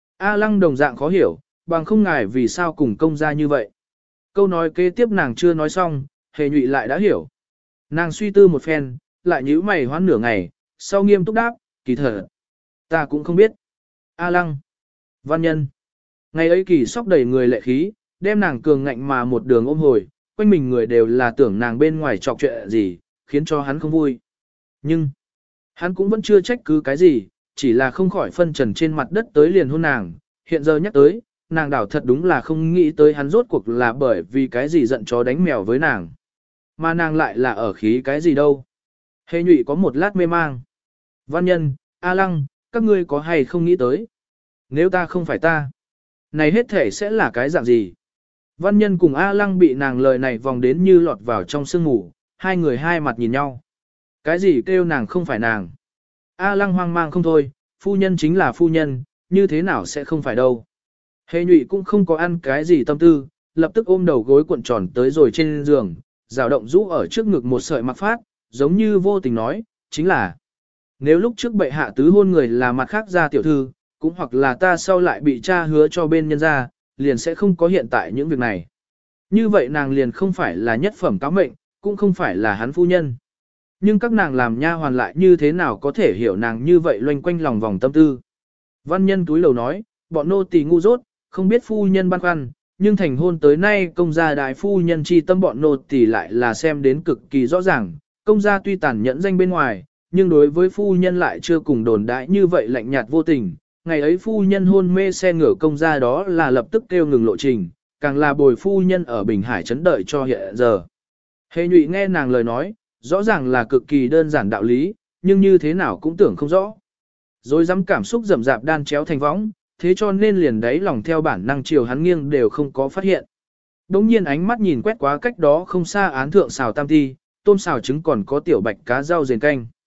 A Lăng đồng dạng khó hiểu, bằng không ngài vì sao cùng công gia như vậy. Câu nói kế tiếp nàng chưa nói xong, hề nhụy lại đã hiểu. Nàng suy tư một phen, lại nhíu mày hoãn nửa ngày, sau nghiêm túc đáp, kỳ thật. Ta cũng không biết. A Lăng. Văn nhân. Ngày ấy Kỳ sóc đầy người lệ khí, đem nàng cường ngạnh mà một đường ôm hồi, quanh mình người đều là tưởng nàng bên ngoài trọc chuyện gì, khiến cho hắn không vui. Nhưng, hắn cũng vẫn chưa trách cứ cái gì, chỉ là không khỏi phân trần trên mặt đất tới liền hôn nàng, hiện giờ nhắc tới, nàng đảo thật đúng là không nghĩ tới hắn rốt cuộc là bởi vì cái gì giận chó đánh mèo với nàng. Mà nàng lại là ở khí cái gì đâu. Hề nhụy có một lát mê mang. Văn nhân, A Lăng, các ngươi có hay không nghĩ tới? Nếu ta không phải ta, này hết thể sẽ là cái dạng gì? Văn nhân cùng A Lăng bị nàng lời này vòng đến như lọt vào trong sương ngủ, hai người hai mặt nhìn nhau. Cái gì kêu nàng không phải nàng? A Lăng hoang mang không thôi, phu nhân chính là phu nhân, như thế nào sẽ không phải đâu. Hề nhụy cũng không có ăn cái gì tâm tư, lập tức ôm đầu gối cuộn tròn tới rồi trên giường, rào động rũ ở trước ngực một sợi mặc phát, giống như vô tình nói, chính là nếu lúc trước bệ hạ tứ hôn người là mặt khác gia tiểu thư, cũng hoặc là ta sau lại bị cha hứa cho bên nhân gia, liền sẽ không có hiện tại những việc này. Như vậy nàng liền không phải là nhất phẩm cáo mệnh, cũng không phải là hắn phu nhân. Nhưng các nàng làm nha hoàn lại như thế nào có thể hiểu nàng như vậy loanh quanh lòng vòng tâm tư. Văn nhân túi lầu nói, bọn nô tỳ ngu dốt, không biết phu nhân băn khoăn, nhưng thành hôn tới nay công gia đại phu nhân chi tâm bọn nô tỳ lại là xem đến cực kỳ rõ ràng, công gia tuy tàn nhẫn danh bên ngoài, nhưng đối với phu nhân lại chưa cùng đồn đại như vậy lạnh nhạt vô tình. Ngày ấy phu nhân hôn mê xe ngựa công gia đó là lập tức kêu ngừng lộ trình, càng là bồi phu nhân ở Bình Hải chấn đợi cho hiện giờ. Hề nhụy nghe nàng lời nói, rõ ràng là cực kỳ đơn giản đạo lý, nhưng như thế nào cũng tưởng không rõ. Rồi dám cảm xúc rầm rạp đan chéo thành võng, thế cho nên liền đấy lòng theo bản năng chiều hắn nghiêng đều không có phát hiện. Đống nhiên ánh mắt nhìn quét quá cách đó không xa án thượng xào tam ti, tôm xào trứng còn có tiểu bạch cá rau rền canh.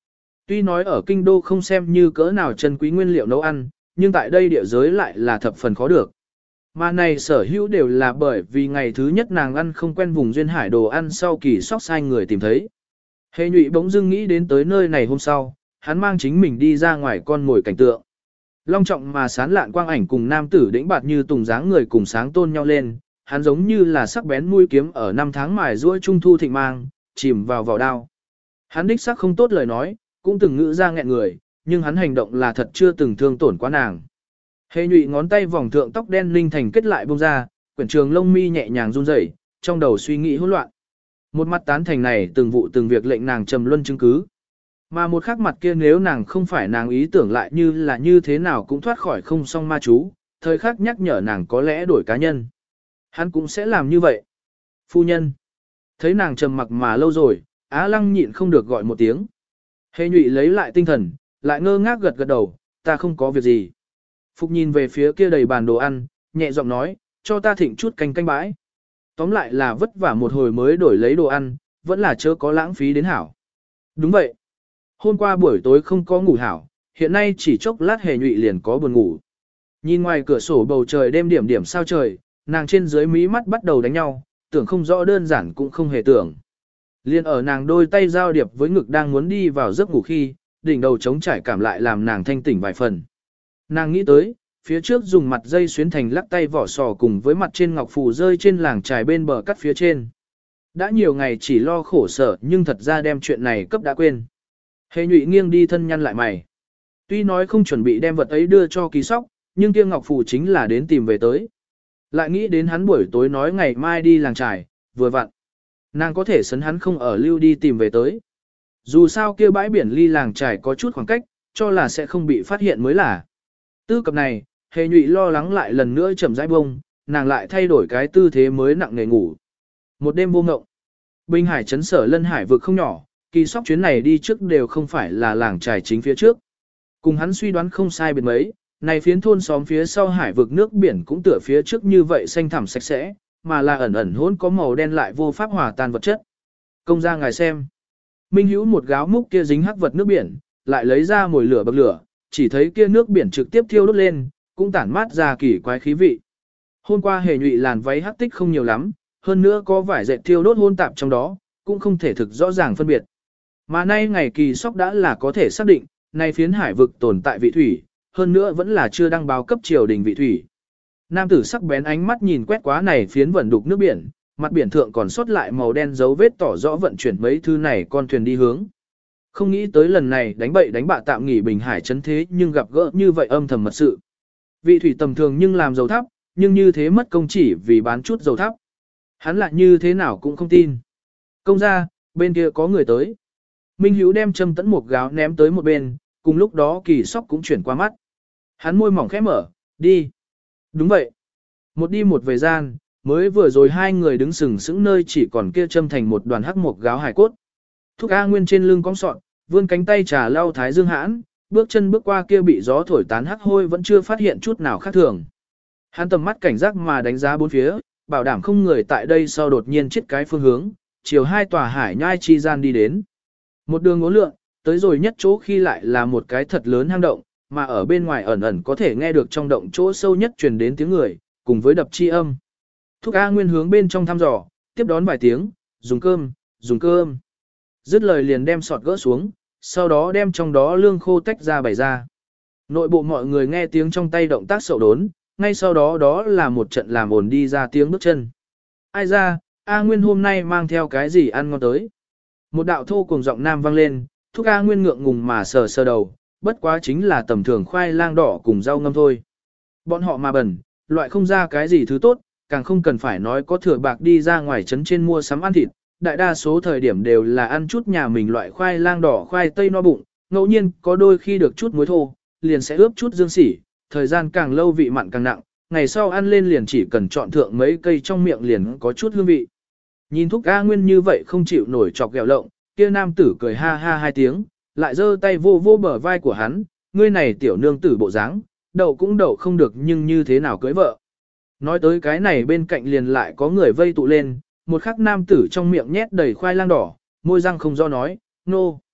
Tuy nói ở kinh đô không xem như cỡ nào chân quý nguyên liệu nấu ăn, nhưng tại đây địa giới lại là thập phần khó được. Mà này sở hữu đều là bởi vì ngày thứ nhất nàng ăn không quen vùng duyên hải đồ ăn sau kỳ sóc sai người tìm thấy. Hề nhụy bỗng dưng nghĩ đến tới nơi này hôm sau, hắn mang chính mình đi ra ngoài con ngồi cảnh tượng. Long trọng mà sán lạn quang ảnh cùng nam tử đĩnh bạt như tùng dáng người cùng sáng tôn nhau lên, hắn giống như là sắc bén mũi kiếm ở năm tháng mài ruôi trung thu thịnh mang, chìm vào vỏ đao. Hắn đích sắc không tốt lời nói, cũng từng ngữ ra nghẹn người, nhưng hắn hành động là thật chưa từng thương tổn quá nàng. Hề nhụy ngón tay vòng thượng tóc đen linh thành kết lại bông ra, quyển trường lông mi nhẹ nhàng run rẩy, trong đầu suy nghĩ hỗn loạn. Một mặt tán thành này từng vụ từng việc lệnh nàng trầm luân chứng cứ. Mà một khác mặt kia nếu nàng không phải nàng ý tưởng lại như là như thế nào cũng thoát khỏi không song ma chú, thời khắc nhắc nhở nàng có lẽ đổi cá nhân. Hắn cũng sẽ làm như vậy. Phu nhân. Thấy nàng trầm mặc mà lâu rồi, Á Lăng nhịn không được gọi một tiếng. Hề nhụy lấy lại tinh thần, lại ngơ ngác gật gật đầu, ta không có việc gì. Phục nhìn về phía kia đầy bàn đồ ăn, nhẹ giọng nói, cho ta thịnh chút canh bãi. Tóm lại là vất vả một hồi mới đổi lấy đồ ăn, vẫn là chớ có lãng phí đến hảo. Đúng vậy. Hôm qua buổi tối không có ngủ hảo, hiện nay chỉ chốc lát hề nhụy liền có buồn ngủ. Nhìn ngoài cửa sổ bầu trời đêm điểm điểm sao trời, nàng trên dưới mí mắt bắt đầu đánh nhau, tưởng không rõ đơn giản cũng không hề tưởng. Liên ở nàng đôi tay giao điệp với ngực đang muốn đi vào giấc ngủ khi, đỉnh đầu trống trải cảm lại làm nàng thanh tỉnh vài phần. Nàng nghĩ tới, phía trước dùng mặt dây xuyến thành lắc tay vỏ sò cùng với mặt trên ngọc phù rơi trên làng trài bên bờ cắt phía trên. Đã nhiều ngày chỉ lo khổ sở nhưng thật ra đem chuyện này cấp đã quên. Hề nhụy nghiêng đi thân nhăn lại mày. Tuy nói không chuẩn bị đem vật ấy đưa cho ký sóc, nhưng kia ngọc phù chính là đến tìm về tới. Lại nghĩ đến hắn buổi tối nói ngày mai đi làng trài, vừa vặn. Nàng có thể sấn hắn không ở lưu đi tìm về tới. Dù sao kia bãi biển ly làng trài có chút khoảng cách, cho là sẽ không bị phát hiện mới là. Tư cập này, hề nhụy lo lắng lại lần nữa chậm rãi bông, nàng lại thay đổi cái tư thế mới nặng nề ngủ. Một đêm vô ngộng. Bình hải trấn sở lân hải vực không nhỏ, kỳ sóc chuyến này đi trước đều không phải là làng trài chính phía trước. Cùng hắn suy đoán không sai biệt mấy, này phiến thôn xóm phía sau hải vực nước biển cũng tựa phía trước như vậy xanh thẳm sạch sẽ, mà là ẩn ẩn hỗn có màu đen lại vô pháp hòa tan vật chất. Công ra ngài xem. Minh Hữu một gáo múc kia dính hắc vật nước biển, lại lấy ra mồi lửa bậc lửa, chỉ thấy kia nước biển trực tiếp thiêu đốt lên, cũng tản mát ra kỳ quái khí vị. Hôm qua hề nhụy làn váy hắc tích không nhiều lắm, hơn nữa có vải dệt thiêu đốt hôn tạp trong đó, cũng không thể thực rõ ràng phân biệt. Mà nay ngày kỳ sóc đã là có thể xác định, nay phiến hải vực tồn tại vị thủy, hơn nữa vẫn là chưa đăng báo cấp triều đình vị thủy. Nam tử sắc bén ánh mắt nhìn quét quá này phiến vẩn đục nước biển, mặt biển thượng còn sót lại màu đen dấu vết tỏ rõ vận chuyển mấy thứ này con thuyền đi hướng. Không nghĩ tới lần này đánh bậy đánh bạ tạm nghỉ Bình Hải chấn thế nhưng gặp gỡ như vậy âm thầm mật sự. Vị thủy tầm thường nhưng làm dầu thắp, nhưng như thế mất công chỉ vì bán chút dầu thắp. Hắn lại như thế nào cũng không tin. Công ra, bên kia có người tới. Minh Hữu đem châm tẫn một gáo ném tới một bên, cùng lúc đó kỳ sóc cũng chuyển qua mắt. Hắn môi mỏng khẽ mở, đi. Đúng vậy. Một đi một về gian, mới vừa rồi hai người đứng sừng sững nơi chỉ còn kia châm thành một đoàn hắc một gáo hài cốt. Thúc A Nguyên trên lưng cong sọn, vươn cánh tay trà lau thái dương hãn, bước chân bước qua kia bị gió thổi tán hắc hôi vẫn chưa phát hiện chút nào khác thường. Hắn tầm mắt cảnh giác mà đánh giá bốn phía, bảo đảm không người tại đây sau đột nhiên chết cái phương hướng, chiều hai tòa hải nhai chi gian đi đến. Một đường ngốn lượn, tới rồi nhất chỗ khi lại là một cái thật lớn hang động, mà ở bên ngoài ẩn ẩn có thể nghe được trong động chỗ sâu nhất truyền đến tiếng người, cùng với đập chi âm. Thúc A Nguyên hướng bên trong thăm dò, tiếp đón vài tiếng, dùng cơm, dùng cơm. Dứt lời liền đem sọt gỡ xuống, sau đó đem trong đó lương khô tách ra bày ra. Nội bộ mọi người nghe tiếng trong tay động tác sậu đốn, ngay sau đó đó là một trận làm ồn đi ra tiếng bước chân. Ai ra, A Nguyên hôm nay mang theo cái gì ăn ngon tới. Một đạo thô cùng giọng nam vang lên, Thúc A Nguyên ngượng ngùng mà sờ sờ đầu, bất quá chính là tầm thường khoai lang đỏ cùng rau ngâm thôi. Bọn họ mà bẩn, loại không ra cái gì thứ tốt, càng không cần phải nói có thừa bạc đi ra ngoài trấn trên mua sắm ăn thịt, đại đa số thời điểm đều là ăn chút nhà mình loại khoai lang đỏ khoai tây no bụng, ngẫu nhiên có đôi khi được chút muối thô, liền sẽ ướp chút dương sỉ, thời gian càng lâu vị mặn càng nặng, ngày sau ăn lên liền chỉ cần chọn thượng mấy cây trong miệng liền có chút hương vị. Nhìn Thúc A Nguyên như vậy không chịu nổi chọc ghẹo lộng, kia nam tử cười ha ha hai tiếng, lại giơ tay vô vô bờ vai của hắn, ngươi này tiểu nương tử bộ dáng, đậu cũng đậu không được nhưng như thế nào cưới vợ. Nói tới cái này bên cạnh liền lại có người vây tụ lên, một khắc nam tử trong miệng nhét đầy khoai lang đỏ, môi răng không do nói, nô.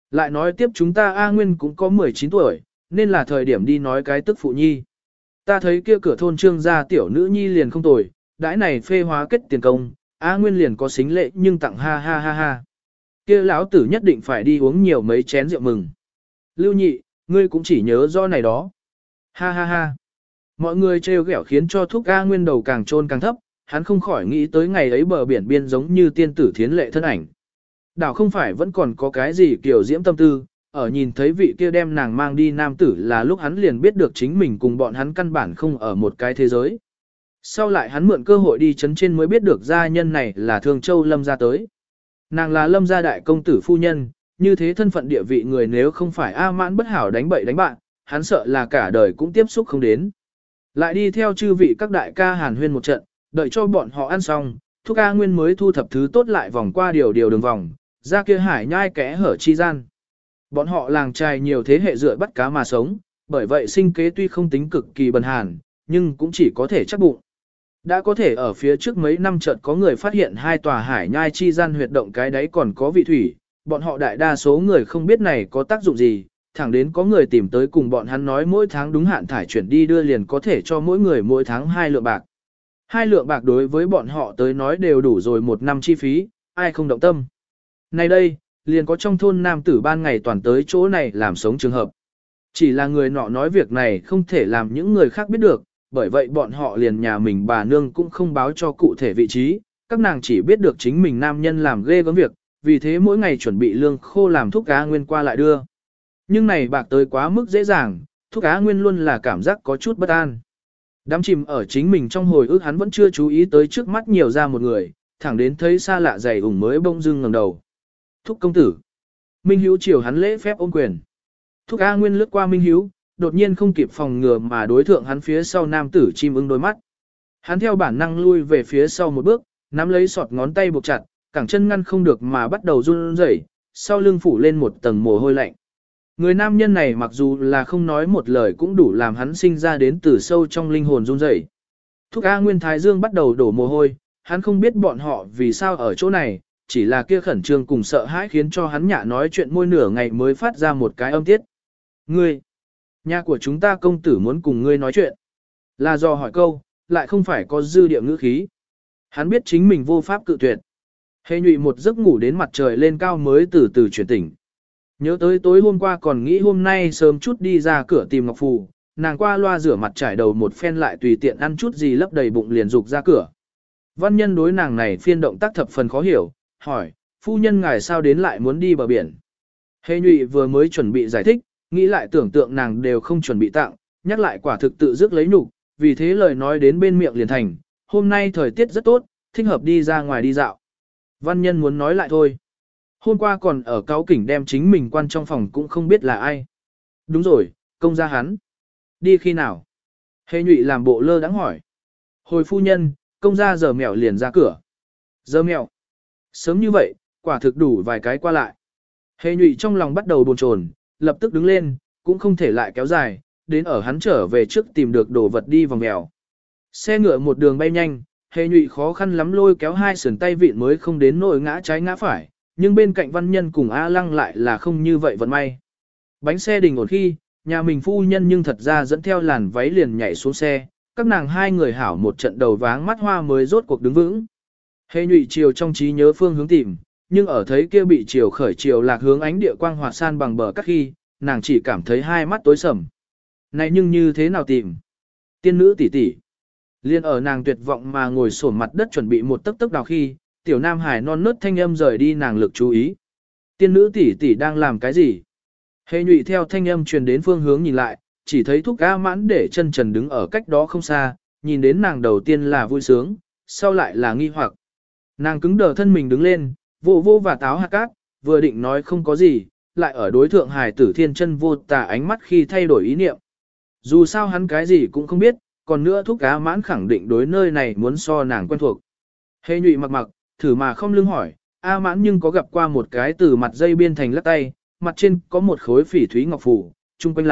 Lại nói tiếp chúng ta A Nguyên cũng có 19 tuổi, nên là thời điểm đi nói cái tức phụ nhi. Ta thấy kia cửa thôn trương gia tiểu nữ nhi liền không tồi, đãi này phê hóa kết tiền công, A Nguyên liền có xính lệ nhưng tặng ha ha ha ha. Kia lão tử nhất định phải đi uống nhiều mấy chén rượu mừng. Lưu nhị, ngươi cũng chỉ nhớ do này đó. Ha ha ha. Mọi người trêu ghẹo khiến cho thúc A Nguyên đầu càng trôn càng thấp, hắn không khỏi nghĩ tới ngày ấy bờ biển biên giống như tiên tử thiến lệ thân ảnh. Đảo không phải vẫn còn có cái gì kiểu diễm tâm tư, ở nhìn thấy vị kia đem nàng mang đi nam tử là lúc hắn liền biết được chính mình cùng bọn hắn căn bản không ở một cái thế giới. Sau lại hắn mượn cơ hội đi chấn trên mới biết được gia nhân này là Thương Châu Lâm gia tới. Nàng là Lâm gia đại công tử phu nhân, như thế thân phận địa vị người nếu không phải A Mãn bất hảo đánh bậy đánh bạn, hắn sợ là cả đời cũng tiếp xúc không đến. Lại đi theo chư vị các đại ca hàn huyên một trận, đợi cho bọn họ ăn xong, Thúc A Nguyên mới thu thập thứ tốt lại vòng qua điều đường vòng, ra kia hải nhai kẽ hở chi gian. Bọn họ làng trài nhiều thế hệ dựa bắt cá mà sống, bởi vậy sinh kế tuy không tính cực kỳ bần hàn, nhưng cũng chỉ có thể chắc bụng. Đã có thể ở phía trước mấy năm chợt có người phát hiện hai tòa hải nhai chi gian huyệt động cái đáy còn có vị thủy, bọn họ đại đa số người không biết này có tác dụng gì, thẳng đến có người tìm tới cùng bọn hắn nói mỗi tháng đúng hạn thải chuyển đi đưa liền có thể cho mỗi người mỗi tháng 2 lượng bạc. 2 lượng bạc đối với bọn họ tới nói đều đủ rồi một năm chi phí, ai không động tâm. Nay đây, liền có trong thôn nam tử ban ngày toàn tới chỗ này làm sống trường hợp. Chỉ là người nọ nói việc này không thể làm những người khác biết được, bởi vậy bọn họ liền nhà mình bà nương cũng không báo cho cụ thể vị trí, các nàng chỉ biết được chính mình nam nhân làm ghê gớm việc, vì thế mỗi ngày chuẩn bị lương khô làm thuốc cá nguyên qua lại đưa. Nhưng này bạc tới quá mức dễ dàng, thuốc cá nguyên luôn là cảm giác có chút bất an. Đám chìm ở chính mình trong hồi ức hắn vẫn chưa chú ý tới trước mắt nhiều ra một người, thẳng đến thấy xa lạ dày ủng mới bông dưng ngẩng đầu. Thúc công tử. Minh Hiếu chiều hắn lễ phép ôm quyền. Thúc A Nguyên lướt qua Minh Hiếu, đột nhiên không kịp phòng ngừa mà đối thượng hắn phía sau nam tử chim ưng đôi mắt. Hắn theo bản năng lui về phía sau một bước, nắm lấy sọt ngón tay buộc chặt, cẳng chân ngăn không được mà bắt đầu run rẩy, sau lưng phủ lên một tầng mồ hôi lạnh. Người nam nhân này mặc dù là không nói một lời cũng đủ làm hắn sinh ra đến từ sâu trong linh hồn run rẩy. Thúc A Nguyên Thái Dương bắt đầu đổ mồ hôi, hắn không biết bọn họ vì sao ở chỗ này, chỉ là kia khẩn trương cùng sợ hãi khiến cho hắn nhạ nói chuyện môi nửa ngày mới phát ra một cái âm tiết. Ngươi, nhà của chúng ta công tử muốn cùng ngươi nói chuyện. Là do hỏi câu, lại không phải có dư địa ngữ khí. Hắn biết chính mình vô pháp cự tuyệt. Hề nhụy một giấc ngủ đến mặt trời lên cao mới từ từ chuyển tỉnh. Nhớ tới tối hôm qua còn nghĩ hôm nay sớm chút đi ra cửa tìm Ngọc Phù, nàng qua loa rửa mặt trải đầu một phen lại tùy tiện ăn chút gì lấp đầy bụng liền dục ra cửa. Văn nhân đối nàng này phiên động tác thập phần khó hiểu, hỏi, phu nhân ngài sao đến lại muốn đi bờ biển. Hề nhụy vừa mới chuẩn bị giải thích, nghĩ lại tưởng tượng nàng đều không chuẩn bị tặng, nhắc lại quả thực tự dứt lấy nhục, vì thế lời nói đến bên miệng liền thành, hôm nay thời tiết rất tốt, thích hợp đi ra ngoài đi dạo. Văn nhân muốn nói lại thôi. Hôm qua còn ở cáo kỉnh đem chính mình quan trong phòng cũng không biết là ai. Đúng rồi, công gia hắn. Đi khi nào? Hề nhụy làm bộ lơ đãng hỏi. Hồi phu nhân, công gia giờ mèo liền ra cửa. Giờ mèo. Sớm như vậy, quả thực đủ vài cái qua lại. Hề nhụy trong lòng bắt đầu bồn chồn, lập tức đứng lên, cũng không thể lại kéo dài, đến ở hắn trở về trước tìm được đồ vật đi vòng mèo. Xe ngựa một đường bay nhanh, hề nhụy khó khăn lắm lôi kéo hai sườn tay vịn mới không đến nỗi ngã trái ngã phải, nhưng bên cạnh văn nhân cùng A Lăng lại là không như vậy vận may. Bánh xe đình ổn khi, nhà mình phu nhân nhưng thật ra dẫn theo làn váy liền nhảy xuống xe, các nàng hai người hảo một trận đầu váng mắt hoa mới rốt cuộc đứng vững. Hề nhụy chiều trong trí nhớ phương hướng tìm, nhưng ở thấy kia bị chiều khởi chiều lạc hướng ánh địa quang hòa san bằng bờ các khi, nàng chỉ cảm thấy hai mắt tối sầm. Này nhưng như thế nào tìm? Tiên nữ tỷ tỷ. Liên ở nàng tuyệt vọng mà ngồi xổm mặt đất chuẩn bị một tấc tấc đào khi, tiểu nam hải non nớt thanh âm rời đi nàng lực chú ý. Tiên nữ tỷ tỷ đang làm cái gì? Hề nhụy theo thanh âm truyền đến phương hướng nhìn lại, chỉ thấy Thúc A Mãn để chân trần đứng ở cách đó không xa, nhìn đến nàng đầu tiên là vui sướng, sau lại là nghi hoặc. Nàng cứng đờ thân mình đứng lên, vô vô và táo hạt cát, vừa định nói không có gì, lại ở đối thượng hài tử thiên chân vô tà ánh mắt khi thay đổi ý niệm. Dù sao hắn cái gì cũng không biết, còn nữa Thúc A Mãn khẳng định đối nơi này muốn so nàng quen thuộc. Hề nhụy mặc mặc, thử mà không lưng hỏi, A Mãn nhưng có gặp qua một cái từ mặt dây biên thành lắc tay, mặt trên có một khối phỉ thúy ngọc phù, chung quanh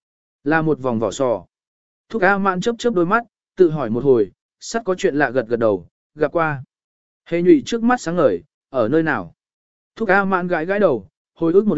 là một vòng vỏ sò. Thúc A Mãn chớp chớp đôi mắt, tự hỏi một hồi, sắt có chuyện lạ gật gật đầu, gặp qua. Hề nhụy trước mắt sáng ngời, ở nơi nào? Thúc A Mãn gãi gãi đầu, hồi ức một lát,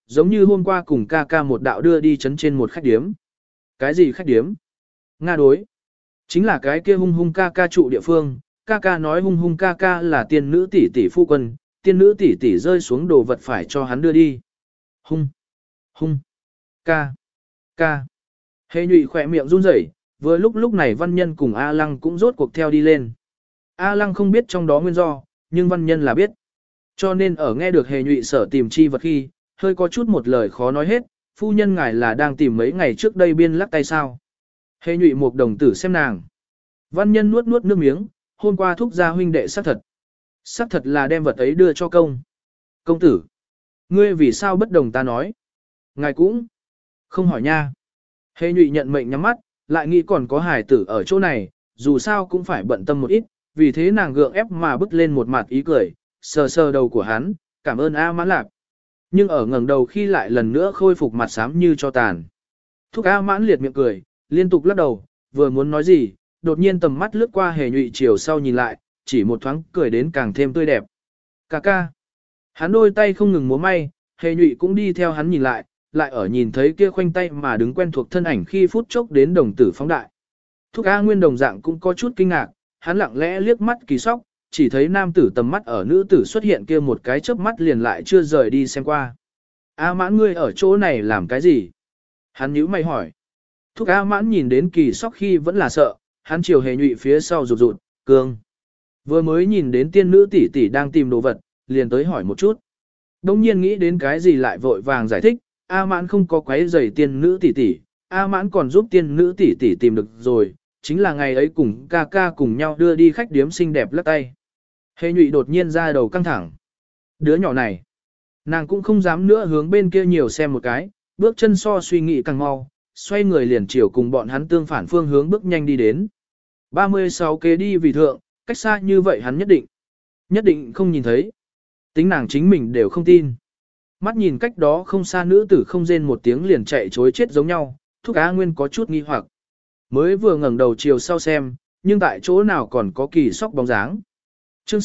giống như hôm qua cùng ca ca một đạo đưa đi chấn trên một khách điếm. Cái gì khách điếm? Nga đối. Chính là cái kia hung hung ca ca trụ địa phương, ca ca nói hung hung ca ca là tiên nữ tỷ tỷ phu quân, tiên nữ tỷ tỷ rơi xuống đồ vật phải cho hắn đưa đi. Hung, hung, ca, ca. Hề nhụy khỏe miệng run rẩy, vừa lúc này văn nhân cùng A Lăng cũng rốt cuộc theo đi lên. A Lăng không biết trong đó nguyên do, nhưng văn nhân là biết. Cho nên ở nghe được hề nhụy sở tìm chi vật khi, hơi có chút một lời khó nói hết, phu nhân ngài là đang tìm mấy ngày trước đây biên lắc tay sao. Hề nhụy một đồng tử xem nàng. Văn nhân nuốt nuốt nước miếng, hôm qua thúc gia huynh đệ xác thật. Xác thật là đem vật ấy đưa cho công. Công tử, ngươi vì sao bất đồng ta nói? Ngài cũng không hỏi nha. Hề nhụy nhận mệnh nhắm mắt, lại nghĩ còn có hài tử ở chỗ này, dù sao cũng phải bận tâm một ít, vì thế nàng gượng ép mà bứt lên một mặt ý cười, sờ sờ đầu của hắn, cảm ơn A Mãn Lạp. Nhưng ở ngẩng đầu khi lại lần nữa khôi phục mặt xám như cho tàn. Thúc A Mãn liệt miệng cười, liên tục lắc đầu, vừa muốn nói gì, đột nhiên tầm mắt lướt qua hề nhụy chiều sau nhìn lại, chỉ một thoáng cười đến càng thêm tươi đẹp. Cà ca. Hắn đôi tay không ngừng múa may, hề nhụy cũng đi theo hắn nhìn lại, lại ở nhìn thấy kia khoanh tay mà đứng quen thuộc thân ảnh khi phút chốc đến đồng tử phóng đại. Thúc A Nguyên đồng dạng cũng có chút kinh ngạc, hắn lặng lẽ liếc mắt kỳ sóc, chỉ thấy nam tử tầm mắt ở nữ tử xuất hiện kia một cái chớp mắt liền lại chưa rời đi xem qua. A Mãn ngươi ở chỗ này làm cái gì? Hắn nhíu mày hỏi. Thúc A Mãn nhìn đến kỳ sóc khi vẫn là sợ, hắn chiều hề nhụy phía sau rụt rụt, cương. Vừa mới nhìn đến tiên nữ tỷ tỷ đang tìm đồ vật, liền tới hỏi một chút. Đông nhiên nghĩ đến cái gì lại vội vàng giải thích, A Mãn không có quấy rầy tiên nữ tỷ tỷ, A Mãn còn giúp tiên nữ tỷ tỷ tìm được rồi, chính là ngày ấy cùng ca ca cùng nhau đưa đi khách điếm xinh đẹp lắc tay. Hề nhụy đột nhiên ra đầu căng thẳng. Đứa nhỏ này, nàng cũng không dám nữa hướng bên kia nhiều xem một cái, bước chân so suy nghĩ càng mau, xoay người liền chiều cùng bọn hắn tương phản phương hướng bước nhanh đi đến. 36 kế đi vì thượng, cách xa như vậy hắn nhất định không nhìn thấy. Tính nàng chính mình đều không tin. Mắt nhìn cách đó không xa nữ tử không rên một tiếng liền chạy chối chết giống nhau, Thúc Á Nguyên có chút nghi hoặc. Mới vừa ngẩng đầu chiều sau xem, nhưng tại chỗ nào còn có kỳ sóc bóng dáng. Chương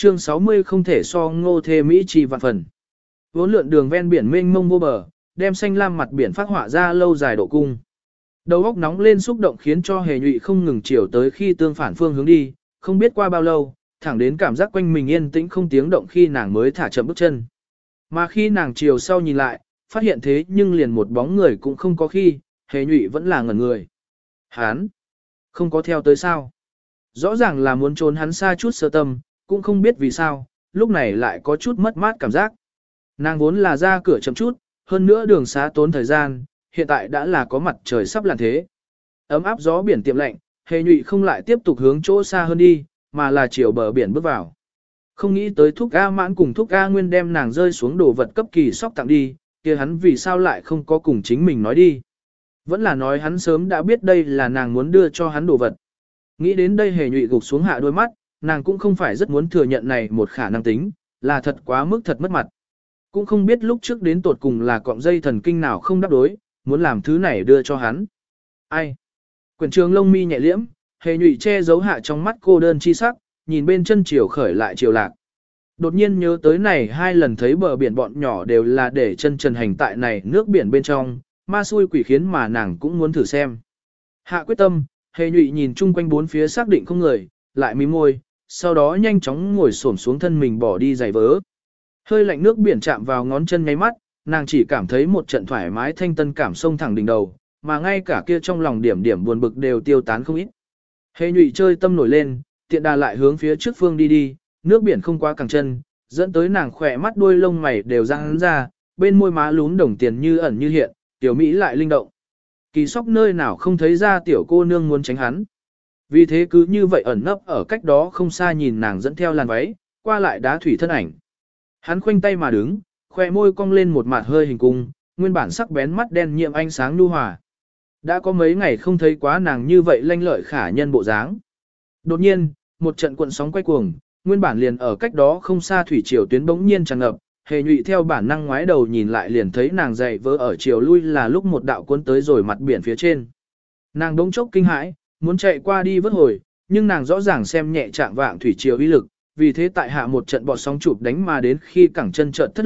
60 không thể so Ngô Thê Mỹ trì vạn phần. Vốn lượn đường ven biển mênh mông vô bờ, đem xanh lam mặt biển phát họa ra lâu dài độ cung. Đầu óc nóng lên xúc động khiến cho hề nhụy không ngừng chiều tới khi tương phản phương hướng đi, không biết qua bao lâu, thẳng đến cảm giác quanh mình yên tĩnh không tiếng động khi nàng mới thả chậm bước chân. Mà khi nàng chiều sau nhìn lại, phát hiện thế nhưng liền một bóng người cũng không có khi, hề nhụy vẫn là ngẩn người. Hán! Không có theo tới sao? Rõ ràng là muốn trốn hắn xa chút sơ tâm, cũng không biết vì sao, lúc này lại có chút mất mát cảm giác. Nàng vốn là ra cửa chậm chút, hơn nữa đường xá tốn thời gian, hiện tại đã là có mặt trời sắp lặn thế. Ấm áp gió biển tiệm lạnh, hề nhụy không lại tiếp tục hướng chỗ xa hơn đi, mà là chiều bờ biển bước vào. Không nghĩ tới Thúc A Mãn cùng Thúc A Nguyên đem nàng rơi xuống đồ vật cấp kỳ sóc tặng đi, kia hắn vì sao lại không có cùng chính mình nói đi. Vẫn là nói hắn sớm đã biết đây là nàng muốn đưa cho hắn đồ vật. Nghĩ đến đây hề nhụy gục xuống hạ đôi mắt, nàng cũng không phải rất muốn thừa nhận này một khả năng tính, là thật quá mức thật mất mặt. Cũng không biết lúc trước đến tột cùng là cọng dây thần kinh nào không đáp đối, muốn làm thứ này đưa cho hắn. Ai? Quyển trường lông mi nhẹ liễm, hề nhụy che giấu hạ trong mắt cô đơn chi sắc, nhìn bên chân chiều khởi lại chiều lạc. Đột nhiên nhớ tới này hai lần thấy bờ biển bọn nhỏ đều là để chân trần hành tại này nước biển bên trong, ma xui quỷ khiến mà nàng cũng muốn thử xem. Hạ quyết tâm, hề nhụy nhìn chung quanh bốn phía xác định không người, lại mím môi, sau đó nhanh chóng ngồi xổm xuống thân mình bỏ đi giày vớ. Hơi lạnh nước biển chạm vào ngón chân nháy mắt, nàng chỉ cảm thấy một trận thoải mái thanh tân cảm sông thẳng đỉnh đầu, mà ngay cả kia trong lòng điểm điểm buồn bực đều tiêu tán không ít. Hề nhụy chơi tâm nổi lên, tiện đà lại hướng phía trước phương đi đi, nước biển không quá cẳng chân, dẫn tới nàng khỏe mắt đuôi lông mày đều răng ra, bên môi má lún đồng tiền như ẩn như hiện, tiểu Mỹ lại linh động. Kỳ sóc nơi nào không thấy ra tiểu cô nương muốn tránh hắn. Vì thế cứ như vậy ẩn nấp ở cách đó không xa nhìn nàng dẫn theo làn váy, qua lại đá thủy thân ảnh. Hắn khoanh tay mà đứng, khoe môi cong lên một mặt hơi hình cung, nguyên bản sắc bén mắt đen nhiệm ánh sáng nhu hòa. Đã có mấy ngày không thấy quá nàng như vậy lanh lợi khả nhân bộ dáng. Đột nhiên, một trận cuộn sóng quay cuồng, nguyên bản liền ở cách đó không xa thủy triều tuyến bỗng nhiên tràn ngập, hề nhụy theo bản năng ngoái đầu nhìn lại liền thấy nàng dậy vỡ ở chiều lui là lúc một đạo cuốn tới rồi mặt biển phía trên. Nàng đống chốc kinh hãi, muốn chạy qua đi vớt hồi, nhưng nàng rõ ràng xem nhẹ trạng vạng thủy triều uy lực, vì thế tại hạ một trận bọt sóng chụp đánh mà đến khi cẳng chân trợn thất lực,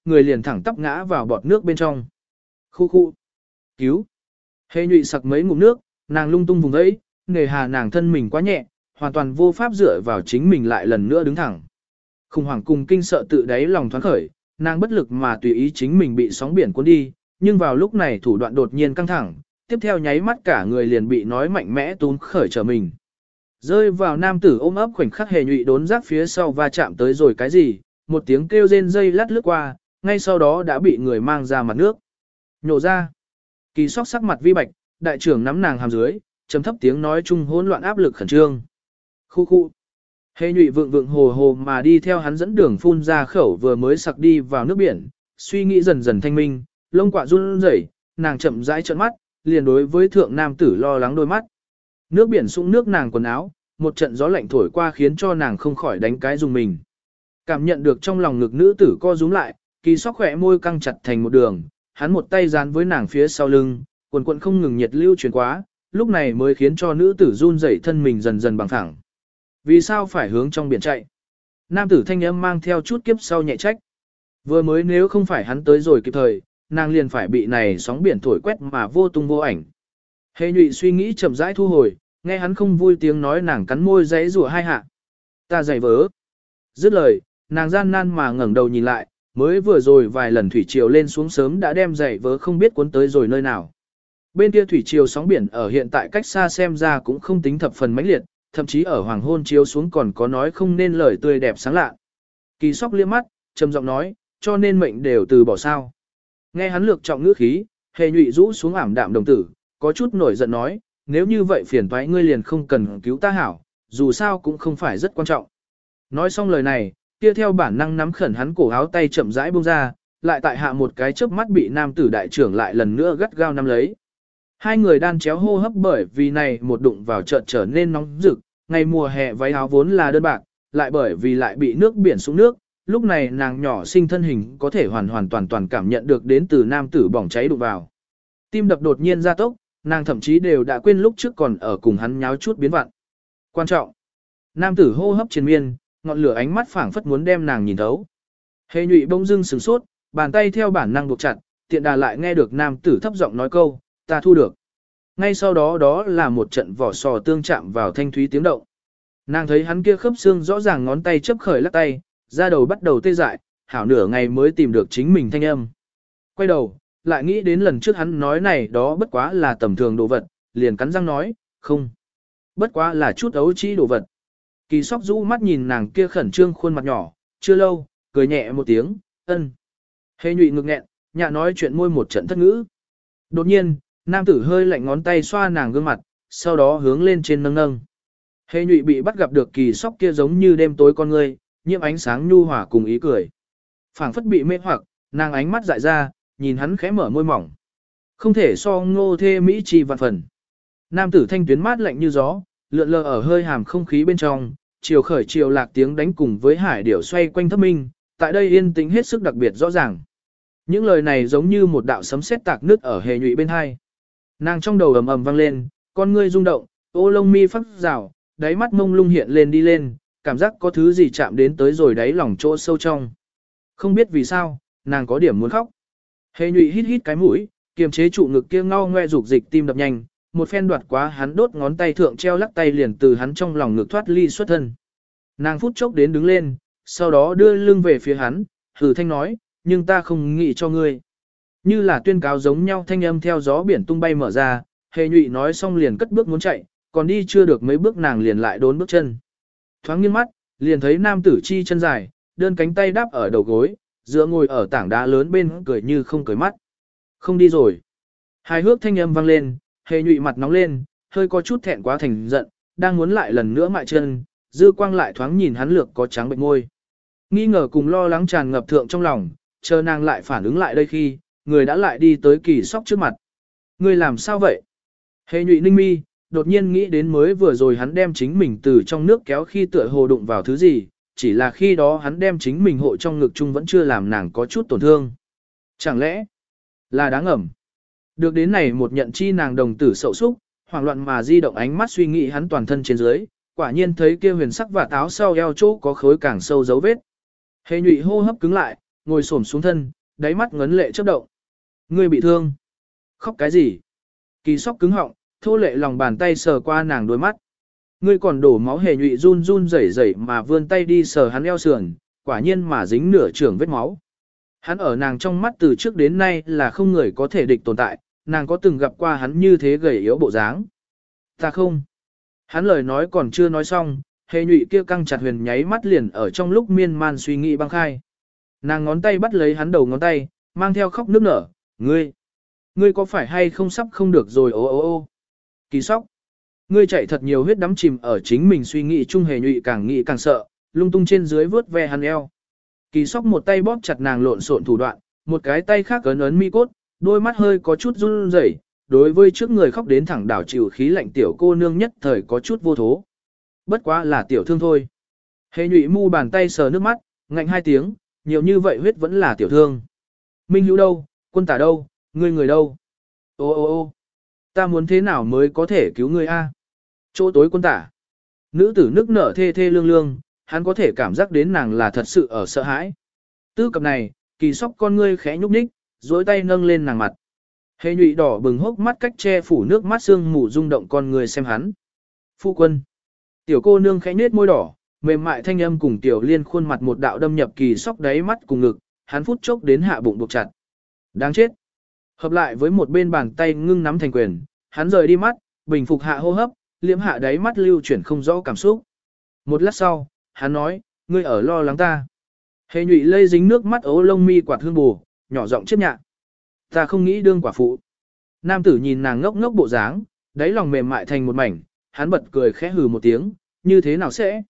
người liền thẳng tắp ngã vào bọt nước bên trong. Khu khu. Cứu. Hề nhụy sặc mấy ngụm nước, nàng lung tung vùng ấy, nề hà nàng thân mình quá nhẹ, hoàn toàn vô pháp dựa vào chính mình lại lần nữa đứng thẳng. Khủng hoảng cùng kinh sợ tự đáy lòng thoáng khởi, nàng bất lực mà tùy ý chính mình bị sóng biển cuốn đi, nhưng vào lúc này thủ đoạn đột nhiên căng thẳng, tiếp theo nháy mắt cả người liền bị nói mạnh mẽ túm khởi trở mình. Rơi vào nam tử ôm ấp khoảnh khắc hề nhụy đốn giác phía sau va chạm tới rồi cái gì, một tiếng kêu rên dây lát lướt qua, ngay sau đó đã bị người mang ra mặt nước. Nhổ ra. Kỳ sóc sắc mặt vi bạch, đại trưởng nắm nàng hàm dưới, trầm thấp tiếng nói chung hỗn loạn áp lực khẩn trương. Khu khu. Hề nhụy vượng vượng hồ hồ mà đi theo hắn dẫn đường phun ra khẩu vừa mới sặc đi vào nước biển, suy nghĩ dần dần thanh minh, lông quạ run rẩy, nàng chậm rãi trợn mắt, liền đối với thượng nam tử lo lắng đôi mắt. Nước biển sũng nước nàng quần áo, một trận gió lạnh thổi qua khiến cho nàng không khỏi đánh cái dùng mình. Cảm nhận được trong lòng ngực nữ tử co rúm lại, kỳ sóc khỏe môi căng chặt thành một đường, hắn một tay dán với nàng phía sau lưng, quần quần không ngừng nhiệt lưu truyền quá, lúc này mới khiến cho nữ tử run rẩy thân mình dần dần bằng thẳng. Vì sao phải hướng trong biển chạy? Nam tử thanh âm mang theo chút kiếp sau nhẹ trách. Vừa mới nếu không phải hắn tới rồi kịp thời, nàng liền phải bị này sóng biển thổi quét mà vô tung vô ảnh. Hề nhụy suy nghĩ chậm rãi thu hồi, nghe hắn không vui tiếng nói nàng cắn môi giãy rủa hai hạ. Ta giày vớ. Dứt lời, nàng gian nan mà ngẩng đầu nhìn lại, mới vừa rồi vài lần thủy triều lên xuống sớm đã đem giày vớ không biết cuốn tới rồi nơi nào. Bên kia thủy triều sóng biển ở hiện tại cách xa xem ra cũng không tính thập phần mãnh liệt, thậm chí ở hoàng hôn chiếu xuống còn có nói không nên lời tươi đẹp sáng lạ. Kỳ sóc liếc mắt, trầm giọng nói, cho nên mệnh đều từ bỏ sao. Nghe hắn lược trọng ngữ khí, hề nhụy rũ xuống ảm đạm đồng tử, có chút nổi giận nói, nếu như vậy phiền toái ngươi liền không cần cứu ta hảo, dù sao cũng không phải rất quan trọng. Nói xong lời này, kia theo bản năng nắm khẩn hắn cổ áo tay chậm rãi buông ra, lại tại hạ một cái chớp mắt bị nam tử đại trưởng lại lần nữa gắt gao nắm lấy. Hai người đan chéo hô hấp bởi vì này một đụng vào chợt trở nên nóng rực, ngày mùa hè váy áo vốn là đơn bạc, lại bởi vì lại bị nước biển xuống nước, lúc này nàng nhỏ sinh thân hình có thể hoàn toàn cảm nhận được đến từ nam tử bỏng cháy đụng vào. Tim đập đột nhiên gia tốc, nàng thậm chí đều đã quên lúc trước còn ở cùng hắn nháo chút biến vặn. Quan trọng, nam tử hô hấp triền miên, ngọn lửa ánh mắt phảng phất muốn đem nàng nhìn thấu. Hề nhụy bỗng dưng sửng sốt, bàn tay theo bản năng buộc chặt, tiện đà lại nghe được nam tử thấp giọng nói câu, ta thu được. Ngay sau đó đó là một trận vỏ sò tương chạm vào thanh thúy tiếng động. Nàng thấy hắn kia khớp xương rõ ràng ngón tay chấp khởi lắc tay, da đầu bắt đầu tê dại, hảo nửa ngày mới tìm được chính mình thanh âm. Quay đầu, lại nghĩ đến lần trước hắn nói này đó bất quá là tầm thường đồ vật, liền cắn răng nói, không. Bất quá là chút ấu trĩ đồ vật. Kỳ sóc rũ mắt nhìn nàng kia khẩn trương khuôn mặt nhỏ, chưa lâu, cười nhẹ một tiếng, ân. Hề nhụy ngực nghẹn, nhạ nói chuyện môi một trận thất ngữ. Đột nhiên, nam tử hơi lạnh ngón tay xoa nàng gương mặt, sau đó hướng lên trên nâng nâng. Hề nhụy bị bắt gặp được kỳ sóc kia giống như đêm tối con ngươi, nhiễm ánh sáng nhu hòa cùng ý cười. Phảng phất bị mê hoặc, nàng ánh mắt dại ra, nhìn hắn khẽ mở môi mỏng. Không thể so ngô thê mỹ chi vạn phần. Nam tử thanh tuyến mát lạnh như gió, lượn lờ ở hơi hàm không khí bên trong, chiều khởi chiều lạc tiếng đánh cùng với hải điểu xoay quanh thấp minh, tại đây yên tĩnh hết sức đặc biệt rõ ràng. Những lời này giống như một đạo sấm sét tạc nứt ở hề nhụy bên hai. Nàng trong đầu ầm ầm vang lên, con ngươi rung động, ô lông mi phát rào, đáy mắt mông lung hiện lên đi lên, cảm giác có thứ gì chạm đến tới rồi đáy lòng chỗ sâu trong. Không biết vì sao, nàng có điểm muốn khóc. Hề nhụy hít hít cái mũi, kiềm chế trụ ngực kia ngao ngoe dục dịch tim đập nhanh, một phen đoạt quá hắn đốt ngón tay thượng treo lắc tay liền từ hắn trong lòng ngực thoát ly xuất thân. Nàng phút chốc đến đứng lên, sau đó đưa lưng về phía hắn, hừ thanh nói, nhưng ta không nghĩ cho ngươi. Như là tuyên cáo giống nhau thanh âm theo gió biển tung bay mở ra, hề nhụy nói xong liền cất bước muốn chạy, còn đi chưa được mấy bước nàng liền lại đốn bước chân. Thoáng nghiêng mắt, liền thấy nam tử chi chân dài, đơn cánh tay đáp ở đầu gối, dựa ngồi ở tảng đá lớn bên cười như không cười mắt. Không đi rồi. Hài hước thanh âm vang lên, hề nhụy mặt nóng lên, hơi có chút thẹn quá thành giận, đang muốn lại lần nữa mại chân, dư quang lại thoáng nhìn hắn lược có trắng bệnh môi. Nghi ngờ cùng lo lắng tràn ngập thượng trong lòng, chờ nàng lại phản ứng lại đây khi, người đã lại đi tới kỳ sóc trước mặt. Người làm sao vậy? Hề nhụy ninh mi, đột nhiên nghĩ đến mới vừa rồi hắn đem chính mình từ trong nước kéo khi tựa hồ đụng vào thứ gì, chỉ là khi đó hắn đem chính mình hộ trong ngực chung vẫn chưa làm nàng có chút tổn thương. Chẳng lẽ là đáng ẩm? Được đến này một nhận chi nàng đồng tử sậu súc, hoảng loạn mà di động ánh mắt suy nghĩ hắn toàn thân trên dưới, quả nhiên thấy kia huyền sắc và táo sau eo chỗ có khối càng sâu dấu vết. Hề nhụy hô hấp cứng lại, ngồi xổm xuống thân, đáy mắt ngấn lệ chớp động. Ngươi bị thương. Khóc cái gì? Kỳ Sóc cứng họng, thô lệ lòng bàn tay sờ qua nàng đôi mắt. Ngươi còn đổ máu. Hề Nhụy run run rẩy rẩy mà vươn tay đi sờ hắn eo sườn, quả nhiên mà dính nửa trưởng vết máu. Hắn ở nàng trong mắt từ trước đến nay là không người có thể địch tồn tại, nàng có từng gặp qua hắn như thế gầy yếu bộ dáng. Ta không. Hắn lời nói còn chưa nói xong, Hề Nhụy kia căng chặt huyền nháy mắt liền ở trong lúc miên man suy nghĩ băng khai. Nàng ngón tay bắt lấy hắn đầu ngón tay, mang theo khóc nức nở, ngươi có phải hay không sắp không được rồi ô ô ô. Kỳ Sóc, ngươi chạy thật nhiều huyết đắm chìm ở chính mình suy nghĩ chung. Hề Nhụy càng nghĩ càng sợ, lung tung trên dưới vớt ve hắn eo. Kỳ Sóc một tay bóp chặt nàng lộn xộn thủ đoạn, một cái tay khác ấn ấn mi cốt, đôi mắt hơi có chút run rẩy. Đối với trước người khóc đến thẳng đảo chịu khí lạnh tiểu cô nương nhất thời có chút vô thố. Bất quá là tiểu thương thôi. Hề Nhụy mu bàn tay sờ nước mắt, ngạnh hai tiếng, nhiều như vậy huyết vẫn là tiểu thương. Minh Hữu đâu, Quân Tả đâu, ngươi người đâu? Ô ô ô, ta muốn thế nào mới có thể cứu ngươi a? Chỗ tối Quân Tả. Nữ tử nức nở thê thê lương lương, hắn có thể cảm giác đến nàng là thật sự ở sợ hãi. Tư cập này, Kỳ Sóc con ngươi khẽ nhúc nhích, duỗi tay nâng lên nàng mặt. Hề Nhụy đỏ bừng hốc mắt cách che phủ nước mắt sương mù rung động con người xem hắn. Phu quân. Tiểu cô nương khẽ nết môi đỏ, mềm mại thanh âm cùng Tiểu Liên khuôn mặt một đạo đâm nhập Kỳ Sóc đáy mắt cùng ngực, hắn phút chốc đến hạ bụng buộc chặt. Đáng chết. Hợp lại với một bên bàn tay ngưng nắm thành quyền, hắn rời đi mắt, bình phục hạ hô hấp, liễm hạ đáy mắt lưu chuyển không rõ cảm xúc. Một lát sau, hắn nói, ngươi ở lo lắng ta. Hề Nhụy lây dính nước mắt ố lông mi quạt hương bù, nhỏ giọng chấp nhạ. Ta không nghĩ đương quả phụ. Nam tử nhìn nàng ngốc ngốc bộ dáng, đáy lòng mềm mại thành một mảnh, hắn bật cười khẽ hừ một tiếng, như thế nào sẽ?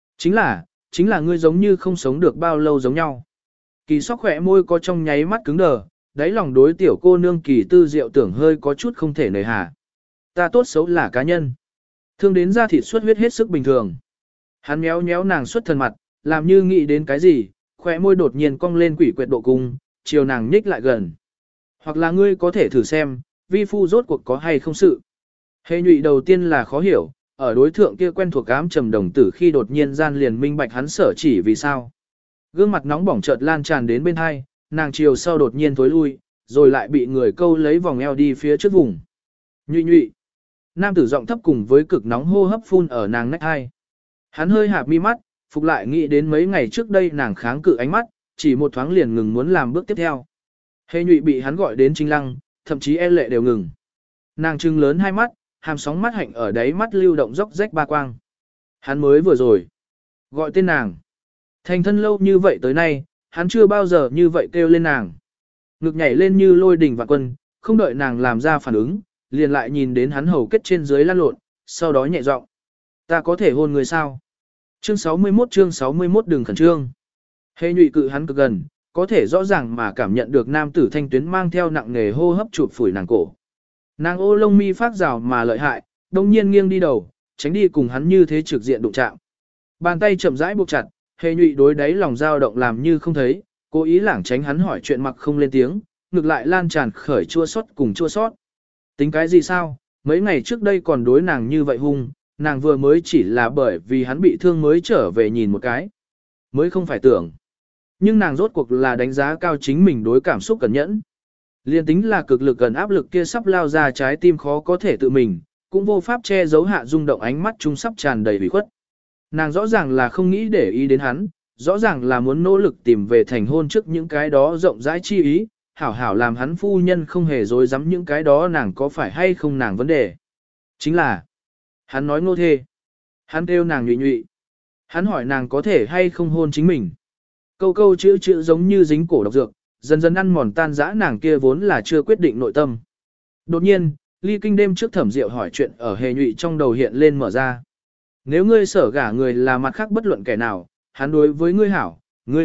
Chính là ngươi giống như không sống được bao lâu giống nhau. Kỳ Sóc khỏe môi có trong nháy mắt cứng đờ, đáy lòng đối tiểu cô nương Kỳ Tư Diệu tưởng hơi có chút không thể nề hà. Ta tốt xấu là cá nhân. Thương đến da thịt xuất huyết hết sức bình thường. Hắn méo méo nàng xuất thần mặt, làm như nghĩ đến cái gì, khỏe môi đột nhiên cong lên quỷ quyệt độ cung, chiều nàng nhích lại gần. Hoặc là ngươi có thể thử xem, vi phu rốt cuộc có hay không sự. Hề Nhụy đầu tiên là khó hiểu, ở đối thượng kia quen thuộc ám trầm đồng tử khi đột nhiên gian liền minh bạch hắn sở chỉ vì sao. Gương mặt nóng bỏng chợt lan tràn đến bên hai, nàng chiều sau đột nhiên thối lui, rồi lại bị người câu lấy vòng eo đi phía trước vùng. Nhụy nhụy. Nam tử giọng thấp cùng với cực nóng hô hấp phun ở nàng nách hai. Hắn hơi hạp mi mắt, phục lại nghĩ đến mấy ngày trước đây nàng kháng cự ánh mắt, chỉ một thoáng liền ngừng muốn làm bước tiếp theo. Hề Nhụy bị hắn gọi đến chính lăng, thậm chí e lệ đều ngừng. Nàng trừng lớn hai mắt, hàm sóng mắt hạnh ở đáy mắt lưu động róc rách ba quang. Hắn mới vừa rồi gọi tên nàng. Thành thân lâu như vậy tới nay, hắn chưa bao giờ như vậy kêu lên nàng. Ngực nhảy lên như lôi đình vạn quân, không đợi nàng làm ra phản ứng, liền lại nhìn đến hắn hầu kết trên dưới lăn lộn, sau đó nhẹ giọng. Ta có thể hôn người sao? Chương 61 đừng khẩn trương. Hề Nhụy cự hắn cực gần, có thể rõ ràng mà cảm nhận được nam tử thanh tuyến mang theo nặng nghề hô hấp chụp phủi nàng cổ. Nàng ô lông mi phát rào mà lợi hại, đông nhiên nghiêng đi đầu, tránh đi cùng hắn như thế trực diện đụng chạm. Bàn tay chậm rãi buộc chặt, Hề Nhụy đối đáy lòng dao động làm như không thấy, cố ý lảng tránh hắn hỏi chuyện mặc không lên tiếng, ngược lại lan tràn khởi chua xót cùng chua xót. Tính cái gì sao, mấy ngày trước đây còn đối nàng như vậy hung, nàng vừa mới chỉ là bởi vì hắn bị thương mới trở về nhìn một cái. Mới không phải tưởng. Nhưng nàng rốt cuộc là đánh giá cao chính mình đối cảm xúc cẩn nhẫn. Liên tính là cực lực gần áp lực kia sắp lao ra trái tim khó có thể tự mình, cũng vô pháp che giấu hạ rung động ánh mắt trung sắp tràn đầy ủy khuất. Nàng rõ ràng là không nghĩ để ý đến hắn, rõ ràng là muốn nỗ lực tìm về thành hôn trước những cái đó rộng rãi chi ý, hảo hảo làm hắn phu nhân không hề dối dám những cái đó nàng có phải hay không nàng vấn đề. Chính là, hắn nói ngô thê, hắn kêu nàng nhụy nhụy, hắn hỏi nàng có thể hay không hôn chính mình. Câu câu chữ chữ giống như dính cổ độc dược, dần dần ăn mòn tan dã nàng kia vốn là chưa quyết định nội tâm. Đột nhiên, ly kinh đêm trước Thẩm Diệu hỏi chuyện ở Hề Nhụy trong đầu hiện lên mở ra. Nếu ngươi sở gả người là mặt khác bất luận kẻ nào, hắn đối với ngươi hảo, ngươi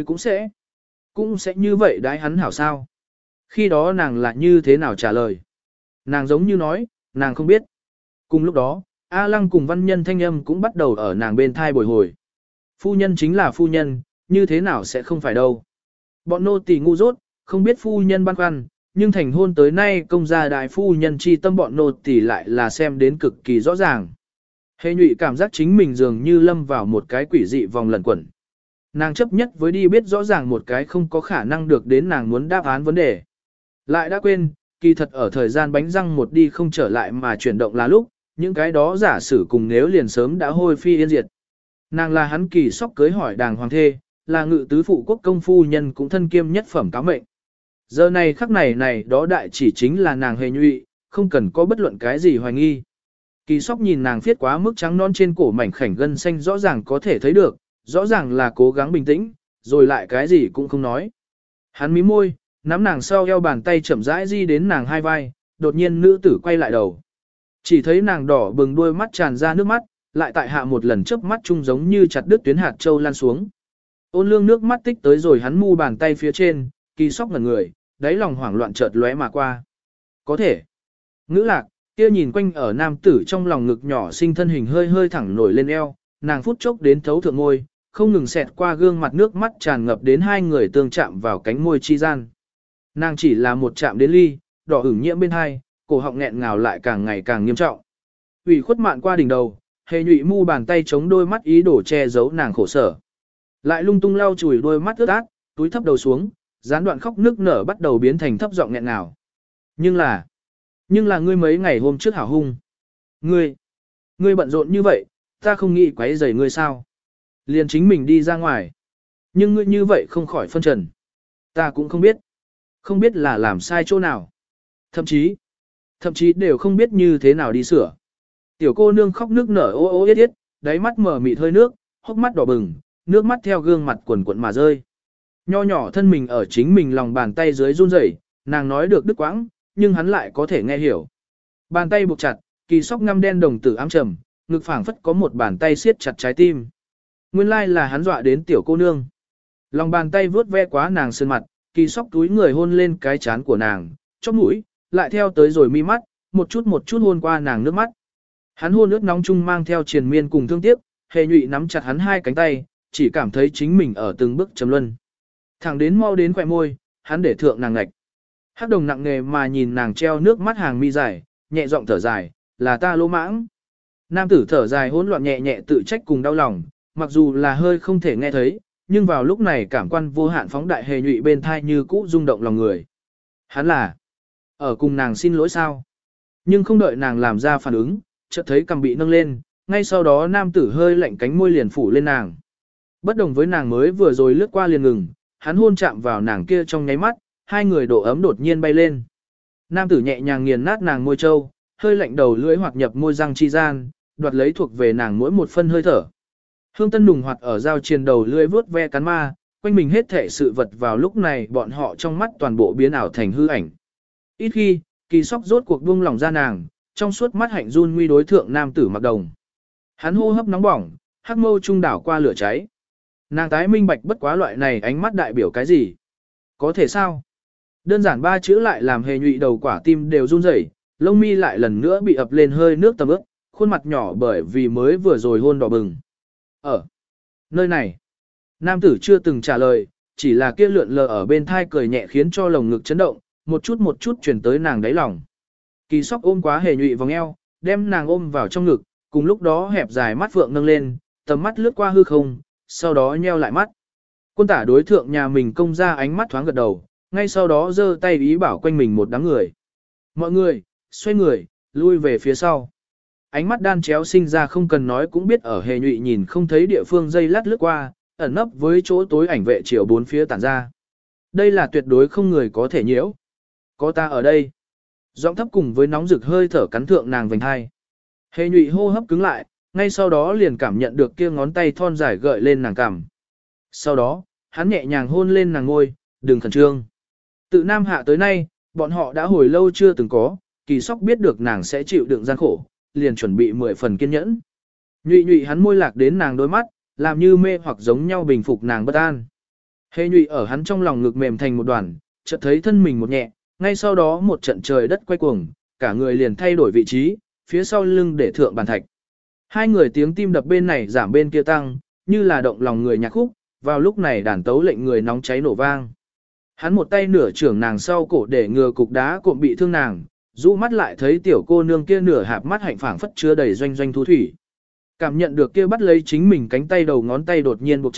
cũng sẽ như vậy đãi hắn hảo sao? Khi đó nàng lại như thế nào trả lời? Nàng giống như nói, nàng không biết. Cùng lúc đó, A Lăng cùng văn nhân thanh âm cũng bắt đầu ở nàng bên thai bồi hồi. Phu nhân chính là phu nhân, như thế nào sẽ không phải đâu. Bọn nô tỳ ngu dốt, không biết phu nhân băn khoăn, nhưng thành hôn tới nay công gia đại phu nhân chi tâm bọn nô tỳ lại là xem đến cực kỳ rõ ràng. Hề Nhụy cảm giác chính mình dường như lâm vào một cái quỷ dị vòng lẩn quẩn. Nàng chấp nhất với đi biết rõ ràng một cái không có khả năng được đến nàng muốn đáp án vấn đề. Lại đã quên, kỳ thật ở thời gian bánh răng một đi không trở lại mà chuyển động là lúc, những cái đó giả sử cùng nếu liền sớm đã hôi phi yên diệt. Nàng là hắn Kỳ Sóc cưới hỏi đàng hoàng thê, là ngự tứ phụ quốc công phu nhân cũng thân kiêm nhất phẩm cáo mệnh. Giờ này khắc này đó đại chỉ chính là nàng Hề Nhụy, không cần có bất luận cái gì hoài nghi. Kỳ Sóc nhìn nàng viết quá mức trắng non trên cổ mảnh khảnh gân xanh rõ ràng có thể thấy được, rõ ràng là cố gắng bình tĩnh, rồi lại cái gì cũng không nói. Hắn mím môi, nắm nàng sau eo bàn tay chậm rãi di đến nàng hai vai, đột nhiên nữ tử quay lại đầu. Chỉ thấy nàng đỏ bừng đôi mắt tràn ra nước mắt, lại tại hạ một lần chớp mắt chung giống như chặt đứt tuyến hạt châu lan xuống. Ôn lương nước mắt tích tới rồi hắn mu bàn tay phía trên, Kỳ Sóc ngẩn người, đáy lòng hoảng loạn chợt lóe mà qua. Có thể. Ngữ lạc, kia nhìn quanh ở nam tử trong lòng ngực nhỏ sinh thân hình hơi hơi thẳng nổi lên eo, nàng phút chốc đến thấu thượng ngôi, không ngừng xẹt qua gương mặt nước mắt tràn ngập đến hai người tương chạm vào cánh môi chi gian. Nàng chỉ là một chạm đến ly, đỏ ửng nhiễm bên hai, cổ họng nghẹn ngào lại càng ngày càng nghiêm trọng. Ủy khuất mạn qua đỉnh đầu, Hề Nhụy mu bàn tay chống đôi mắt ý đồ che giấu nàng khổ sở. Lại lung tung lau chùi đôi mắt ướt át, túi thấp đầu xuống, gián đoạn khóc nức nở bắt đầu biến thành thấp giọng nghẹn ngào. Nhưng là ngươi mấy ngày hôm trước hảo hung. Ngươi bận rộn như vậy, ta không nghĩ quấy rầy ngươi sao? Liền chính mình đi ra ngoài. Nhưng ngươi như vậy không khỏi phân trần. Ta cũng không biết là làm sai chỗ nào. Thậm chí đều không biết như thế nào đi sửa. Tiểu cô nương khóc nước nở ô ô yết yết, đáy mắt mở mịt hơi nước, hốc mắt đỏ bừng, nước mắt theo gương mặt quần quần mà rơi. Nho nhỏ thân mình ở chính mình lòng bàn tay dưới run rẩy, nàng nói được đứt quãng, nhưng hắn lại có thể nghe hiểu. Bàn tay buộc chặt, Kỳ Sóc ngăm đen đồng tử ám trầm, ngực phảng phất có một bàn tay siết chặt trái tim. Nguyên lai là hắn dọa đến tiểu cô nương. Lòng bàn tay vuốt ve quá nàng sơn mặt, Kỳ Sóc túi người hôn lên cái trán của nàng, chóp mũi, lại theo tới rồi mi mắt, một chút hôn qua nàng nước mắt. Hắn hôn ướt nóng chung mang theo triền miên cùng thương tiếc, Hề Nhụy nắm chặt hắn hai cánh tay, chỉ cảm thấy chính mình ở từng bước trầm luân. Thẳng đến mau đến khỏe môi, hắn để thượng nàng ngạch. Hắc đồng nặng nề mà nhìn nàng treo nước mắt hàng mi dài, nhẹ giọng thở dài, là ta lỗ mãng. Nam tử thở dài hỗn loạn nhẹ nhẹ tự trách cùng đau lòng, mặc dù là hơi không thể nghe thấy, nhưng vào lúc này cảm quan vô hạn phóng đại Hề Nhụy bên thai như cũ rung động lòng người. Hắn là ở cùng nàng xin lỗi sao? Nhưng không đợi nàng làm ra phản ứng, chợt thấy cằm bị nâng lên, ngay sau đó nam tử hơi lạnh cánh môi liền phủ lên nàng. Bất đồng với nàng mới vừa rồi lướt qua liền ngừng, hắn hôn chạm vào nàng kia trong nháy mắt, hai người độ ấm đột nhiên bay lên. Nam tử nhẹ nhàng nghiền nát nàng môi trâu, hơi lạnh đầu lưỡi hoặc nhập môi răng chi gian, đoạt lấy thuộc về nàng mỗi một phân hơi thở. Hương tân nùng hoạt ở dao triền đầu lưỡi vuốt ve cắn ma, quanh mình hết thể sự vật vào lúc này bọn họ trong mắt toàn bộ biến ảo thành hư ảnh. Ít khi, Kỳ Sóc rốt cuộc buông lỏng ra nàng, trong suốt mắt hạnh run nguy đối thượng nam tử mặc đồng. Hắn hô hấp nóng bỏng, hắc mâu trung đảo qua lửa cháy. Nàng tái minh bạch bất quá loại này ánh mắt đại biểu cái gì? Có thể sao? Đơn giản ba chữ lại làm Hề Nhụy đầu quả tim đều run rẩy, lông mi lại lần nữa bị ập lên hơi nước tầm ướt, khuôn mặt nhỏ bởi vì mới vừa rồi hôn đỏ bừng. Ở nơi này, nam tử chưa từng trả lời, chỉ là kia lượn lờ ở bên thai cười nhẹ khiến cho lồng ngực chấn động, một chút truyền tới nàng đáy lòng. Kỳ Sóc ôm quá Hề Nhụy vòng eo, đem nàng ôm vào trong ngực, cùng lúc đó hẹp dài mắt phượng nâng lên, tầm mắt lướt qua hư không, sau đó nheo lại mắt. Quân tả đối thượng nhà mình công ra ánh mắt thoáng gật đầu, ngay sau đó giơ tay ý bảo quanh mình một đám người. Mọi người, xoay người, lui về phía sau. Ánh mắt đan chéo sinh ra không cần nói cũng biết ở Hề Nhụy nhìn không thấy địa phương dây lát lướt qua, ẩn nấp với chỗ tối ảnh vệ chiều bốn phía tản ra. Đây là tuyệt đối không người có thể nhiễu. Có ta ở đây. Giọng thấp cùng với nóng rực hơi thở cắn thượng nàng vành hai. Hề Nhụy hô hấp cứng lại, ngay sau đó liền cảm nhận được kia ngón tay thon dài gợi lên nàng cằm. Sau đó, hắn nhẹ nhàng hôn lên nàng ngôi, đừng khẩn trương. Từ Nam Hạ tới nay, bọn họ đã hồi lâu chưa từng có, Kỳ Sóc biết được nàng sẽ chịu đựng gian khổ, liền chuẩn bị 10 phần kiên nhẫn. Nhụy nhụy hắn môi lạc đến nàng đôi mắt, làm như mê hoặc giống nhau bình phục nàng bất an. Hề Nhụy ở hắn trong lòng ngực mềm thành một đoàn, chợt thấy thân mình một nhẹ, ngay sau đó một trận trời đất quay cuồng, cả người liền thay đổi vị trí, phía sau lưng để thượng bàn thạch. Hai người tiếng tim đập bên này giảm bên kia tăng, như là động lòng người nhạc khúc, vào lúc này đàn tấu lệnh người nóng cháy nổ vang. Hắn một tay nửa trưởng nàng sau cổ để ngừa cục đá cộm bị thương nàng, rũ mắt lại thấy tiểu cô nương kia nửa hạp mắt hạnh phảng phất chứa đầy doanh doanh thú thủy. Cảm nhận được kia bắt lấy chính mình cánh tay đầu ngón tay đột nhiên buộc chặt,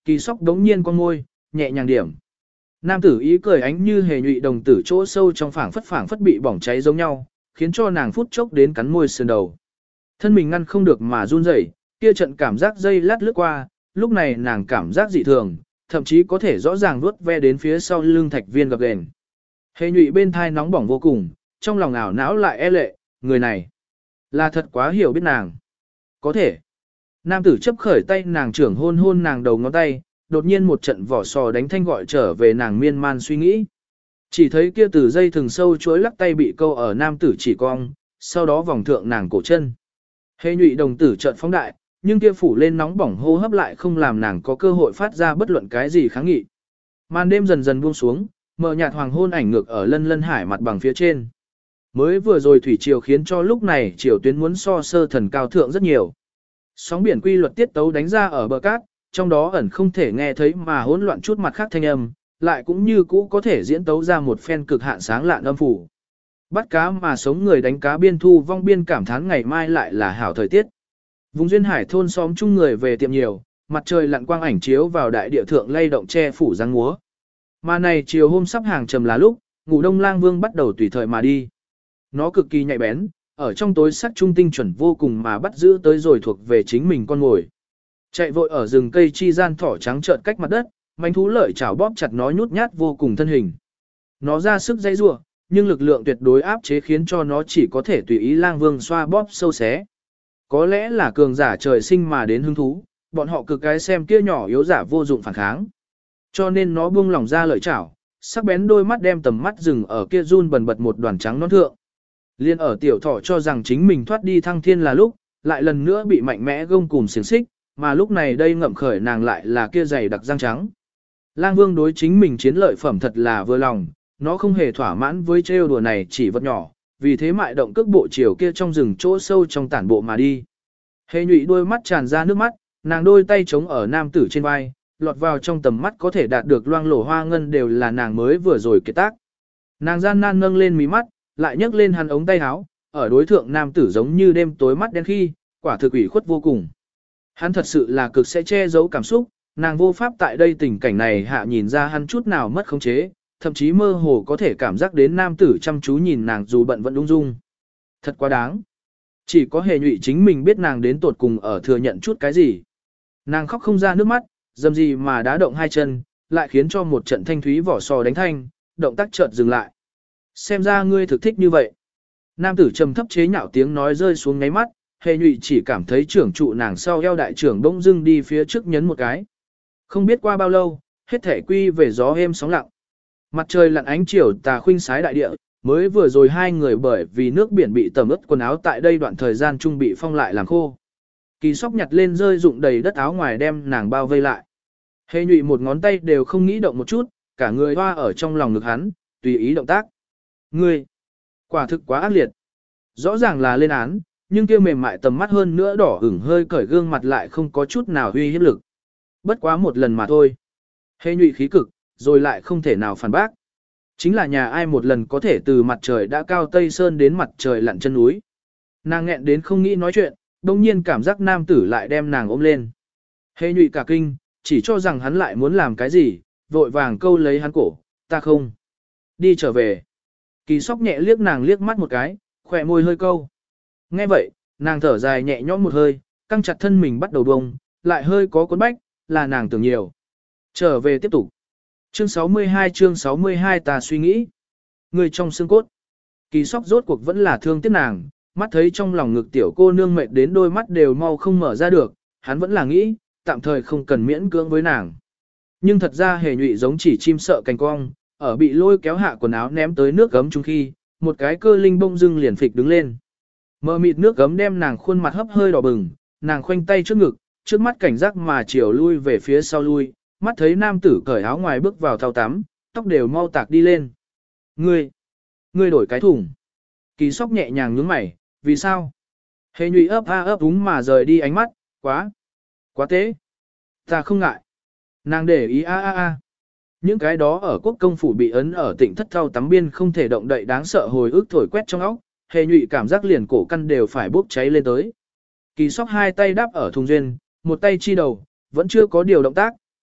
Kỳ sóc đống nhiên con môi, nhẹ nhàng điểm. Nam tử ý cười ánh như hề nhụy đồng tử chỗ sâu trong phảng phất bị bỏng cháy giống nhau, khiến cho nàng phút chốc đến cắn môi sườn đầu. Thân mình ngăn không được mà run rẩy, kia trận cảm giác dây lát lướt qua, lúc này nàng cảm giác dị thường, thậm chí có thể rõ ràng vuốt ve đến phía sau lưng thạch viên gập ghềnh. Hề nhụy bên thai nóng bỏng vô cùng, trong lòng ảo não lại e lệ, người này là thật quá hiểu biết nàng. Có thể. Nam tử chấp khởi tay nàng trưởng hôn hôn nàng đầu ngón tay, đột nhiên một trận vỏ sò đánh thanh gọi trở về nàng miên man suy nghĩ. Chỉ thấy kia từ dây thừng sâu chuối lắc tay bị câu ở nam tử chỉ cong, sau đó vòng thượng nàng cổ chân. Hề nhụy đồng tử trận phóng đại, nhưng kia phủ lên nóng bỏng hô hấp lại không làm nàng có cơ hội phát ra bất luận cái gì kháng nghị. Màn đêm dần dần buông xuống, mờ nhạt hoàng hôn ảnh ngược ở lân lân hải mặt bằng phía trên. Mới vừa rồi thủy triều khiến cho lúc này triều tuyến muốn so sơ thần cao thượng rất nhiều. Sóng biển quy luật tiết tấu đánh ra ở bờ cát, trong đó ẩn không thể nghe thấy mà hỗn loạn chút mặt khác thanh âm, lại cũng như cũ có thể diễn tấu ra một phen cực hạn sáng lạn âm phủ. Bắt cá mà sống người đánh cá biên thu vong biên cảm thán ngày mai lại là hảo thời tiết. Vùng duyên hải thôn xóm chung người về tiệm nhiều, mặt trời lặn quang ảnh chiếu vào đại địa thượng lay động che phủ giăng múa. Mà này chiều hôm sắp hàng trầm là lúc, Ngũ Đông Lang Vương bắt đầu tùy thời mà đi. Nó cực kỳ nhạy bén, ở trong tối sắc trung tinh chuẩn vô cùng mà bắt giữ tới rồi thuộc về chính mình con ngồi. Chạy vội ở rừng cây chi gian thỏ trắng trợn cách mặt đất, manh thú lợi chảo bóp chặt nó nhút nhát vô cùng thân hình. Nó ra sức dây rủa, nhưng lực lượng tuyệt đối áp chế khiến cho nó chỉ có thể tùy ý Lang Vương xoa bóp sâu xé. Có lẽ là cường giả trời sinh mà đến hứng thú, bọn họ cực cái xem kia nhỏ yếu giả vô dụng phản kháng. Cho nên nó buông lỏng ra lợi chảo, sắc bén đôi mắt đem tầm mắt dừng ở kia run bần bật một đoàn trắng non thượng. Liên ở tiểu thỏ cho rằng chính mình thoát đi thăng thiên là lúc, lại lần nữa bị mạnh mẽ gông cùm xiềng xích, mà lúc này đây ngậm khởi nàng lại là kia dày đặc răng trắng. Lang Vương đối chính mình chiến lợi phẩm thật là vừa lòng, nó không hề thỏa mãn với trêu đùa này chỉ vật nhỏ, vì thế mại động cước bộ chiều kia trong rừng chỗ sâu trong tản bộ mà đi. Hề nhụy đôi mắt tràn ra nước mắt, nàng đôi tay chống ở nam tử trên vai, lọt vào trong tầm mắt có thể đạt được loang lổ hoa ngân đều là nàng mới vừa rồi kết tác. Nàng gian nan nâng lên mí mắt, lại nhấc lên hắn ống tay áo, ở đối thượng nam tử giống như đêm tối mắt đen khi, quả thực ủy khuất vô cùng. Hắn thật sự là cực sẽ che giấu cảm xúc, nàng vô pháp tại đây tình cảnh này hạ nhìn ra hắn chút nào mất khống chế, thậm chí mơ hồ có thể cảm giác đến nam tử chăm chú nhìn nàng dù bận vẫn ung dung. Thật quá đáng. Chỉ có hề nhụy chính mình biết nàng đến tột cùng ở thừa nhận chút cái gì. Nàng khóc không ra nước mắt, dầm gì mà đá động hai chân, lại khiến cho một trận thanh thúy vỏ sò đánh thanh, động tác chợt dừng lại. Xem ra ngươi thực thích như vậy. Nam tử trầm thấp chế nhạo tiếng nói rơi xuống ngáy mắt, hề nhụy chỉ cảm thấy trưởng trụ nàng sau eo đại trưởng bỗng dưng đi phía trước nhấn một cái. Không biết qua bao lâu, hết thể quy về gió êm sóng lặng. Mặt trời lặn ánh chiều tà khuynh sái đại địa, mới vừa rồi hai người bởi vì nước biển bị tẩm ướt quần áo tại đây đoạn thời gian trung bị phong lại làm khô. Kỳ sóc nhặt lên rơi rụng đầy đất áo ngoài đem nàng bao vây lại. Hề nhụy một ngón tay đều không nghĩ động một chút, cả người hoa ở trong lòng ngực hắn, tùy ý động tác. Ngươi, quả thực quá ác liệt. Rõ ràng là lên án, nhưng kia mềm mại tầm mắt hơn nữa đỏ ửng hơi cởi gương mặt lại không có chút nào uy hiếp lực. Bất quá một lần mà thôi. Hề nhụy khí cực, rồi lại không thể nào phản bác. Chính là nhà ai một lần có thể từ mặt trời đã cao Tây Sơn đến mặt trời lặn chân núi. Nàng nghẹn đến không nghĩ nói chuyện, đồng nhiên cảm giác nam tử lại đem nàng ôm lên. Hề nhụy cả kinh, chỉ cho rằng hắn lại muốn làm cái gì, vội vàng câu lấy hắn cổ, ta không. Đi trở về. Kỳ sóc nhẹ liếc nàng liếc mắt một cái, khỏe môi hơi câu. Nghe vậy, nàng thở dài nhẹ nhõm một hơi, căng chặt thân mình bắt đầu bông, lại hơi có cuốn bách, là nàng tưởng nhiều. Trở về tiếp tục. Chương 62 ta suy nghĩ. Người trong xương cốt. Kỳ sóc rốt cuộc vẫn là thương tiếc nàng, mắt thấy trong lòng ngực tiểu cô nương mệt đến đôi mắt đều mau không mở ra được, hắn vẫn là nghĩ, tạm thời không cần miễn cưỡng với nàng. Nhưng thật ra hề nhụy giống chỉ chim sợ cành cong, ở bị lôi kéo hạ quần áo ném tới nước gấm chung khi, một cái cơ linh bông dưng liền phịch đứng lên. Mờ mịt nước gấm đem nàng khuôn mặt hấp hơi đỏ bừng, nàng khoanh tay trước ngực, trước mắt cảnh giác mà chiều lui về phía sau lui, mắt thấy nam tử cởi áo ngoài bước vào thao tắm, tóc đều mau tạc đi lên. Ngươi đổi cái thùng. Kỳ sóc nhẹ nhàng nhướng mày, vì sao? Hề nhụy ấp a ấp úng mà rời đi ánh mắt, quá tế. Ta không ngại. Nàng để ý a. Những cái đó ở quốc công phủ bị ấn ở tỉnh thất thao tắm biên không thể động đậy đáng sợ hồi ức thổi quét trong óc, hề nhụy cảm giác liền cổ căn đều phải bốc cháy lên tới. Kỳ sóc hai tay đáp ở thùng duyên, một tay chi đầu, vẫn chưa có điều động tác,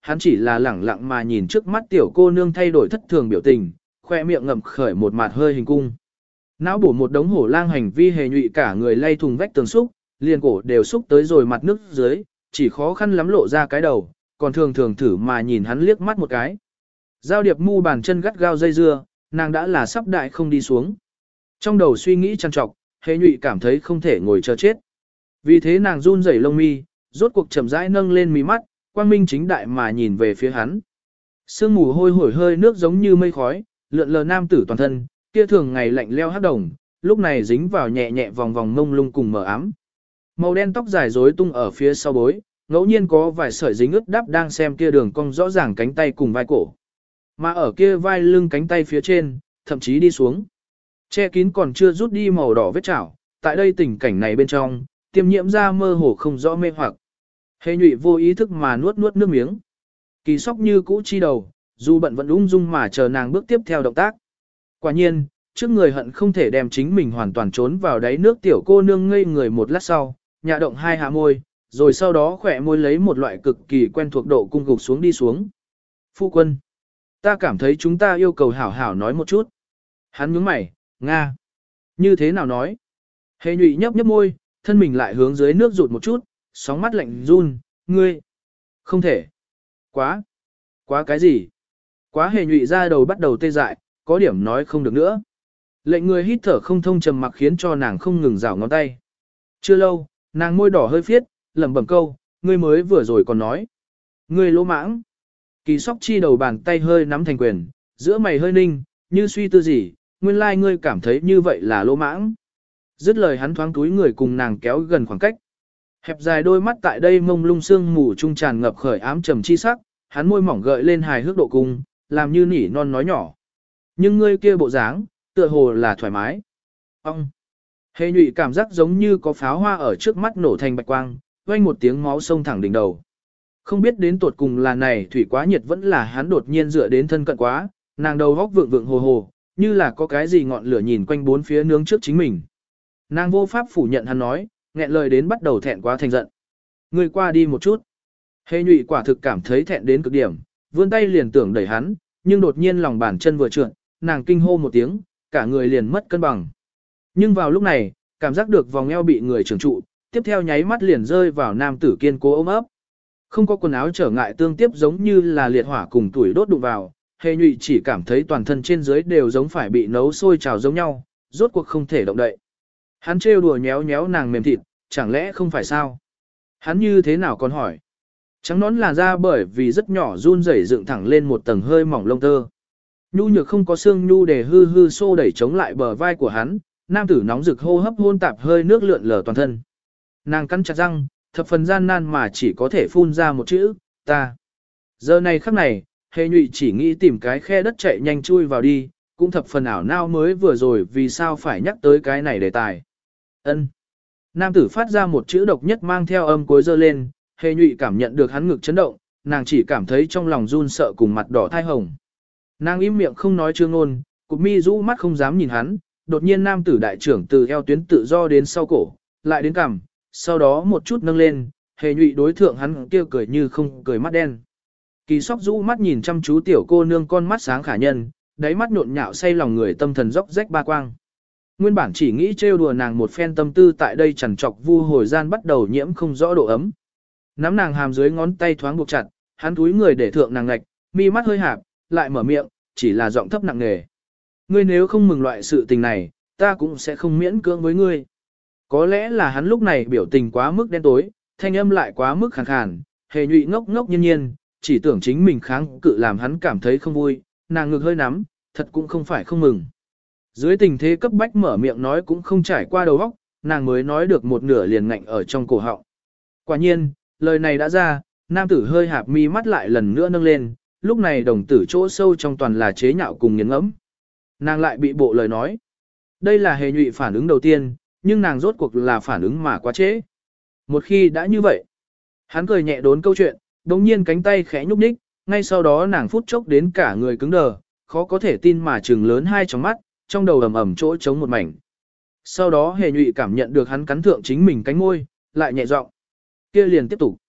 hắn chỉ là lẳng lặng mà nhìn trước mắt tiểu cô nương thay đổi thất thường biểu tình, khoe miệng ngậm khởi một mặt hơi hình cung. Não bổ một đống hổ lang hành vi hề nhụy cả người lay thùng vách tường xúc, liền cổ đều xúc tới rồi mặt nước dưới, chỉ khó khăn lắm lộ ra cái đầu, còn thường thường thử mà nhìn hắn liếc mắt một cái. Giao Điệp mu bàn chân gắt gao dây dưa, nàng đã là sắp đại không đi xuống. Trong đầu suy nghĩ trằn trọc, hề nhụy cảm thấy không thể ngồi chờ chết. Vì thế nàng run rẩy lông mi, rốt cuộc chậm rãi nâng lên mí mắt, quang minh chính đại mà nhìn về phía hắn. Sương mù hôi hổi hơi nước giống như mây khói, lượn lờ nam tử toàn thân, kia thường ngày lạnh leo hắc đồng, lúc này dính vào nhẹ nhẹ vòng vòng mông lung cùng mờ ám. Màu đen tóc dài rối tung ở phía sau bối, ngẫu nhiên có vài sợi dính ướt đắp đang xem kia đường cong rõ ràng cánh tay cùng vai cổ. Mà ở kia vai lưng cánh tay phía trên, thậm chí đi xuống. Che kín còn chưa rút đi màu đỏ vết chảo, tại đây tình cảnh này bên trong, tiêm nhiễm ra mơ hồ không rõ mê hoặc. Hề nhụy vô ý thức mà nuốt nuốt nước miếng. Kỳ sóc như cũ chi đầu, dù bận vẫn ung dung mà chờ nàng bước tiếp theo động tác. Quả nhiên, trước người hận không thể đem chính mình hoàn toàn trốn vào đáy nước tiểu cô nương ngây người một lát sau, nhạ động hai hạ môi, rồi sau đó khỏe môi lấy một loại cực kỳ quen thuộc độ cung gục xuống đi xuống. Phu quân, ta cảm thấy chúng ta yêu cầu hảo hảo nói một chút. Hắn nhướng mày, Nga. Như thế nào nói? Hề nhụy nhấp nhấp môi, thân mình lại hướng dưới nước rụt một chút, sóng mắt lạnh run, ngươi. Không thể. Quá. Quá cái gì? Quá hề nhụy ra đầu bắt đầu tê dại, có điểm nói không được nữa. Lệnh người hít thở không thông trầm mặc khiến cho nàng không ngừng rảo ngón tay. Chưa lâu, nàng môi đỏ hơi phiết, lẩm bẩm câu, ngươi mới vừa rồi còn nói. Ngươi lỗ mãng. Kỳ sóc chi đầu bàn tay hơi nắm thành quyền, giữa mày hơi ninh, như suy tư gì, nguyên lai ngươi cảm thấy như vậy là lỗ mãng. Dứt lời hắn thoáng túi người cùng nàng kéo gần khoảng cách. Hẹp dài đôi mắt tại đây mông lung sương mù trung tràn ngập khởi ám trầm chi sắc, hắn môi mỏng gợi lên hài hước độ cung, làm như nỉ non nói nhỏ. Nhưng ngươi kia bộ dáng, tựa hồ là thoải mái. Ông! Hề nhụy cảm giác giống như có pháo hoa ở trước mắt nổ thành bạch quang, vang một tiếng máu sông thẳng đỉnh đầu. Không biết đến tột cùng là này thủy quá nhiệt vẫn là hắn đột nhiên dựa đến thân cận quá, nàng đầu góc vượng vượng hồ hồ, như là có cái gì ngọn lửa nhìn quanh bốn phía nướng trước chính mình. Nàng vô pháp phủ nhận hắn nói, nghẹn lời đến bắt đầu thẹn quá thành giận. Ngươi qua đi một chút. Hề nhụy quả thực cảm thấy thẹn đến cực điểm, vươn tay liền tưởng đẩy hắn, nhưng đột nhiên lòng bàn chân vừa trượt, nàng kinh hô một tiếng, cả người liền mất cân bằng. Nhưng vào lúc này, cảm giác được vòng eo bị người trưởng trụ, tiếp theo nháy mắt liền rơi vào nam tử kiên cố ôm ấp. Không có quần áo trở ngại tương tiếp giống như là liệt hỏa cùng tuổi đốt đụng vào, hề nhụy chỉ cảm thấy toàn thân trên dưới đều giống phải bị nấu sôi trào giống nhau, rốt cuộc không thể động đậy. Hắn trêu đùa nhéo nhéo nàng mềm thịt, chẳng lẽ không phải sao? Hắn như thế nào còn hỏi? Trắng nón làn da bởi vì rất nhỏ run rẩy dựng thẳng lên một tầng hơi mỏng lông tơ. Nhu nhược không có xương nhu để hư hư xô đẩy chống lại bờ vai của hắn, nam tử nóng rực hô hấp hôn tạp hơi nước lượn lờ toàn thân. Nàng cắn chặt răng, thập phần gian nan mà chỉ có thể phun ra một chữ, ta. Giờ này khắc này, hề nhụy chỉ nghĩ tìm cái khe đất chạy nhanh chui vào đi, cũng thập phần ảo não mới vừa rồi vì sao phải nhắc tới cái này đề tài. Ân. Nam tử phát ra một chữ độc nhất mang theo âm cuối dơ lên, hề nhụy cảm nhận được hắn ngực chấn động, nàng chỉ cảm thấy trong lòng run sợ cùng mặt đỏ thai hồng. Nàng im miệng không nói chương ngôn, cụp mi rũ mắt không dám nhìn hắn, đột nhiên nam tử đại trưởng từ eo tuyến tự do đến sau cổ, lại đến cằm, sau đó một chút nâng lên, hề nhụy đối thượng hắn kêu cười như không cười mắt đen. Kỳ sóc rũ mắt nhìn chăm chú tiểu cô nương con mắt sáng khả nhân, đáy mắt nhộn nhạo say lòng người tâm thần dốc rách ba quang. Nguyên bản chỉ nghĩ trêu đùa nàng một phen tâm tư tại đây chằn trọc vu hồi gian bắt đầu nhiễm không rõ độ ấm. Nắm nàng hàm dưới ngón tay thoáng buộc chặt, hắn túi người để thượng nàng ngạch, mi mắt hơi hạp, lại mở miệng, chỉ là giọng thấp nặng nề. Ngươi nếu không mừng loại sự tình này, ta cũng sẽ không miễn cưỡng với ngươi. Có lẽ là hắn lúc này biểu tình quá mức đen tối, thanh âm lại quá mức khàn khàn, hề nhụy ngốc ngốc nhiên nhiên, chỉ tưởng chính mình kháng cự làm hắn cảm thấy không vui, nàng ngực hơi nắm, thật cũng không phải không mừng. Dưới tình thế cấp bách mở miệng nói cũng không trải qua đầu óc, nàng mới nói được một nửa liền ngạnh ở trong cổ họng. Quả nhiên, lời này đã ra, nam tử hơi hạp mi mắt lại lần nữa nâng lên, lúc này đồng tử chỗ sâu trong toàn là chế nhạo cùng nghiến ngẫm. Nàng lại bị bộ lời nói. Đây là hề nhụy phản ứng đầu tiên, nhưng nàng rốt cuộc là phản ứng mà quá trễ. Một khi đã như vậy, hắn cười nhẹ đốn câu chuyện, đồng nhiên cánh tay khẽ nhúc nhích, ngay sau đó nàng phút chốc đến cả người cứng đờ, khó có thể tin mà trừng lớn hai tròng mắt, trong đầu ầm ầm chỗ trống một mảnh. Sau đó hề nhụy cảm nhận được hắn cắn thượng chính mình cánh môi, lại nhẹ giọng, kia liền tiếp tục.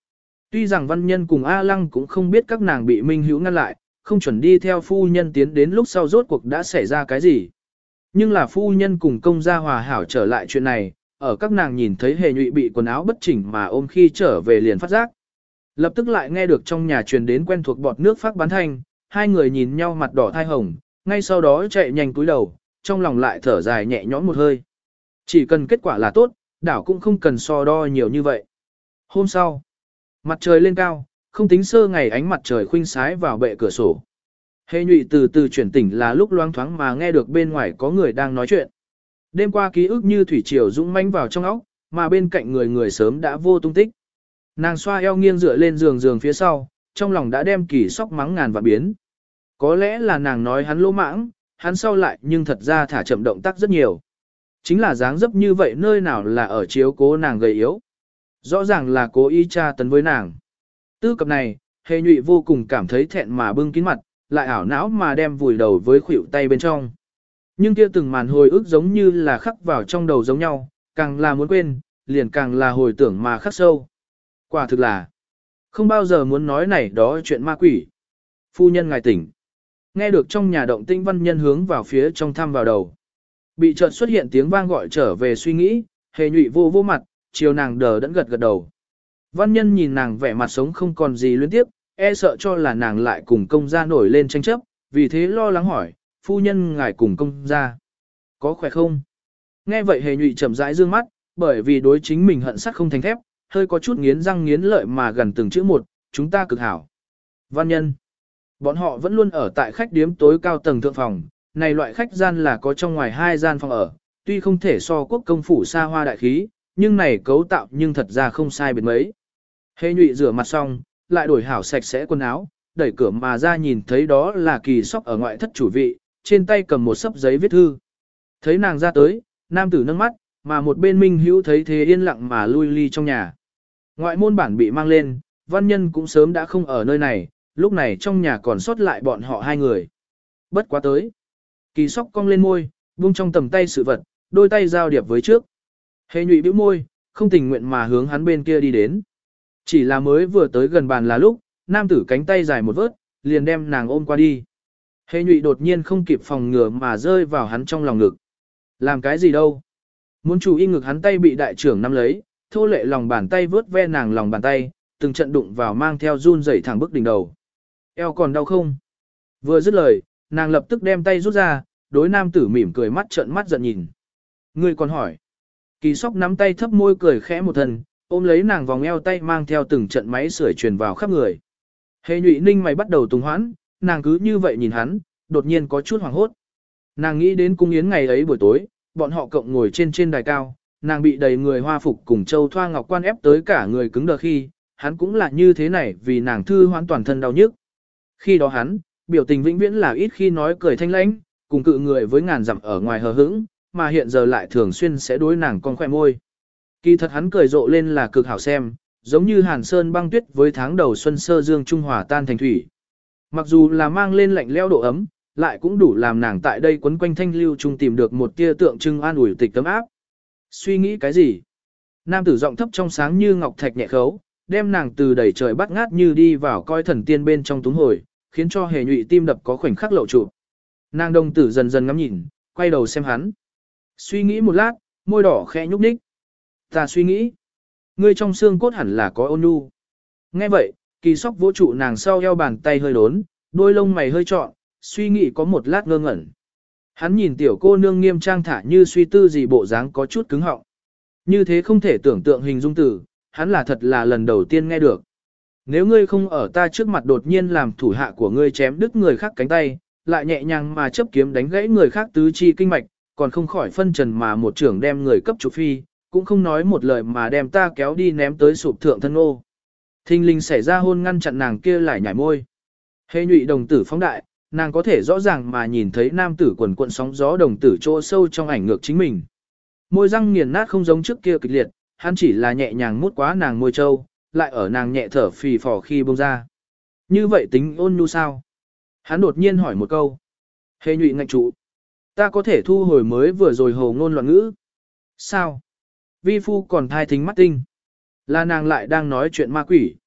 Tuy rằng văn nhân cùng A Lăng cũng không biết các nàng bị Minh Hữu ngăn lại, không chuẩn đi theo phu nhân tiến đến lúc sau rốt cuộc đã xảy ra cái gì. Nhưng là phu nhân cùng công gia hòa hảo trở lại chuyện này, ở các nàng nhìn thấy Hề Nhụy bị quần áo bất chỉnh mà ôm khi trở về liền phát giác. Lập tức lại nghe được trong nhà truyền đến quen thuộc bọt nước phát bán thanh, hai người nhìn nhau mặt đỏ thai hồng, ngay sau đó chạy nhanh cúi đầu, trong lòng lại thở dài nhẹ nhõm một hơi. Chỉ cần kết quả là tốt, đảo cũng không cần so đo nhiều như vậy. Hôm sau, mặt trời lên cao, không tính sơ ngày ánh mặt trời khuynh sái vào bệ cửa sổ. Hề Nhụy từ từ chuyển tỉnh là lúc loang thoáng mà nghe được bên ngoài có người đang nói chuyện. Đêm qua ký ức như thủy triều dũng mãnh vào trong óc, mà bên cạnh người sớm đã vô tung tích. Nàng xoa eo nghiêng dựa lên giường phía sau, trong lòng đã đem Kỳ Sóc mắng ngàn vạn biến. Có lẽ là nàng nói hắn lỗ mãng, hắn sau lại nhưng thật ra thả chậm động tác rất nhiều. Chính là dáng dấp như vậy nơi nào là ở chiếu cố nàng gầy yếu. Rõ ràng là cố ý tra tấn với nàng. Tư cập này, Hề Nhụy vô cùng cảm thấy thẹn mà bưng kín mặt, lại ảo não mà đem vùi đầu với khuỷu tay bên trong. Nhưng kia từng màn hồi ức giống như là khắc vào trong đầu giống nhau, càng là muốn quên, liền càng là hồi tưởng mà khắc sâu. Quả thực là, không bao giờ muốn nói này đó chuyện ma quỷ. Phu nhân ngài tỉnh. Nghe được trong nhà động tĩnh văn nhân hướng vào phía trong thăm vào đầu. Bị chợt xuất hiện tiếng vang gọi trở về suy nghĩ, Hề Nhụy vô vô mặt, chiều nàng đờ đẫn gật gật đầu. Văn nhân nhìn nàng vẻ mặt sống không còn gì luyến tiếp, e sợ cho là nàng lại cùng công gia nổi lên tranh chấp, vì thế lo lắng hỏi, phu nhân ngài cùng công gia có khỏe không? Nghe vậy Hề Nhụy chậm rãi dương mắt, bởi vì đối chính mình hận sắt không thành thép, hơi có chút nghiến răng nghiến lợi mà gần từng chữ một, chúng ta cực hảo. Văn nhân. Bọn họ vẫn luôn ở tại khách điếm tối cao tầng thượng phòng, này loại khách gian là có trong ngoài hai gian phòng ở, tuy không thể so quốc công phủ xa hoa đại khí, nhưng này cấu tạo nhưng thật ra không sai biệt mấy. Hề Nhụy rửa mặt xong, lại đổi hảo sạch sẽ quần áo, đẩy cửa mà ra nhìn thấy đó là Kỳ Sóc ở ngoại thất chủ vị, trên tay cầm một sấp giấy viết thư. Thấy nàng ra tới, nam tử nâng mắt, mà một bên Minh Hữu thấy thế yên lặng mà lui ly trong nhà. Ngoại môn bản bị mang lên, văn nhân cũng sớm đã không ở nơi này, lúc này trong nhà còn sót lại bọn họ hai người. Bất quá tới. Kỳ Sóc cong lên môi, buông trong tầm tay sự vật, đôi tay giao điệp với trước. Hề Nhụy bĩu môi, không tình nguyện mà hướng hắn bên kia đi đến. Chỉ là mới vừa tới gần bàn là lúc, nam tử cánh tay dài một vớt, liền đem nàng ôm qua đi. Hề Nhụy đột nhiên không kịp phòng ngừa mà rơi vào hắn trong lòng ngực. Làm cái gì đâu? Muốn chú ý ngực hắn tay bị đại trưởng nắm lấy, thô lệ lòng bàn tay vớt ve nàng lòng bàn tay, từng trận đụng vào mang theo run rẩy thẳng bức đỉnh đầu. Eo còn đau không? Vừa dứt lời, nàng lập tức đem tay rút ra, đối nam tử mỉm cười mắt trợn mắt giận nhìn. Ngươi còn hỏi? Kỳ Sóc nắm tay thấp môi cười khẽ một thần, ôm lấy nàng vòng eo tay mang theo từng trận máy sưởi truyền vào khắp người. Hề Nhụy ninh mày bắt đầu tùng hoãn, nàng cứ như vậy nhìn hắn, đột nhiên có chút hoảng hốt. Nàng nghĩ đến cung yến ngày ấy buổi tối, bọn họ cộng ngồi trên đài cao, nàng bị đầy người hoa phục cùng châu thoa ngọc quan ép tới cả người cứng đờ khi, hắn cũng là như thế này vì nàng thư hoãn toàn thân đau nhức. Khi đó hắn, biểu tình vĩnh viễn là ít khi nói cười thanh lãnh, cùng cự người với ngàn dặm ở ngoài hờ hững, mà hiện giờ lại thường xuyên sẽ đối nàng con khỏe môi. Kỳ thật hắn cười rộ lên là cực hảo xem, giống như hàn sơn băng tuyết với tháng đầu xuân sơ dương trung hòa tan thành thủy. Mặc dù là mang lên lạnh leo độ ấm, lại cũng đủ làm nàng tại đây quấn quanh thanh lưu trung tìm được một tia tượng trưng an ủi tịch tấm áp. Suy nghĩ cái gì? Nam tử giọng thấp trong sáng như ngọc thạch nhẹ khấu, đem nàng từ đầy trời bắt ngát như đi vào coi thần tiên bên trong túng hồi, khiến cho Hề Nhụy tim đập có khoảnh khắc lậu trụ. Nàng đồng tử dần dần ngắm nhìn, quay đầu xem hắn. Suy nghĩ một lát, môi đỏ khẽ nhúc nhích. Ta suy nghĩ, ngươi trong xương cốt hẳn là có ôn nhu. Nghe vậy, Kỳ Sóc vỗ trụ nàng sau eo bàn tay hơi đốn, đôi lông mày hơi trọn, suy nghĩ có một lát ngơ ngẩn. Hắn nhìn tiểu cô nương nghiêm trang thả như suy tư gì bộ dáng có chút cứng họng. Như thế không thể tưởng tượng hình dung từ, hắn là thật là lần đầu tiên nghe được. Nếu ngươi không ở ta trước mặt đột nhiên làm thủ hạ của ngươi chém đứt người khác cánh tay, lại nhẹ nhàng mà chấp kiếm đánh gãy người khác tứ chi kinh mạch, còn không khỏi phân trần mà một trưởng đem người cấp trục phi, cũng không nói một lời mà đem ta kéo đi ném tới sụp thượng thân ô. Thình lình xảy ra hôn ngăn chặn nàng kia lại nhảy môi. Hề Nhụy đồng tử phóng đại, nàng có thể rõ ràng mà nhìn thấy nam tử quần cuộn sóng gió đồng tử chỗ sâu trong ảnh ngược chính mình. Môi răng nghiền nát không giống trước kia kịch liệt, hắn chỉ là nhẹ nhàng mút quá nàng môi trâu, lại ở nàng nhẹ thở phì phò khi bông ra. Như vậy tính ôn nhu sao? Hắn đột nhiên hỏi một câu. Hề Nhụy ngạch trụ. Ta có thể thu hồi mới vừa rồi hồ ngôn loạn ngữ. Sao? Vi phu còn thai thính mắt tinh. Là nàng lại đang nói chuyện ma quỷ.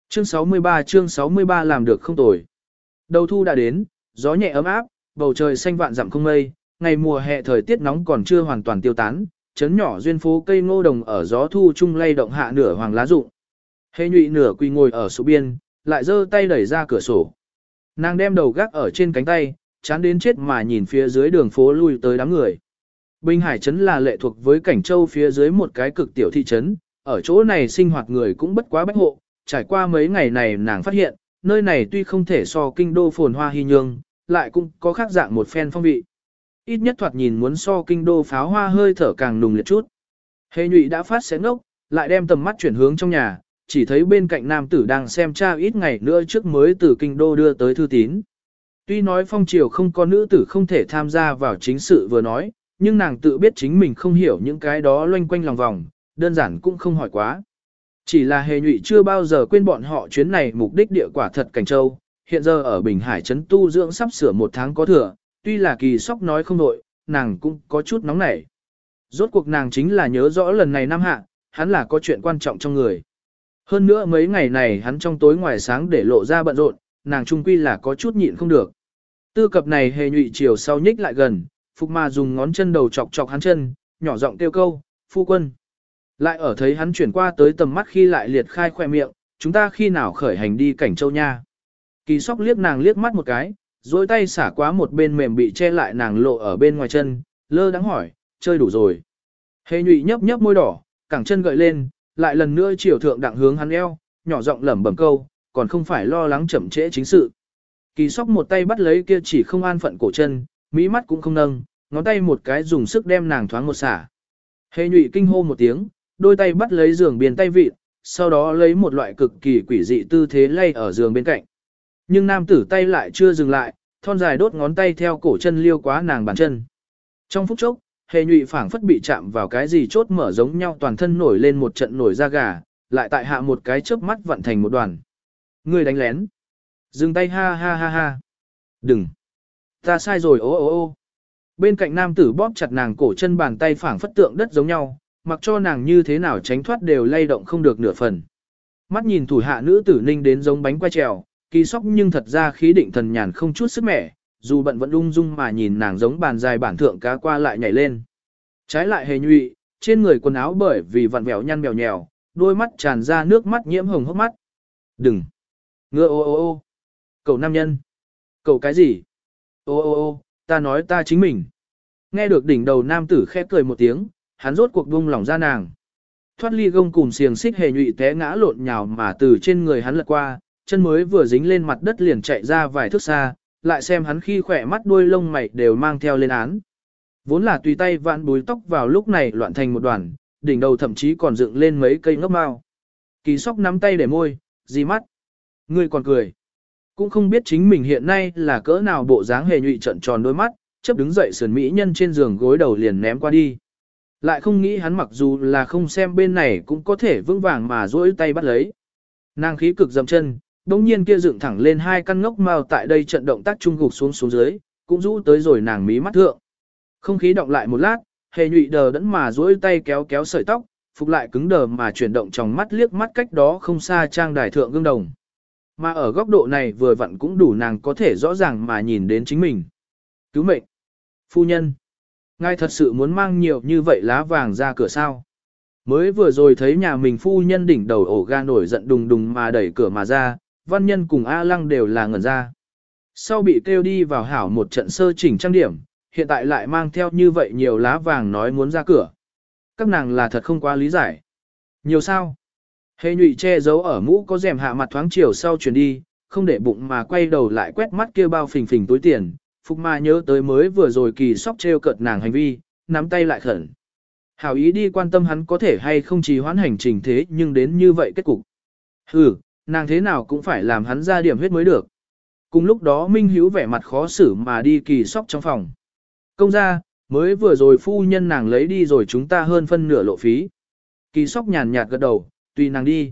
Chương 63 làm được không tồi. Đầu thu đã đến, gió nhẹ ấm áp, bầu trời xanh vạn dặm không mây, ngày mùa hè thời tiết nóng còn chưa hoàn toàn tiêu tán, chấn nhỏ duyên phố cây ngô đồng ở gió thu chung lay động hạ nửa hoàng lá rụng. Hề Nhụy nửa quỳ ngồi ở số biên, lại giơ tay đẩy ra cửa sổ. Nàng đem đầu gác ở trên cánh tay, chán đến chết mà nhìn phía dưới đường phố lui tới đám người. Bình Hải trấn là lệ thuộc với Cảnh Châu phía dưới một cái cực tiểu thị trấn, ở chỗ này sinh hoạt người cũng bất quá bách hộ, trải qua mấy ngày này nàng phát hiện, nơi này tuy không thể so kinh đô phồn hoa hy nhương, lại cũng có khác dạng một phen phong vị. Ít nhất thoạt nhìn muốn so kinh đô pháo hoa hơi thở càng nùng liệt chút. Hề Nhụy đã phát xén ngốc, lại đem tầm mắt chuyển hướng trong nhà, chỉ thấy bên cạnh nam tử đang xem cha ít ngày nữa trước mới từ kinh đô đưa tới thư tín. Tuy nói phong triều không có nữ tử không thể tham gia vào chính sự vừa nói, nhưng nàng tự biết chính mình không hiểu những cái đó loanh quanh lòng vòng, đơn giản cũng không hỏi quá. Chỉ là Hề Nhụy chưa bao giờ quên bọn họ chuyến này mục đích địa quả thật Cảnh Châu, hiện giờ ở Bình Hải trấn tu dưỡng sắp sửa 1 tháng có thừa, tuy là Kỳ Sóc nói không đội, nàng cũng có chút nóng nảy. Rốt cuộc nàng chính là nhớ rõ lần này năm hạ, hắn là có chuyện quan trọng trong người. Hơn nữa mấy ngày này hắn trong tối ngoài sáng để lộ ra bận rộn, nàng trung quy là có chút nhịn không được. Tư cập này Hề Nhụy chiều sau nhích lại gần, Phục Ma dùng ngón chân đầu chọc chọc hắn chân, nhỏ giọng kêu câu, phu quân. Lại ở thấy hắn chuyển qua tới tầm mắt khi lại liệt khai khoe miệng, chúng ta khi nào khởi hành đi Cảnh Châu nha. Kỳ Sóc liếc nàng liếc mắt một cái, dối tay xả quá một bên mềm bị che lại nàng lộ ở bên ngoài chân, lơ đắng hỏi, chơi đủ rồi. Hề Nhụy nhấp nhấp môi đỏ, cẳng chân gợi lên, lại lần nữa chiều thượng đặng hướng hắn eo, nhỏ giọng lẩm bẩm câu, còn không phải lo lắng chậm trễ chính sự. Kỳ Sóc một tay bắt lấy kia chỉ không an phận cổ chân, mỹ mắt cũng không nâng, ngón tay một cái dùng sức đem nàng thoáng một xả. Hề Nhụy kinh hô một tiếng, đôi tay bắt lấy giường biên tay vịt, sau đó lấy một loại cực kỳ quỷ dị tư thế lay ở giường bên cạnh. Nhưng nam tử tay lại chưa dừng lại, thon dài đốt ngón tay theo cổ chân liêu quá nàng bàn chân. Trong phút chốc, Hề Nhụy phảng phất bị chạm vào cái gì chốt mở giống nhau, toàn thân nổi lên một trận nổi da gà, lại tại hạ một cái chớp mắt vặn thành một đoàn. Người đánh lén. Dừng tay, ha ha ha ha. Đừng. Ta sai rồi, ô ô ô. Bên cạnh nam tử bóp chặt nàng cổ chân, bàn tay phảng phất tượng đất giống nhau, mặc cho nàng như thế nào tránh thoát đều lay động không được nửa phần. Mắt nhìn thủ hạ nữ tử ninh đến giống bánh quay trèo, Kỳ Sóc nhưng thật ra khí định thần nhàn không chút sức mẻ, dù bận vẫn ung dung mà nhìn nàng giống bàn dài bản thượng cá qua lại nhảy lên. Trái lại Hề Nhụy, trên người quần áo bởi vì vặn vẹo nhăn bèo nhèo, đôi mắt tràn ra nước mắt nhiễm hồng hốc mắt. Đừng! Ngựa ô ô ô! Cậu nam nhân! Cậu cái gì? Ô ô ô, ta nói ta chính mình. Nghe được đỉnh đầu nam tử khẽ cười một tiếng, hắn rốt cuộc buông lỏng ra nàng. Thoát ly gông cùm xiềng xích, Hề Nhụy té ngã lộn nhào mà từ trên người hắn lật qua, chân mới vừa dính lên mặt đất liền chạy ra vài thước xa, lại xem hắn khi khỏe mắt đuôi lông mày đều mang theo lên án. Vốn là tùy tay vạn búi tóc vào lúc này loạn thành một đoàn, đỉnh đầu thậm chí còn dựng lên mấy cây ngốc mao. Kỳ Sóc nắm tay để môi, di mắt. Ngươi còn cười. Cũng không biết chính mình hiện nay là cỡ nào bộ dáng. Hề Nhụy trợn tròn đôi mắt, chấp đứng dậy sườn mỹ nhân trên giường gối đầu liền ném qua đi. Lại không nghĩ hắn mặc dù là không xem bên này cũng có thể vững vàng mà duỗi tay bắt lấy. Nàng khí cực dậm chân, đống nhiên kia dựng thẳng lên 2 căn ngốc mao tại đây trận động tác trung gục xuống dưới, cũng rũ tới rồi nàng mí mắt thượng. Không khí động lại một lát, Hề Nhụy đờ đẫn mà duỗi tay kéo kéo sợi tóc, phục lại cứng đờ mà chuyển động trong mắt liếc mắt cách đó không xa trang đài thượng gương đồng. Mà ở góc độ này vừa vặn cũng đủ nàng có thể rõ ràng mà nhìn đến chính mình. Cứu mệnh! Phu nhân! Ngài thật sự muốn mang nhiều như vậy lá vàng ra cửa sao? Mới vừa rồi thấy nhà mình phu nhân đỉnh đầu ổ ga nổi giận đùng đùng mà đẩy cửa mà ra, Văn Nhân cùng A Lăng đều là ngẩn ra. Sau bị kêu đi vào hảo một trận sơ chỉnh trang điểm, hiện tại lại mang theo như vậy nhiều lá vàng nói muốn ra cửa. Các nàng là thật không quá lý giải. Nhiều sao? Hề Nhụy che giấu ở mũ có rèm hạ mặt thoáng chiều sau chuyển đi, không để bụng mà quay đầu lại quét mắt kia bao phình phình túi tiền. Phục Ma nhớ tới mới vừa rồi Kỳ Sóc trêu cợt nàng hành vi, nắm tay lại khẩn. Hảo ý đi quan tâm hắn có thể hay không trì hoãn hành trình thế nhưng đến như vậy kết cục. Hừ, nàng thế nào cũng phải làm hắn ra điểm huyết mới được. Cùng lúc đó Minh Hiếu vẻ mặt khó xử mà đi Kỳ Sóc trong phòng. Công ra, mới vừa rồi phu nhân nàng lấy đi rồi chúng ta hơn phân nửa lộ phí. Kỳ Sóc nhàn nhạt gật đầu, tùy nàng đi.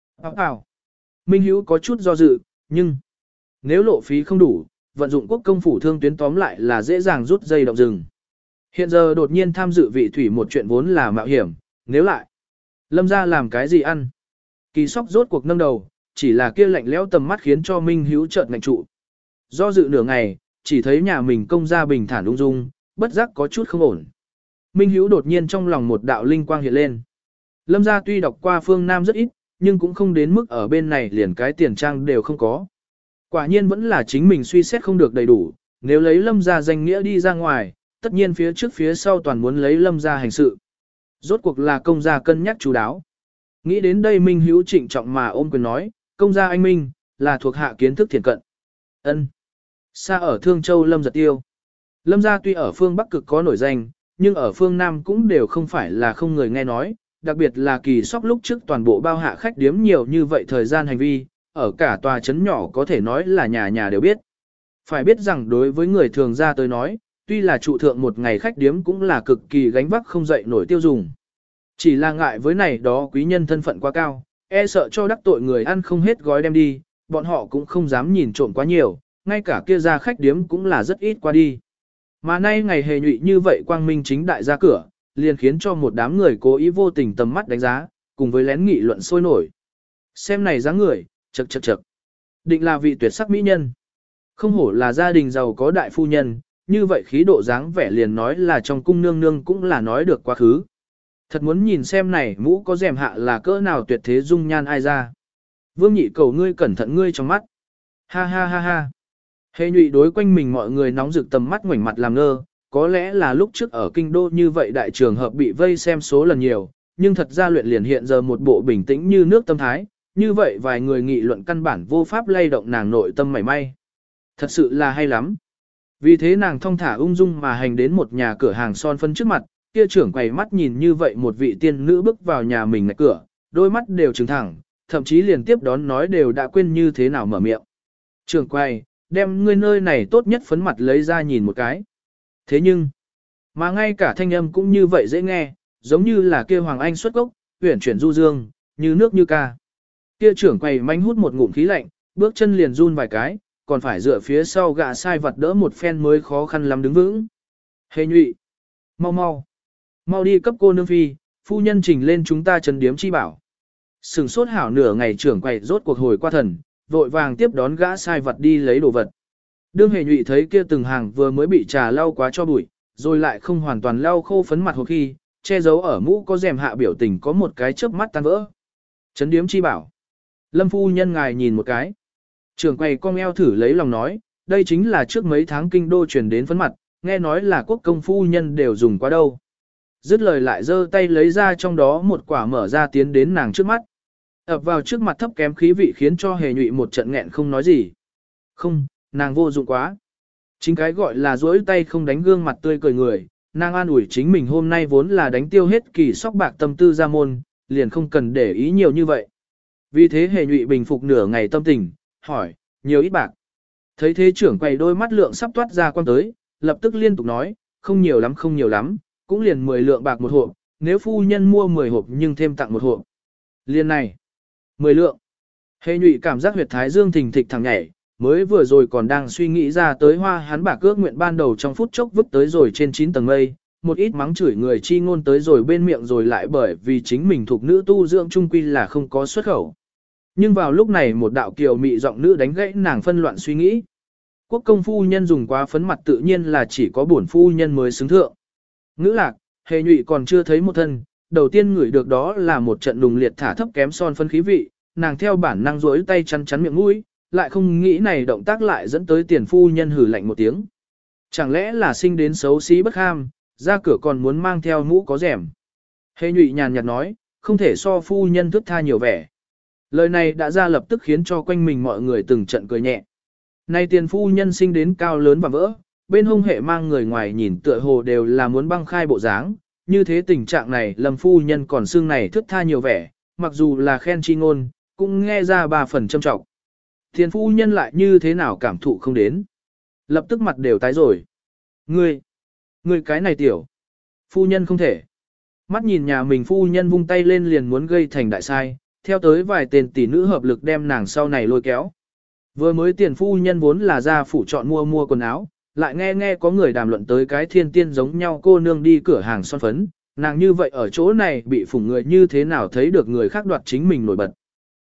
Ảo. Minh Hiếu có chút do dự, nhưng nếu lộ phí không đủ, vận dụng quốc công phủ thương tuyến tóm lại là dễ dàng rút dây động rừng. Hiện giờ đột nhiên tham dự vị thủy một chuyện vốn là mạo hiểm, nếu lại Lâm ra làm cái gì ăn? Kỳ Sóc rốt cuộc nâng đầu, chỉ là kia lạnh lẽo tầm mắt khiến cho Minh Hữu chợt ngạnh trụ. Do dự nửa ngày, chỉ thấy nhà mình công gia bình thản ung dung, bất giác có chút không ổn. Minh Hữu đột nhiên trong lòng một đạo linh quang hiện lên. Lâm gia tuy đọc qua phương Nam rất ít, nhưng cũng không đến mức ở bên này liền cái tiền trang đều không có. Quả nhiên vẫn là chính mình suy xét không được đầy đủ, nếu lấy Lâm gia danh nghĩa đi ra ngoài, tất nhiên phía trước phía sau toàn muốn lấy Lâm gia hành sự. Rốt cuộc là công gia cân nhắc chú đáo. Nghĩ đến đây Minh Hữu trịnh trọng mà ôm quyền nói, công gia anh Minh, là thuộc hạ kiến thức thiển cận. Ân. Xa ở Thương Châu Lâm Giật Tiêu. Lâm gia tuy ở phương Bắc cực có nổi danh, nhưng ở phương Nam cũng đều không phải là không người nghe nói, đặc biệt là Kỳ Sóc lúc trước toàn bộ bao hạ khách điếm nhiều như vậy thời gian hành vi, ở cả tòa trấn nhỏ có thể nói là nhà nhà đều biết. Phải biết rằng đối với người thường ra tới nói, tuy là trụ thượng một ngày khách điếm cũng là cực kỳ gánh vác không dậy nổi tiêu dùng. Chỉ là ngại với này đó quý nhân thân phận quá cao, e sợ cho đắc tội người ăn không hết gói đem đi, bọn họ cũng không dám nhìn trộm quá nhiều, ngay cả kia ra khách điếm cũng là rất ít qua đi. Mà nay ngày hề nhụy như vậy quang minh chính đại ra cửa, liền khiến cho một đám người cố ý vô tình tầm mắt đánh giá, cùng với lén nghị luận sôi nổi. Xem này dáng người, chậc chậc chậc. Định là vị tuyệt sắc mỹ nhân. Không hổ là gia đình giàu có đại phu nhân, như vậy khí độ dáng vẻ liền nói là trong cung nương nương cũng là nói được quá khứ. Thật muốn nhìn xem này mũ có rèm hạ là cỡ nào tuyệt thế dung nhan ai ra. Vương nhị cầu ngươi cẩn thận ngươi trong mắt. Ha ha ha ha. Hề nhụy đối quanh mình mọi người nóng rực tầm mắt ngoảnh mặt làm ngơ, có lẽ là lúc trước ở kinh đô như vậy đại trường hợp bị vây xem số lần nhiều, nhưng thật ra luyện liền hiện giờ một bộ bình tĩnh như nước tâm thái, như vậy vài người nghị luận căn bản vô pháp lay động nàng nội tâm mảy may. Thật sự là hay lắm. Vì thế nàng thong thả ung dung mà hành đến một nhà cửa hàng son phấn trước mặt, kia trưởng quầy mắt nhìn như vậy một vị tiên nữ bước vào nhà mình ngạch cửa, đôi mắt đều trừng thẳng, thậm chí liền tiếp đón nói đều đã quên như thế nào mở miệng. Trưởng quầy, đem ngươi nơi này tốt nhất phấn mặt lấy ra nhìn một cái. Thế nhưng, mà ngay cả thanh âm cũng như vậy dễ nghe, giống như là kia Hoàng Anh xuất gốc, huyển chuyển du dương, như nước như ca. Kia trưởng quầy manh hút một ngụm khí lạnh, bước chân liền run vài cái, còn phải dựa phía sau gã sai vật đỡ một phen mới khó khăn lắm đứng vững. Hề nhụy, mau mau, mau đi cấp cô nương phi, phu nhân trình lên chúng ta trấn điếm chi bảo. Sừng sốt hảo nửa ngày trưởng quầy rốt cuộc hồi qua thần, vội vàng tiếp đón gã sai vật đi lấy đồ vật. Đương hề nhụy thấy kia từng hàng vừa mới bị trà lau quá cho bụi, rồi lại không hoàn toàn lau khô phấn mặt hồi khi, che giấu ở mũ có rèm hạ biểu tình có một cái chớp mắt tan vỡ. Trấn điếm chi bảo. Lâm phu nhân ngài nhìn một cái. Trưởng quầy cong eo thử lấy lòng nói, đây chính là trước mấy tháng kinh đô truyền đến phấn mặt, nghe nói là quốc công phu nhân đều dùng qua đâu. Dứt lời lại giơ tay lấy ra trong đó một quả mở ra tiến đến nàng trước mắt. Ập vào trước mặt thấp kém khí vị khiến cho hề nhụy một trận nghẹn không nói gì. Không, nàng vô dụng quá. Chính cái gọi là dỗi tay không đánh gương mặt tươi cười người, nàng an ủi chính mình hôm nay vốn là đánh tiêu hết kỳ sóc bạc tâm tư ra môn, liền không cần để ý nhiều như vậy. Vì thế hề nhụy bình phục nửa ngày tâm tình, hỏi, nhiều ít bạc. Thấy thế trưởng quầy đôi mắt lượng sắp toát ra quan tới, lập tức liên tục nói, không nhiều lắm không nhiều lắm, cũng liền 10 lượng bạc một hộp, nếu phu nhân mua 10 hộp nhưng thêm tặng một hộp. Liên này, 10 lượng. Hề nhụy cảm giác huyệt thái dương thình thịch thẳng nhảy, mới vừa rồi còn đang suy nghĩ ra tới hoa hắn bạc ước nguyện ban đầu trong phút chốc vứt tới rồi trên 9 tầng mây, một ít mắng chửi người chi ngôn tới rồi bên miệng rồi lại bởi vì chính mình thuộc nữ tu dưỡng trung quy là không có xuất khẩu. Nhưng vào lúc này một đạo kiều mị giọng nữ đánh gãy nàng phân loạn suy nghĩ. Quốc công phu nhân dùng quá phấn mặt tự nhiên là chỉ có bổn phu nhân mới xứng thượng. Ngữ lạc, hề nhụy còn chưa thấy một thân, đầu tiên ngửi được đó là một trận đùng liệt thả thấp kém son phân khí vị, nàng theo bản năng rỗi tay chắn chắn miệng mũi, lại không nghĩ này động tác lại dẫn tới tiền phu nhân hử lạnh một tiếng. Chẳng lẽ là sinh đến xấu xí bất ham, ra cửa còn muốn mang theo mũ có rèm. Hề nhụy nhàn nhạt nói, không thể so phu nhân thức tha nhiều vẻ. Lời này đã ra lập tức khiến cho quanh mình mọi người từng trận cười nhẹ. Này tiền phu nhân sinh đến cao lớn và vỡ, bên hông hệ mang người ngoài nhìn tựa hồ đều là muốn băng khai bộ dáng, như thế tình trạng này Lâm phu nhân còn xương này thức tha nhiều vẻ, mặc dù là khen chi ngôn, cũng nghe ra 3 phần châm trọng. Tiền phu nhân lại như thế nào cảm thụ không đến. Lập tức mặt đều tái rồi. Ngươi cái này tiểu. Phu nhân không thể. Mắt nhìn nhà mình phu nhân vung tay lên liền muốn gây thành đại sai, theo tới vài tên tỷ nữ hợp lực đem nàng sau này lôi kéo. Vừa mới tiền phu nhân vốn là ra phủ chọn mua quần áo, lại nghe có người đàm luận tới cái thiên tiên giống nhau cô nương đi cửa hàng son phấn, nàng như vậy ở chỗ này bị phủng người như thế nào thấy được người khác đoạt chính mình nổi bật.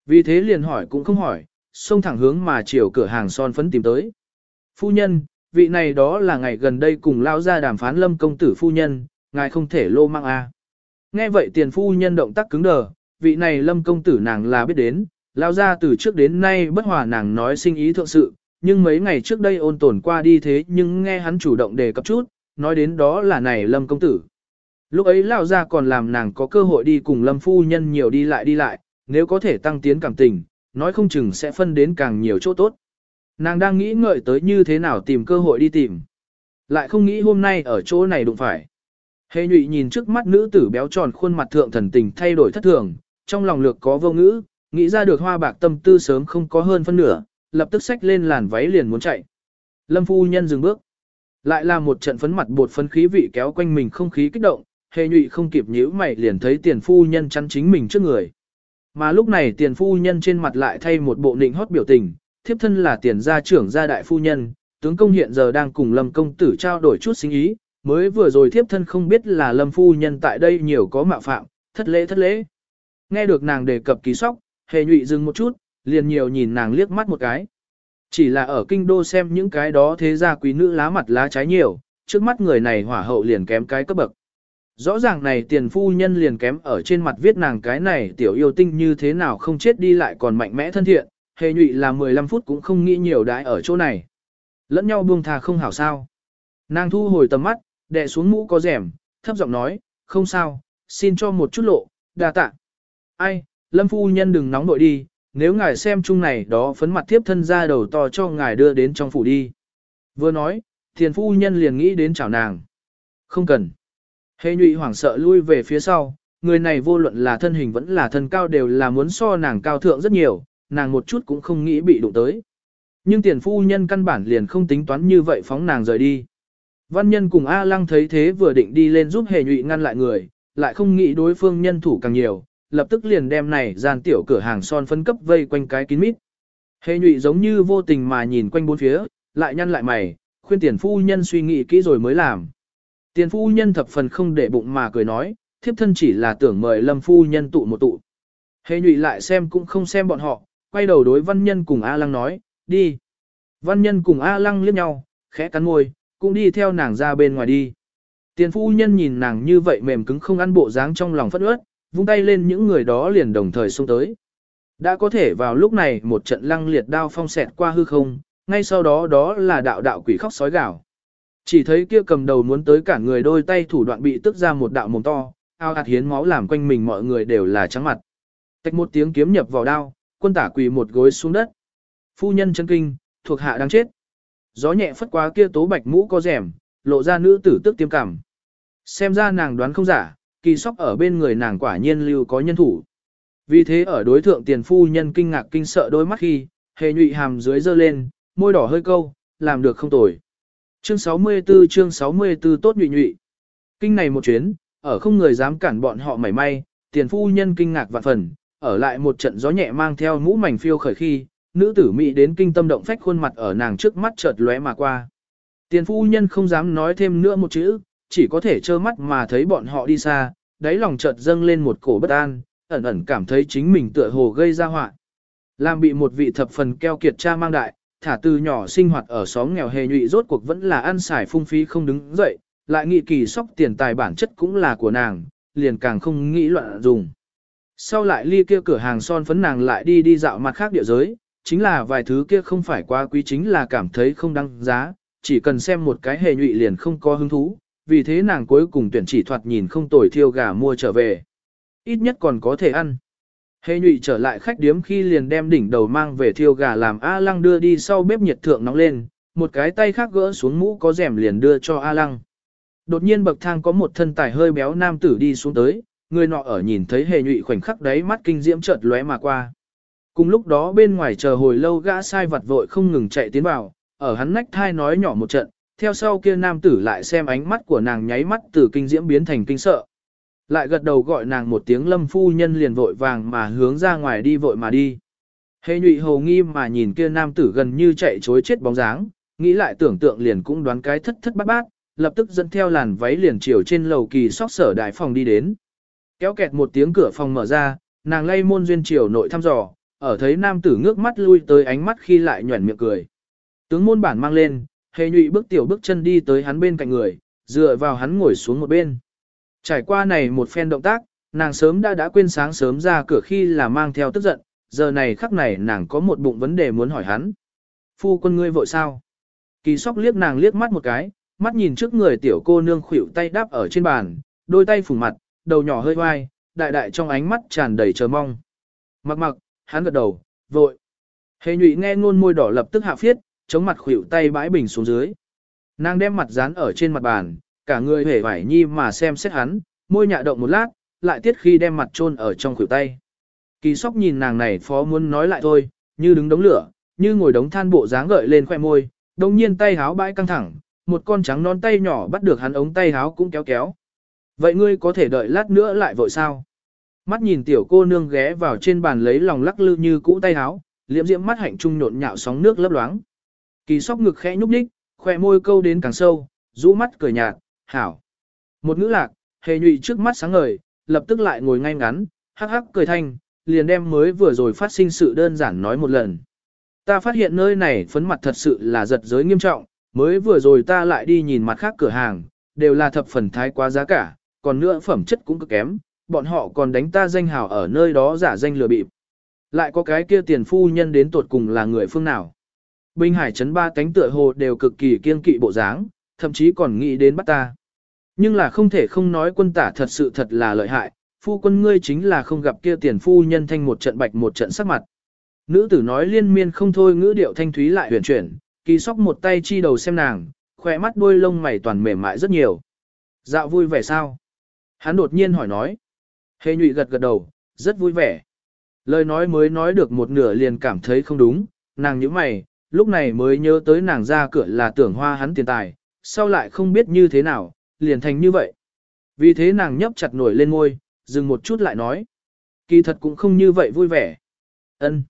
Vì thế liền hỏi cũng không hỏi, xông thẳng hướng mà chiều cửa hàng son phấn tìm tới. Phu nhân, vị này đó là ngày gần đây cùng lao ra đàm phán Lâm công tử phu nhân, ngài không thể lô mang a. Nghe vậy tiền phu nhân động tác cứng đờ, vị này Lâm công tử nàng là biết đến, lao ra từ trước đến nay bất hòa nàng nói sinh ý thượng sự, nhưng mấy ngày trước đây ôn tồn qua đi thế nhưng nghe hắn chủ động đề cập chút, nói đến đó là này Lâm công tử. Lúc ấy lao ra còn làm nàng có cơ hội đi cùng Lâm phu nhân nhiều đi lại, nếu có thể tăng tiến cảm tình, nói không chừng sẽ phân đến càng nhiều chỗ tốt. Nàng đang nghĩ ngợi tới như thế nào tìm cơ hội đi tìm. Lại không nghĩ hôm nay ở chỗ này đụng phải. Hề nhụy nhìn trước mắt nữ tử béo tròn khuôn mặt thượng thần tình thay đổi thất thường, trong lòng lược có vô ngữ, nghĩ ra được hoa bạc tâm tư sớm không có hơn phân nửa, lập tức xách lên làn váy liền muốn chạy. Lâm phu nhân dừng bước. Lại là một trận phấn mặt bột phấn khí vị kéo quanh mình không khí kích động, hề nhụy không kịp nhíu mày liền thấy tiền phu nhân chắn chính mình trước người. Mà lúc này tiền phu nhân trên mặt lại thay một bộ nịnh hót biểu tình, thiếp thân là tiền gia trưởng gia đại phu nhân, tướng công hiện giờ đang cùng Lâm công tử trao đổi chút sinh ý, mới vừa rồi thiếp thân không biết là Lâm phu nhân tại đây nhiều có mạo phạm, thất lễ. Nghe được nàng đề cập ký sóc, hề nhụy dừng một chút, liền nhiều nhìn nàng liếc mắt một cái. Chỉ là ở kinh đô xem những cái đó thế gia quý nữ lá mặt lá trái nhiều, trước mắt người này hỏa hậu liền kém cái cấp bậc. Rõ ràng này tiền phu nhân liền kém ở trên mặt viết nàng cái này tiểu yêu tinh như thế nào không chết đi lại còn mạnh mẽ thân thiện, hề nhụy là 15 phút cũng không nghĩ nhiều đãi ở chỗ này. Lẫn nhau buông thà không hảo sao. Nàng thu hồi tầm mắt, đè xuống mũ có rèm, thấp giọng nói, không sao, xin cho một chút lộ, đa tạ. Ai, Lâm phu nhân đừng nóng nội đi, nếu ngài xem chung này đó phấn mặt thiếp thân ra đầu to cho ngài đưa đến trong phủ đi. Vừa nói, tiền phu nhân liền nghĩ đến chào nàng. Không cần. Hề nhụy hoảng sợ lui về phía sau, người này vô luận là thân hình vẫn là thân cao đều là muốn so nàng cao thượng rất nhiều, nàng một chút cũng không nghĩ bị đụng tới. Nhưng tiền phu nhân căn bản liền không tính toán như vậy phóng nàng rời đi. Văn nhân cùng A Lăng thấy thế vừa định đi lên giúp hề nhụy ngăn lại người, lại không nghĩ đối phương nhân thủ càng nhiều, lập tức liền đem này gian tiểu cửa hàng son phấn cấp vây quanh cái kín mít. Hề nhụy giống như vô tình mà nhìn quanh bốn phía, lại nhăn lại mày, khuyên tiền phu nhân suy nghĩ kỹ rồi mới làm. Tiền phu nhân thập phần không để bụng mà cười nói, thiếp thân chỉ là tưởng mời Lâm phu nhân tụ một tụ. Hề nhụy lại xem cũng không xem bọn họ, quay đầu đối văn nhân cùng A Lăng nói, đi. Văn nhân cùng A Lăng liếc nhau, khẽ cắn môi, cũng đi theo nàng ra bên ngoài đi. Tiền phu nhân nhìn nàng như vậy mềm cứng không ăn bộ dáng trong lòng phất ướt, vung tay lên những người đó liền đồng thời xông tới. Đã có thể vào lúc này một trận lăng liệt đao phong xẹt qua hư không, ngay sau đó đó là đạo đạo quỷ khóc sói gào. Chỉ thấy kia cầm đầu muốn tới cả người đôi tay thủ đoạn bị tức ra một đạo mồm to, ao hạt hiến máu làm quanh mình mọi người đều là trắng mặt. Tách một tiếng kiếm nhập vào đao, quân tả quỳ một gối xuống đất. Phu nhân chân kinh, thuộc hạ đang chết. Gió nhẹ phất qua kia tố bạch mũ có rèm, lộ ra nữ tử tức tiêm cảm. Xem ra nàng đoán không giả, kỳ sóc ở bên người nàng quả nhiên lưu có nhân thủ. Vì thế ở đối thượng tiền phu nhân kinh ngạc kinh sợ đôi mắt khi, hề nhụy hàm dưới dơ lên, môi đỏ hơi câu, làm được không tồi. Chương 64 tốt nhụy nhụy. Kinh này một chuyến, ở không người dám cản bọn họ mảy may, tiền phu nhân kinh ngạc vạn phần, ở lại một trận gió nhẹ mang theo mũ mảnh phiêu khởi khi, nữ tử mỹ đến kinh tâm động phách khuôn mặt ở nàng trước mắt chợt lóe mà qua. Tiền phu nhân không dám nói thêm nữa một chữ, chỉ có thể trơ mắt mà thấy bọn họ đi xa, đáy lòng chợt dâng lên một cổ bất an, ẩn ẩn cảm thấy chính mình tựa hồ gây ra họa. Làm bị một vị thập phần keo kiệt cha mang đại, thả từ nhỏ sinh hoạt ở xóm nghèo hề nhụy rốt cuộc vẫn là ăn xài phung phí không đứng dậy, lại nghĩ kỳ sóc tiền tài bản chất cũng là của nàng, liền càng không nghĩ loạn dùng. Sau lại ly kia cửa hàng son phấn nàng lại đi dạo mặt khác địa giới, chính là vài thứ kia không phải quá quý chính là cảm thấy không đăng giá, chỉ cần xem một cái hề nhụy liền không có hứng thú, vì thế nàng cuối cùng tuyển chỉ thoạt nhìn không tồi thiêu gà mua trở về. Ít nhất còn có thể ăn. Hề nhụy trở lại khách điếm khi liền đem đỉnh đầu mang về thiêu gà làm A Lăng đưa đi sau bếp nhiệt thượng nóng lên, một cái tay khác gỡ xuống mũ có rèm liền đưa cho A Lăng. Đột nhiên bậc thang có một thân tài hơi béo nam tử đi xuống tới, người nọ ở nhìn thấy hề nhụy khoảnh khắc đấy mắt kinh diễm chợt lóe mà qua. Cùng lúc đó bên ngoài chờ hồi lâu gã sai vặt vội không ngừng chạy tiến vào, ở hắn nách thai nói nhỏ một trận, theo sau kia nam tử lại xem ánh mắt của nàng nháy mắt từ kinh diễm biến thành kinh sợ. Lại gật đầu gọi nàng một tiếng Lâm phu nhân liền vội vàng mà hướng ra ngoài đi vội mà đi. Hề nhụy hồ nghi mà nhìn kia nam tử gần như chạy chối chết bóng dáng, nghĩ lại tưởng tượng liền cũng đoán cái thất thất bát bát, lập tức dẫn theo làn váy liền chiều trên lầu kỳ sóc sở đại phòng đi đến. Kéo kẹt một tiếng cửa phòng mở ra, nàng lay môn duyên chiều nội thăm dò, ở thấy nam tử ngước mắt lui tới ánh mắt khi lại nhuẩn miệng cười. Tướng môn bản mang lên, Hề Nhụy bước tiểu bước chân đi tới hắn bên cạnh người, dựa vào hắn ngồi xuống một bên. Trải qua này một phen động tác, nàng sớm đã quên sáng sớm ra cửa khi là mang theo tức giận, giờ này khắc này nàng có một bụng vấn đề muốn hỏi hắn. Phu quân ngươi vội sao? Kỳ Sóc liếc nàng liếc mắt một cái, mắt nhìn trước người tiểu cô nương khuỷu tay đáp ở trên bàn, đôi tay phủng mặt, đầu nhỏ hơi oai, đại đại trong ánh mắt tràn đầy chờ mong. Mặc, hắn gật đầu, vội. Hề Nhụy nghe ngôn môi đỏ lập tức hạ phiết, chống mặt khuỷu tay bãi bình xuống dưới. Nàng đem mặt dán ở trên mặt bàn, cả người hề vải nhi mà xem xét hắn, môi nhạ động một lát, lại tiết khi đem mặt chôn ở trong khuỷu tay. Kỳ Sóc nhìn nàng này phó muốn nói lại thôi, như đứng đống lửa, như ngồi đống than bộ dáng gợi lên khoe môi, đồng nhiên tay háo bãi căng thẳng, một con trắng non tay nhỏ bắt được hắn ống tay háo cũng kéo kéo. Vậy ngươi có thể đợi lát nữa lại vội sao? Mắt nhìn tiểu cô nương ghé vào trên bàn lấy lòng lắc lư như cũ tay háo, liễm diễm mắt hạnh trung nhộn nhạo sóng nước lấp loáng. Kỳ Sóc ngực khẽ nhúc nhích, khoe môi câu đến càng sâu, rũ mắt cười nhạt, hảo. Một ngữ lạc, Hề Nhụy trước mắt sáng ngời, lập tức lại ngồi ngay ngắn, hắc hắc cười thanh, liền đem mới vừa rồi phát sinh sự đơn giản nói một lần. Ta phát hiện nơi này phấn mặt thật sự là giật giới nghiêm trọng, mới vừa rồi ta lại đi nhìn mặt khác cửa hàng, đều là thập phần thái quá giá cả, còn nữa phẩm chất cũng cực kém, bọn họ còn đánh ta danh hào ở nơi đó giả danh lừa bịp. Lại có cái kia tiền phu nhân đến tuột cùng là người phương nào. Bình Hải trấn ba cánh tựa hồ đều cực kỳ kiên kỵ bộ dáng, thậm chí còn nghĩ đến bắt ta. Nhưng là không thể không nói quân tả thật là lợi hại, phu quân ngươi chính là không gặp kia tiền phu nhân thanh một trận bạch một trận sắc mặt. Nữ tử nói liên miên không thôi, ngữ điệu thanh thúy lại huyền chuyển, Kỳ Sóc một tay chi đầu xem nàng, khỏe mắt đuôi lông mày toàn mềm mại rất nhiều. Dạo vui vẻ sao? Hắn đột nhiên hỏi nói. Hề Nhụy gật gật đầu, rất vui vẻ. Lời nói mới nói được một nửa liền cảm thấy không đúng, nàng nhíu mày, lúc này mới nhớ tới nàng ra cửa là tưởng hoa hắn tiền tài, sau lại không biết như thế nào, liền thành như vậy. Vì thế nàng nhấp chặt nổi lên môi, dừng một chút lại nói. Kỳ thật cũng không như vậy vui vẻ. Ân,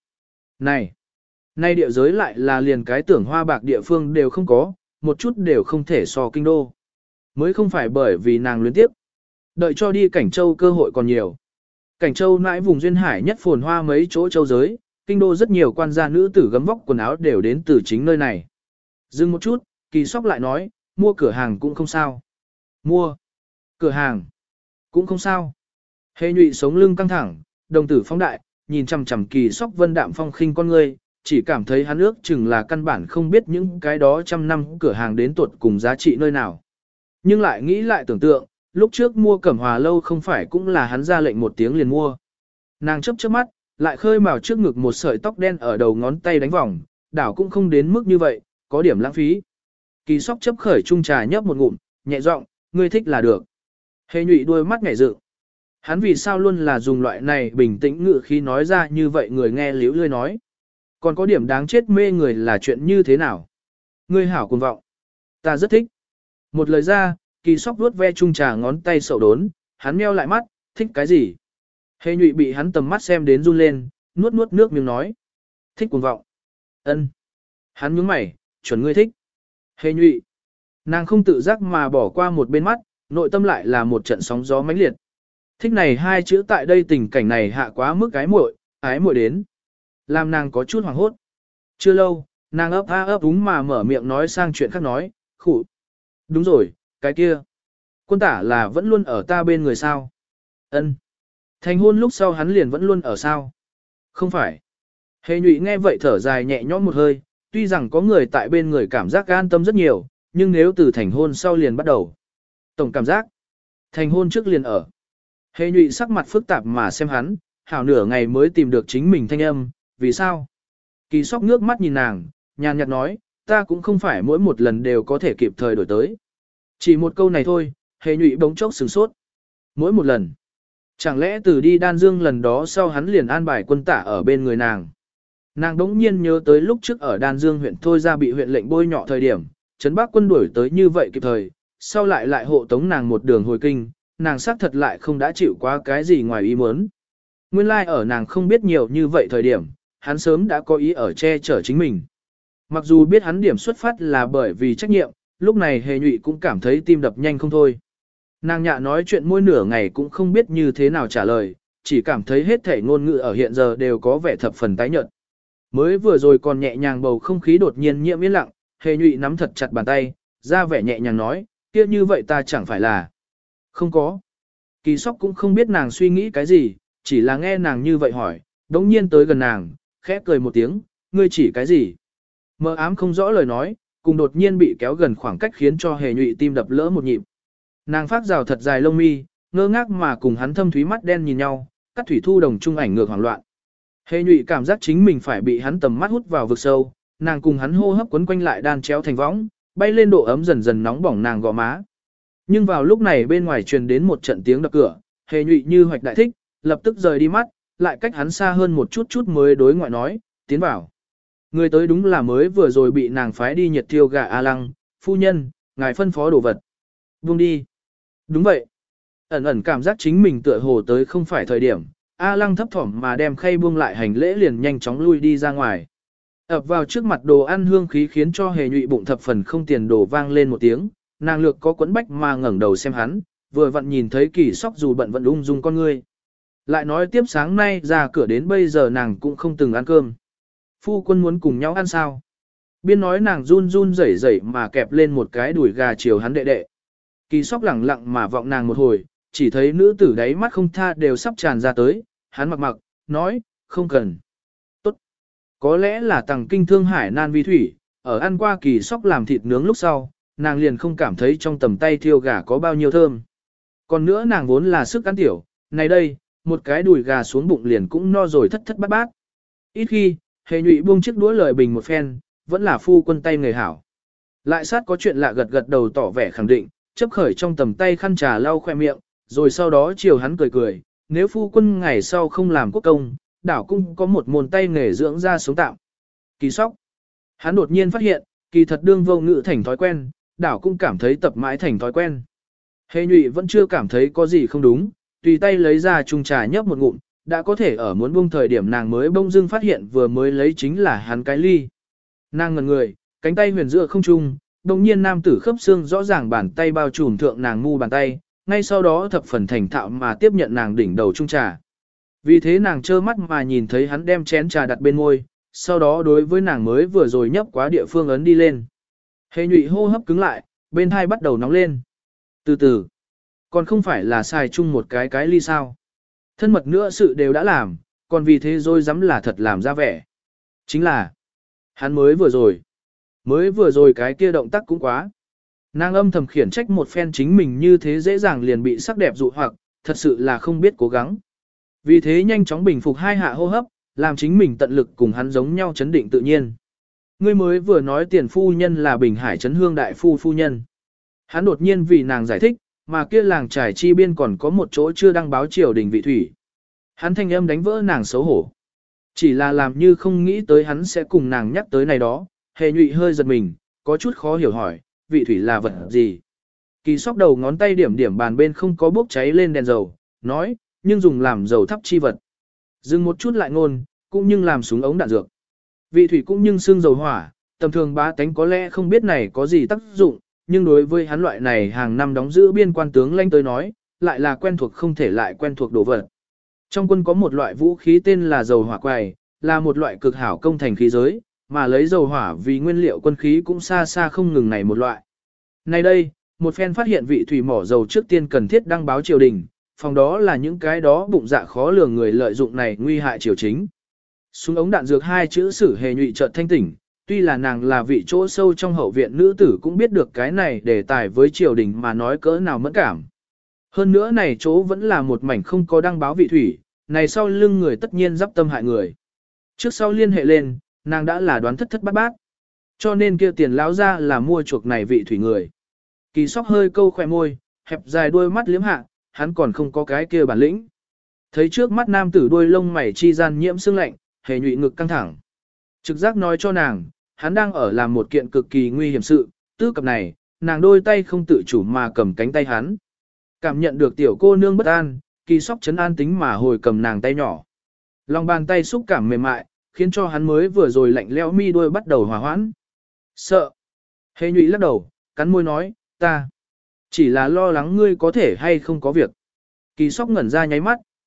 Nay địa giới lại là liền cái tưởng hoa bạc địa phương đều không có, một chút đều không thể so kinh đô. Mới không phải bởi vì nàng luyến tiếp. Đợi cho đi Cảnh Châu cơ hội còn nhiều. Cảnh Châu nãi vùng duyên hải nhất phồn hoa mấy chỗ châu giới, kinh đô rất nhiều quan gia nữ tử gấm vóc quần áo đều đến từ chính nơi này. Dừng một chút, Kỳ Sóc lại nói, mua cửa hàng cũng không sao. Mua cửa hàng cũng không sao. Hề Nhụy sống lưng căng thẳng, đồng tử phóng đại, nhìn chằm chằm Kỳ Sóc vân đạm phong khinh con ngươi, chỉ cảm thấy hắn ước chừng là căn bản không biết những cái đó trăm năm cửa hàng đến tuột cùng giá trị nơi nào. Nhưng lại nghĩ lại tưởng tượng, lúc trước mua Cẩm Hòa lâu không phải cũng là hắn ra lệnh một tiếng liền mua. Nàng chớp chớp mắt, lại khơi mào trước ngực một sợi tóc đen ở đầu ngón tay đánh vòng, đảo cũng không đến mức như vậy, có điểm lãng phí. Kỳ Sóc chấp khởi chung trà nhấp một ngụm, nhẹ giọng, ngươi thích là được. Hề Nhụy đuôi mắt nhảy dựng. Hắn vì sao luôn là dùng loại này bình tĩnh ngự khi nói ra như vậy người nghe liễu lươi nói. Còn có điểm đáng chết mê người là chuyện như thế nào? Ngươi hảo cuồng vọng. Ta rất thích. Một lời ra, Kỳ Sóc vuốt ve chung trà ngón tay sầu đốn, hắn meo lại mắt, thích cái gì? Hề Nhụy bị hắn tầm mắt xem đến run lên, nuốt nước miếng nói. Thích cuồng vọng. Ân. Hắn nhướng mày, chuẩn ngươi thích. Hề Nhụy. Nàng không tự giác mà bỏ qua một bên mắt, nội tâm lại là một trận sóng gió mãnh liệt. Thích này hai chữ tại đây tình cảnh này hạ quá mức ái muội đến. Làm nàng có chút hoảng hốt. Chưa lâu, nàng ấp úng mà mở miệng nói sang chuyện khác nói, khủ. Đúng rồi, cái kia. Quân tả là vẫn luôn ở ta bên người sao? Ân. Thành hôn lúc sau hắn liền vẫn luôn ở sao? Không phải. Hề Nhụy nghe vậy thở dài nhẹ nhõm một hơi, tuy rằng có người tại bên người cảm giác an tâm rất nhiều, nhưng nếu từ thành hôn sau liền bắt đầu. Tổng cảm giác. Thành hôn trước liền ở. Hề Nhụy sắc mặt phức tạp mà xem hắn, hảo nửa ngày mới tìm được chính mình thanh âm, vì sao? Kỳ Sóc nước mắt nhìn nàng, nhàn nhạt nói, ta cũng không phải mỗi một lần đều có thể kịp thời đổi tới. Chỉ một câu này thôi, Hề Nhụy bỗng chốc sửng sốt. Mỗi một lần. Chẳng lẽ từ đi Đan Dương lần đó sau hắn liền an bài quân tả ở bên người nàng. Nàng đống nhiên nhớ tới lúc trước ở Đan Dương huyện Thôi Ra bị huyện lệnh bôi nhọ thời điểm, Trấn Bắc quân đuổi tới như vậy kịp thời, sau lại hộ tống nàng một đường hồi kinh, nàng xác thật lại không đã chịu quá cái gì ngoài ý muốn. Nguyên lai ở nàng không biết nhiều như vậy thời điểm, hắn sớm đã có ý ở che chở chính mình. Mặc dù biết hắn điểm xuất phát là bởi vì trách nhiệm, lúc này Hề Nhụy cũng cảm thấy tim đập nhanh không thôi. Nàng nhạ nói chuyện môi nửa ngày cũng không biết như thế nào trả lời, chỉ cảm thấy hết thể ngôn ngữ ở hiện giờ đều có vẻ thập phần tái nhợt. Mới vừa rồi còn nhẹ nhàng bầu không khí đột nhiên nhiễm yên lặng, Hề Nhụy nắm thật chặt bàn tay, ra vẻ nhẹ nhàng nói, kia như vậy ta chẳng phải là... Không có. Kỳ Sóc cũng không biết nàng suy nghĩ cái gì, chỉ là nghe nàng như vậy hỏi, đống nhiên tới gần nàng, khẽ cười một tiếng, ngươi chỉ cái gì? Mơ ám không rõ lời nói, cùng đột nhiên bị kéo gần khoảng cách khiến cho Hề Nhụy tim đập lỡ một nhịp. Nàng phát rào thật dài lông mi, ngơ ngác mà cùng hắn thâm thúy mắt đen nhìn nhau, cắt thủy thu đồng trung ảnh ngược hoảng loạn. Hề Nhụy cảm giác chính mình phải bị hắn tầm mắt hút vào vực sâu, nàng cùng hắn hô hấp quấn quanh lại đan chéo thành võng, bay lên độ ấm dần dần nóng bỏng nàng gò má. Nhưng vào lúc này bên ngoài truyền đến một trận tiếng đập cửa, Hề Nhụy như hoạch đại thích, lập tức rời đi mắt, lại cách hắn xa hơn một chút mới đối ngoại nói, tiến vào. Người tới đúng là mới vừa rồi bị nàng phái đi nhiệt thiêu gà A Lăng, phu nhân, ngài phân phó đồ vật. Buông đi. Đúng vậy. Ẩn ẩn cảm giác chính mình tựa hồ tới không phải thời điểm, A Lăng thấp thỏm mà đem khay buông lại hành lễ liền nhanh chóng lui đi ra ngoài. Ập vào trước mặt đồ ăn hương khí khiến cho Hề Nhụy bụng thập phần không tiền đổ vang lên một tiếng, nàng lược có quấn bách mà ngẩng đầu xem hắn, vừa vặn nhìn thấy Kỳ Sóc dù bận vẫn ung dung con ngươi. Lại nói tiếp sáng nay ra cửa đến bây giờ nàng cũng không từng ăn cơm. Phu quân muốn cùng nhau ăn sao? Biên nói nàng run run rẩy rẩy mà kẹp lên một cái đùi gà chiều hắn đệ đệ. Kỳ Sóc lẳng lặng mà vọng nàng một hồi, chỉ thấy nữ tử đáy mắt không tha đều sắp tràn ra tới, hắn mặc mặc, nói, không cần. Tốt. Có lẽ là tầng kinh thương hải nan vi thủy, ở ăn qua Kỳ Sóc làm thịt nướng lúc sau, nàng liền không cảm thấy trong tầm tay thiêu gà có bao nhiêu thơm. Còn nữa nàng vốn là sức ăn tiểu, này đây, một cái đùi gà xuống bụng liền cũng no rồi thất thất bát bát. Ít khi, Hề Nhụy buông chiếc đũa lời bình một phen, vẫn là phu quân tay người hảo. Lại sát có chuyện lạ gật gật đầu tỏ vẻ khẳng định, chấp khởi trong tầm tay khăn trà lau khoe miệng, rồi sau đó chiều hắn cười cười, nếu phu quân ngày sau không làm quốc công, đảo cũng có một môn tay nghề dưỡng ra sống tạm. Kỳ Sóc. Hắn đột nhiên phát hiện, kỳ thật đương vô ngữ thành thói quen, đảo cũng cảm thấy tập mãi thành thói quen. Hề Nhụy vẫn chưa cảm thấy có gì không đúng, tùy tay lấy ra chung trà nhấp một ngụm, đã có thể ở muốn buông thời điểm nàng mới bỗng dưng phát hiện vừa mới lấy chính là hắn cái ly. Nàng ngẩn người, cánh tay huyền giữa không trung, đồng nhiên nam tử khớp xương rõ ràng bàn tay bao trùm thượng nàng mu bàn tay, ngay sau đó thập phần thành thạo mà tiếp nhận nàng đỉnh đầu chung trà. Vì thế nàng trơ mắt mà nhìn thấy hắn đem chén trà đặt bên môi, sau đó đối với nàng mới vừa rồi nhấp quá địa phương ấn đi lên. Hề Nhụy hô hấp cứng lại, bên hai bắt đầu nóng lên. Từ từ, còn không phải là xài chung một cái ly sao. Thân mật nữa sự đều đã làm, còn vì thế rồi dám là thật làm ra vẻ. Chính là, hắn mới vừa rồi cái kia động tác cũng quá. Nàng âm thầm khiển trách một phen chính mình như thế dễ dàng liền bị sắc đẹp dụ hoặc, thật sự là không biết cố gắng. Vì thế nhanh chóng bình phục hai hạ hô hấp, làm chính mình tận lực cùng hắn giống nhau chấn định tự nhiên. Ngươi mới vừa nói tiền phu nhân là Bình Hải Trấn Hương đại phu nhân. Hắn đột nhiên vì nàng giải thích, mà kia làng trải chi biên còn có một chỗ chưa đăng báo triều đình vị thủy. Hắn thanh âm đánh vỡ nàng xấu hổ. Chỉ là làm như không nghĩ tới hắn sẽ cùng nàng nhắc tới này đó, Hề Nhụy hơi giật mình, có chút khó hiểu hỏi, vị thủy là vật gì? Kỳ Sóc đầu ngón tay điểm điểm bàn bên không có bốc cháy lên đèn dầu, nói, nhưng dùng làm dầu thắp chi vật. Dừng một chút lại ngôn, cũng nhưng làm súng ống đạn dược. Vị thủy cũng nhưng xương dầu hỏa, tầm thường bá tánh có lẽ không biết này có gì tác dụng, nhưng đối với hắn loại này hàng năm đóng giữ biên quan tướng lãnh tới nói, lại là quen thuộc không thể lại quen thuộc đồ vật. Trong quân có một loại vũ khí tên là dầu hỏa quài, là một loại cực hảo công thành khí giới, mà lấy dầu hỏa vì nguyên liệu quân khí cũng xa xa không ngừng này một loại. Nay đây, một phen phát hiện vị thủy mỏ dầu trước tiên cần thiết đăng báo triều đình, phòng đó là những cái đó bụng dạ khó lường người lợi dụng này nguy hại triều chính. Súng ống đạn dược hai chữ sử Hề Nhụy chợt thanh tỉnh, tuy là nàng là vị chỗ sâu trong hậu viện nữ tử cũng biết được cái này đề tài với triều đình mà nói cỡ nào mẫn cảm. Hơn nữa này chỗ vẫn là một mảnh không có đăng báo vị thủy, này sau lưng người tất nhiên giáp tâm hại người. Trước sau liên hệ lên, nàng đã là đoán thất thất bát bát. Cho nên kia tiền lão ra là mua chuộc này vị thủy người. Kỳ Sóc hơi câu khỏe môi, hẹp dài đôi mắt liếm hạ, hắn còn không có cái kia bản lĩnh. Thấy trước mắt nam tử đôi lông mày chi gian nhiễm sương lạnh, Hề Nhụy ngực căng thẳng. Trực giác nói cho nàng, hắn đang ở làm một kiện cực kỳ nguy hiểm sự, tư cập này, nàng đôi tay không tự chủ mà cầm cánh tay hắn. Cảm nhận được tiểu cô nương bất an, Kỳ Sóc trấn an tính mà hồi cầm nàng tay nhỏ. Lòng bàn tay xúc cảm mềm mại, khiến cho hắn mới vừa rồi lạnh lẽo mi đôi bắt đầu hòa hoãn. Sợ. Hề Nhụy lắc đầu, cắn môi nói, ta chỉ là lo lắng ngươi có thể hay không có việc. Kỳ Sóc ngẩn ra nháy mắt,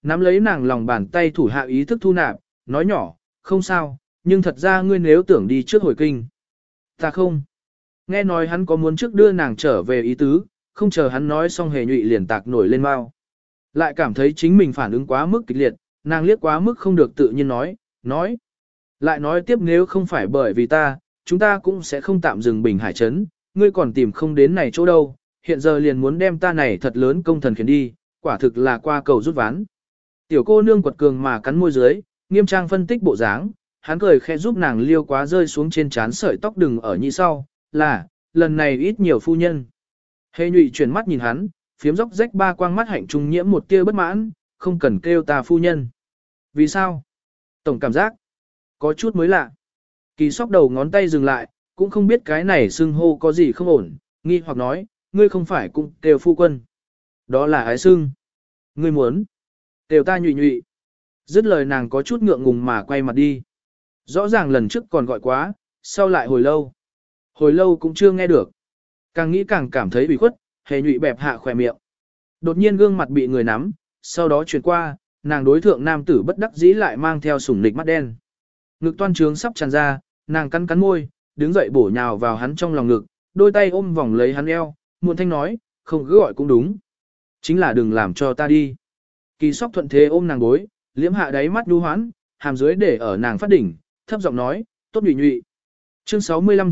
nắm lấy nàng lòng bàn tay thủ hạ ý thức thu nạp, nói nhỏ, không sao, nhưng thật ra ngươi nếu tưởng đi trước hồi kinh. Ta không. Nghe nói hắn có muốn trước đưa nàng trở về ý tứ, không chờ hắn nói xong Hề Nhụy liền tạc nổi lên mau. Lại cảm thấy chính mình phản ứng quá mức kịch liệt, nàng liếc quá mức không được tự nhiên nói. Lại nói tiếp nếu không phải bởi vì ta, chúng ta cũng sẽ không tạm dừng Bình Hải Trấn, ngươi còn tìm không đến này chỗ đâu, hiện giờ liền muốn đem ta này thật lớn công thần khiến đi, quả thực là qua cầu rút ván. Tiểu cô nương quật cường mà cắn môi dưới, nghiêm trang phân tích bộ dáng, hắn cười khẽ giúp nàng liêu quá rơi xuống trên trán sợi tóc đừng ở nhị sau, là, lần này ít nhiều phu nhân. Hề Nhụy chuyển mắt nhìn hắn, phiếm dốc rách ba quang mắt hạnh trung nhiễm một tia bất mãn, không cần kêu ta phu nhân. Vì sao? Tổng cảm giác có chút mới lạ. Kỳ Sóc đầu ngón tay dừng lại, cũng không biết cái này xưng hô có gì không ổn, nghi hoặc nói, ngươi không phải cũng kêu phu quân. Đó là ái xưng. Ngươi muốn kêu ta Nhụy Nhụy. Dứt lời nàng có chút ngượng ngùng mà quay mặt đi. Rõ ràng lần trước còn gọi quá, sau lại hồi lâu. Hồi lâu cũng chưa nghe được. Càng nghĩ càng cảm thấy bị khuất, Hề Nhụy bẹp hạ khỏe miệng. Đột nhiên gương mặt bị người nắm, sau đó chuyển qua, nàng đối thượng nam tử bất đắc dĩ lại mang theo sủng nịch mắt đen. Ngực toan trướng sắp tràn ra, nàng cắn cắn môi, đứng dậy bổ nhào vào hắn trong lòng ngực, đôi tay ôm vòng lấy hắn eo, muộn thanh nói, không cứ gọi cũng đúng. Chính là đừng làm cho ta đi. Kỳ Sóc thuận thế ôm nàng gối, liễm hạ đáy mắt đu hoãn, hàm dưới để ở nàng phát đỉnh, thấp giọng nói, tốt Nhụy Nhụy. Chương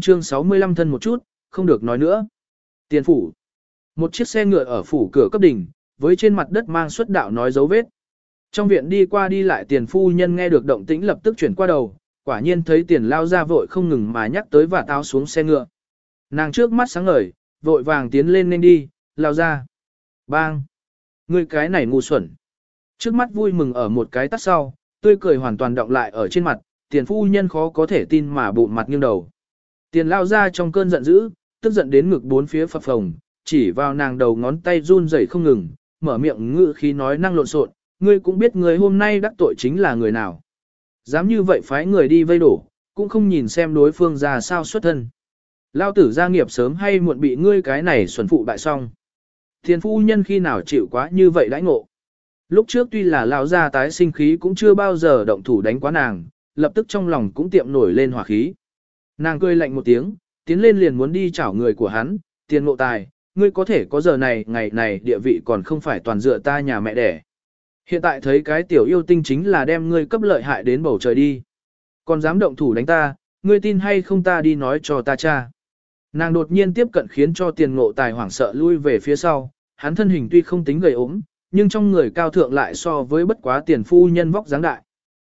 65 thân một chút, không được nói nữa. Tiền phủ. Một chiếc xe ngựa ở phủ cửa cấp đỉnh, với trên mặt đất mang xuất đạo nói dấu vết. Trong viện đi qua đi lại Tiền phu nhân nghe được động tĩnh lập tức chuyển qua đầu, quả nhiên thấy Tiền lao ra vội không ngừng mà nhắc tới và táo xuống xe ngựa. Nàng trước mắt sáng ngời, vội vàng tiến lên nên đi, lao ra. Bang! Ngươi cái này ngu xuẩn. Trước mắt vui mừng ở một cái tắt sau, tươi cười hoàn toàn động lại ở trên mặt, Tiền phu nhân khó có thể tin mà bụng mặt nghiêng đầu. Tiền lao ra trong cơn giận dữ, tức giận đến ngực bốn phía phập phồng, chỉ vào nàng đầu ngón tay run rẩy không ngừng, mở miệng ngự khí nói năng lộn xộn, ngươi cũng biết người hôm nay đắc tội chính là người nào. Dám như vậy phái người đi vây đổ, cũng không nhìn xem đối phương ra sao xuất thân. Lao tử gia nghiệp sớm hay muộn bị ngươi cái này xuẩn phụ bại xong. Tiền phu nhân khi nào chịu quá như vậy đãi ngộ. Lúc trước tuy là lão gia tái sinh khí cũng chưa bao giờ động thủ đánh quá nàng, lập tức trong lòng cũng tiệm nổi lên hỏa khí. Nàng cười lạnh một tiếng, tiến lên liền muốn đi chảo người của hắn, Tiền Ngộ Tài, ngươi có thể có giờ này ngày này địa vị còn không phải toàn dựa ta nhà mẹ đẻ. Hiện tại thấy cái tiểu yêu tinh chính là đem ngươi cấp lợi hại đến bầu trời đi. Còn dám động thủ đánh ta, ngươi tin hay không ta đi nói cho ta cha. Nàng đột nhiên tiếp cận khiến cho Tiền Ngộ Tài hoảng sợ lui về phía sau, hắn thân hình tuy không tính gầy ốm, nhưng trong người cao thượng lại so với bất quá Tiền phu nhân vóc dáng đại.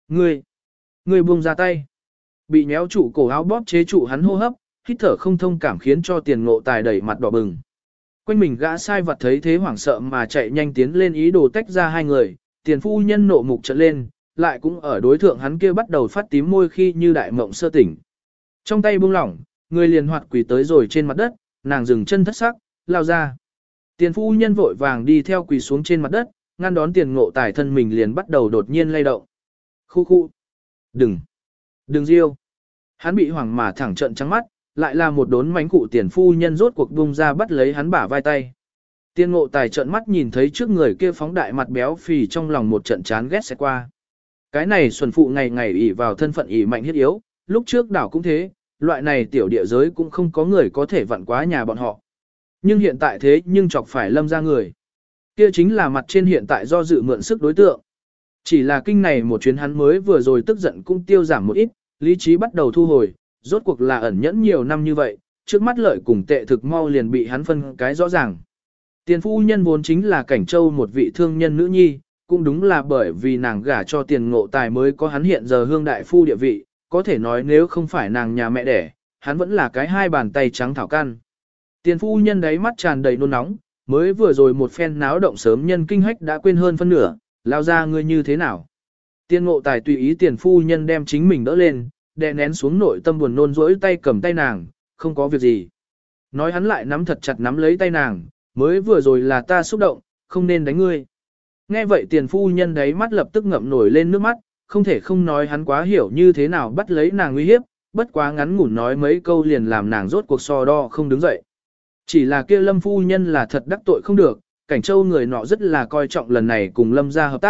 Ngươi buông ra tay. Bị nhéo trụ cổ áo bóp chế trụ hắn hô hấp, hít thở không thông cảm khiến cho Tiền Ngộ Tài đẩy mặt đỏ bừng. Quanh mình gã sai vật thấy thế hoảng sợ mà chạy nhanh tiến lên ý đồ tách ra hai người, Tiền phu nhân nộ mục trợn lên, lại cũng ở đối thượng hắn kia bắt đầu phát tím môi khi như đại mộng sơ tỉnh. Trong tay buông lỏng, người liền hoạt quỳ tới rồi trên mặt đất, nàng dừng chân thất sắc, lao ra. Tiền phu nhân vội vàng đi theo quỳ xuống trên mặt đất, ngăn đón Tiền Ngộ Tài thân mình liền bắt đầu đột nhiên lay động. Khu khu. Đừng riêu. Hắn bị hoảng mà thẳng trận trắng mắt, lại là một đốn mánh cụ Tiền phu nhân rốt cuộc bung ra bắt lấy hắn bả vai tay. Tiền Ngộ Tài trợn mắt nhìn thấy trước người kia phóng đại mặt béo phì trong lòng một trận chán ghét sẽ qua. Cái này xuân phụ ngày ngày ỷ vào thân phận ỷ mạnh hiết yếu, lúc trước đảo cũng thế, loại này tiểu địa giới cũng không có người có thể vặn quá nhà bọn họ. Nhưng hiện tại thế nhưng chọc phải Lâm ra người. Kia chính là mặt trên hiện tại do dự mượn sức đối tượng. Chỉ là kinh này một chuyến hắn mới vừa rồi tức giận cũng tiêu giảm một ít, lý trí bắt đầu thu hồi, rốt cuộc là ẩn nhẫn nhiều năm như vậy, trước mắt lợi cùng tệ thực mau liền bị hắn phân cái rõ ràng. Tiền phu nhân vốn chính là Cảnh Châu một vị thương nhân nữ nhi, cũng đúng là bởi vì nàng gả cho Tiền Ngộ Tài mới có hắn hiện giờ hương đại phu địa vị, có thể nói nếu không phải nàng nhà mẹ đẻ, hắn vẫn là cái hai bàn tay trắng thảo căn. Tiền phu nhân đáy mắt tràn đầy nôn nóng, mới vừa rồi một phen náo động sớm nhân kinh hách đã quên hơn phân nửa, lao ra ngươi như thế nào. Tiền Ngộ Tài tùy ý Tiền phu nhân đem chính mình đỡ lên, đè nén xuống nội tâm buồn nôn rỗi tay cầm tay nàng, không có việc gì. Nói hắn lại nắm thật chặt nắm lấy tay nàng, mới vừa rồi là ta xúc động, không nên đánh ngươi. Nghe vậy Tiền phu nhân đáy mắt lập tức ngậm nổi lên nước mắt, không thể không nói hắn quá hiểu như thế nào bắt lấy nàng uy hiếp, bất quá ngắn ngủn nói mấy câu liền làm nàng rốt cuộc so đo không đứng dậy. Chỉ là kia Lâm phu nhân là thật đắc tội không được, Cảnh Châu người nọ rất là coi trọng lần này cùng Lâm gia hợp tác,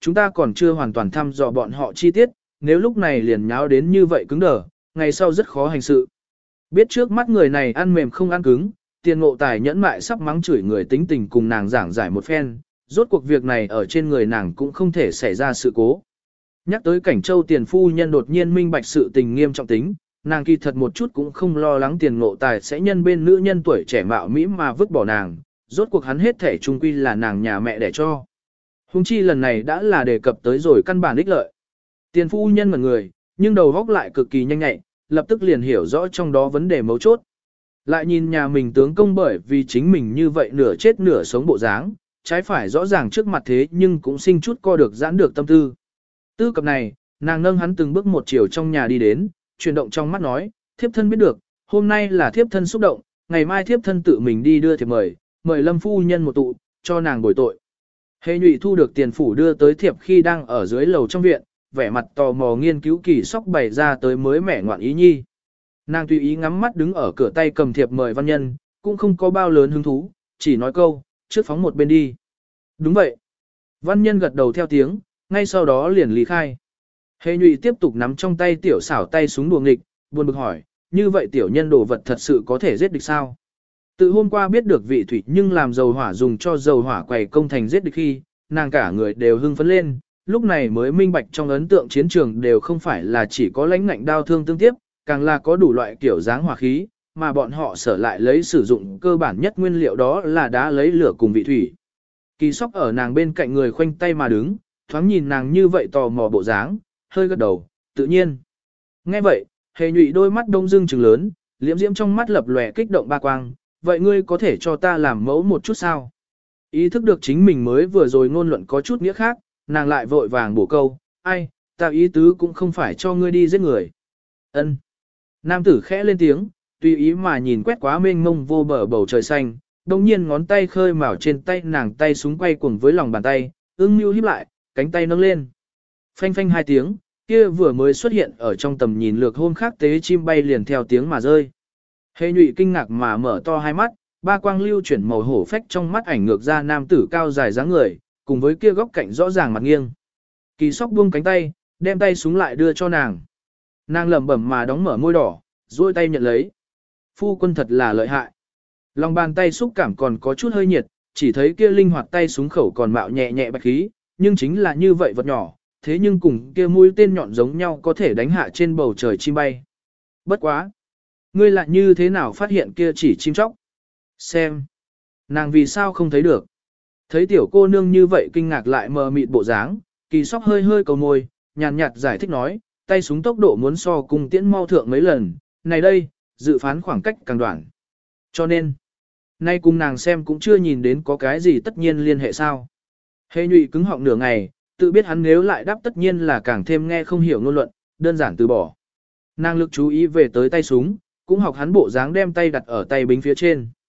chúng ta còn chưa hoàn toàn thăm dò bọn họ chi tiết, nếu lúc này liền nháo đến như vậy cứng đờ, ngày sau rất khó hành sự. Biết trước mắt người này ăn mềm không ăn cứng, Tiền Ngộ Tài nhẫn mại sắp mắng chửi người tính tình cùng nàng giảng giải một phen, rốt cuộc việc này ở trên người nàng cũng không thể xảy ra sự cố. Nhắc tới Cảnh Châu tiền phu nhân đột nhiên minh bạch sự tình nghiêm trọng tính, nàng kỳ thật một chút cũng không lo lắng Tiền Ngộ Tài sẽ nhân bên nữ nhân tuổi trẻ mạo mỹ mà vứt bỏ nàng, rốt cuộc hắn hết thể trung quy là nàng nhà mẹ đẻ cho. Hùng chi lần này đã là đề cập tới rồi căn bản ích lợi. Tiền phu nhân ngẩn người, nhưng đầu góc lại cực kỳ nhanh nhạy, lập tức liền hiểu rõ trong đó vấn đề mấu chốt. Lại nhìn nhà mình tướng công bởi vì chính mình như vậy nửa chết nửa sống bộ dáng, trái phải rõ ràng trước mặt thế nhưng cũng sinh chút co được giãn được tâm tư. Tư cập này, nàng nâng hắn từng bước một chiều trong nhà đi đến, chuyển động trong mắt nói, thiếp thân biết được, hôm nay là thiếp thân xúc động, ngày mai thiếp thân tự mình đi đưa thiệp mời Lâm phu nhân một tụ, cho nàng bồi tội. Hề Nhụy thu được tiền phủ đưa tới thiệp khi đang ở dưới lầu trong viện, vẻ mặt tò mò nghiên cứu kỳ sóc bày ra tới mới mẻ ngoạn ý nhi. Nàng tùy ý ngắm mắt đứng ở cửa tay cầm thiệp mời văn nhân, cũng không có bao lớn hứng thú, chỉ nói câu, trước phóng một bên đi. Đúng vậy. Văn nhân gật đầu theo tiếng, ngay sau đó liền lý khai. Hề Nhụy tiếp tục nắm trong tay tiểu xảo tay súng đùa nghịch, buồn bực hỏi, như vậy tiểu nhân đồ vật thật sự có thể giết địch sao? Từ hôm qua biết được vị thủy nhưng làm dầu hỏa dùng cho dầu hỏa quầy công thành giết địch khi, nàng cả người đều hưng phấn lên, lúc này mới minh bạch trong ấn tượng chiến trường đều không phải là chỉ có lãnh ngạnh đao thương tương tiếp, càng là có đủ loại kiểu dáng hỏa khí, mà bọn họ sở lại lấy sử dụng cơ bản nhất nguyên liệu đó là đá lấy lửa cùng vị thủy. Kỳ sóc ở nàng bên cạnh người khoanh tay mà đứng, thoáng nhìn nàng như vậy tò mò bộ dáng, hơi gật đầu, tự nhiên. Nghe vậy, Hề Nhụy đôi mắt đông dưng trừng lớn, liễm diễm trong mắt lập lòe kích động ba quang, vậy ngươi có thể cho ta làm mẫu một chút sao? Ý thức được chính mình mới vừa rồi ngôn luận có chút nghĩa khác, nàng lại vội vàng bổ câu, ai, ta ý tứ cũng không phải cho ngươi đi giết người. Ân. Nam tử khẽ lên tiếng, tùy ý mà nhìn quét quá mênh mông vô bờ bầu trời xanh, đồng nhiên ngón tay khơi mào trên tay nàng tay súng quay cuồng với lòng bàn tay, ưng mưu híp lại, cánh tay nâng lên. Phanh phanh hai tiếng, kia vừa mới xuất hiện ở trong tầm nhìn lược hôm khác tế chim bay liền theo tiếng mà rơi. Hề Nhụy kinh ngạc mà mở to hai mắt, ba quang lưu chuyển màu hổ phách trong mắt ảnh ngược ra nam tử cao dài dáng người, cùng với kia góc cạnh rõ ràng mặt nghiêng. Kỳ sóc buông cánh tay, đem tay súng lại đưa cho nàng. Nàng lẩm bẩm mà đóng mở môi đỏ, duỗi tay nhận lấy. Phu quân thật là lợi hại. Lòng bàn tay xúc cảm còn có chút hơi nhiệt, chỉ thấy kia linh hoạt tay súng khẩu còn mạo nhẹ nhẹ bạch khí, nhưng chính là như vậy vật nhỏ, thế nhưng cùng kia mũi tên nhọn giống nhau có thể đánh hạ trên bầu trời chim bay. Bất quá. Ngươi lại như thế nào phát hiện kia chỉ chim chóc? Xem. Nàng vì sao không thấy được? Thấy tiểu cô nương như vậy kinh ngạc lại mờ mịt bộ dáng, Kỳ sóc hơi hơi cầu môi, nhàn nhạt giải thích nói, tay súng tốc độ muốn so cung tiễn mau thượng mấy lần, này đây, dự phán khoảng cách càng đoạn. Cho nên, nay cùng nàng xem cũng chưa nhìn đến có cái gì tất nhiên liên hệ sao. Hề Nhụy cứng họng nửa ngày, tự biết hắn nếu lại đáp tất nhiên là càng thêm nghe không hiểu ngôn luận, đơn giản từ bỏ. Nàng lực chú ý về tới tay súng, cũng học hắn bộ dáng đem tay đặt ở tay bính phía trên.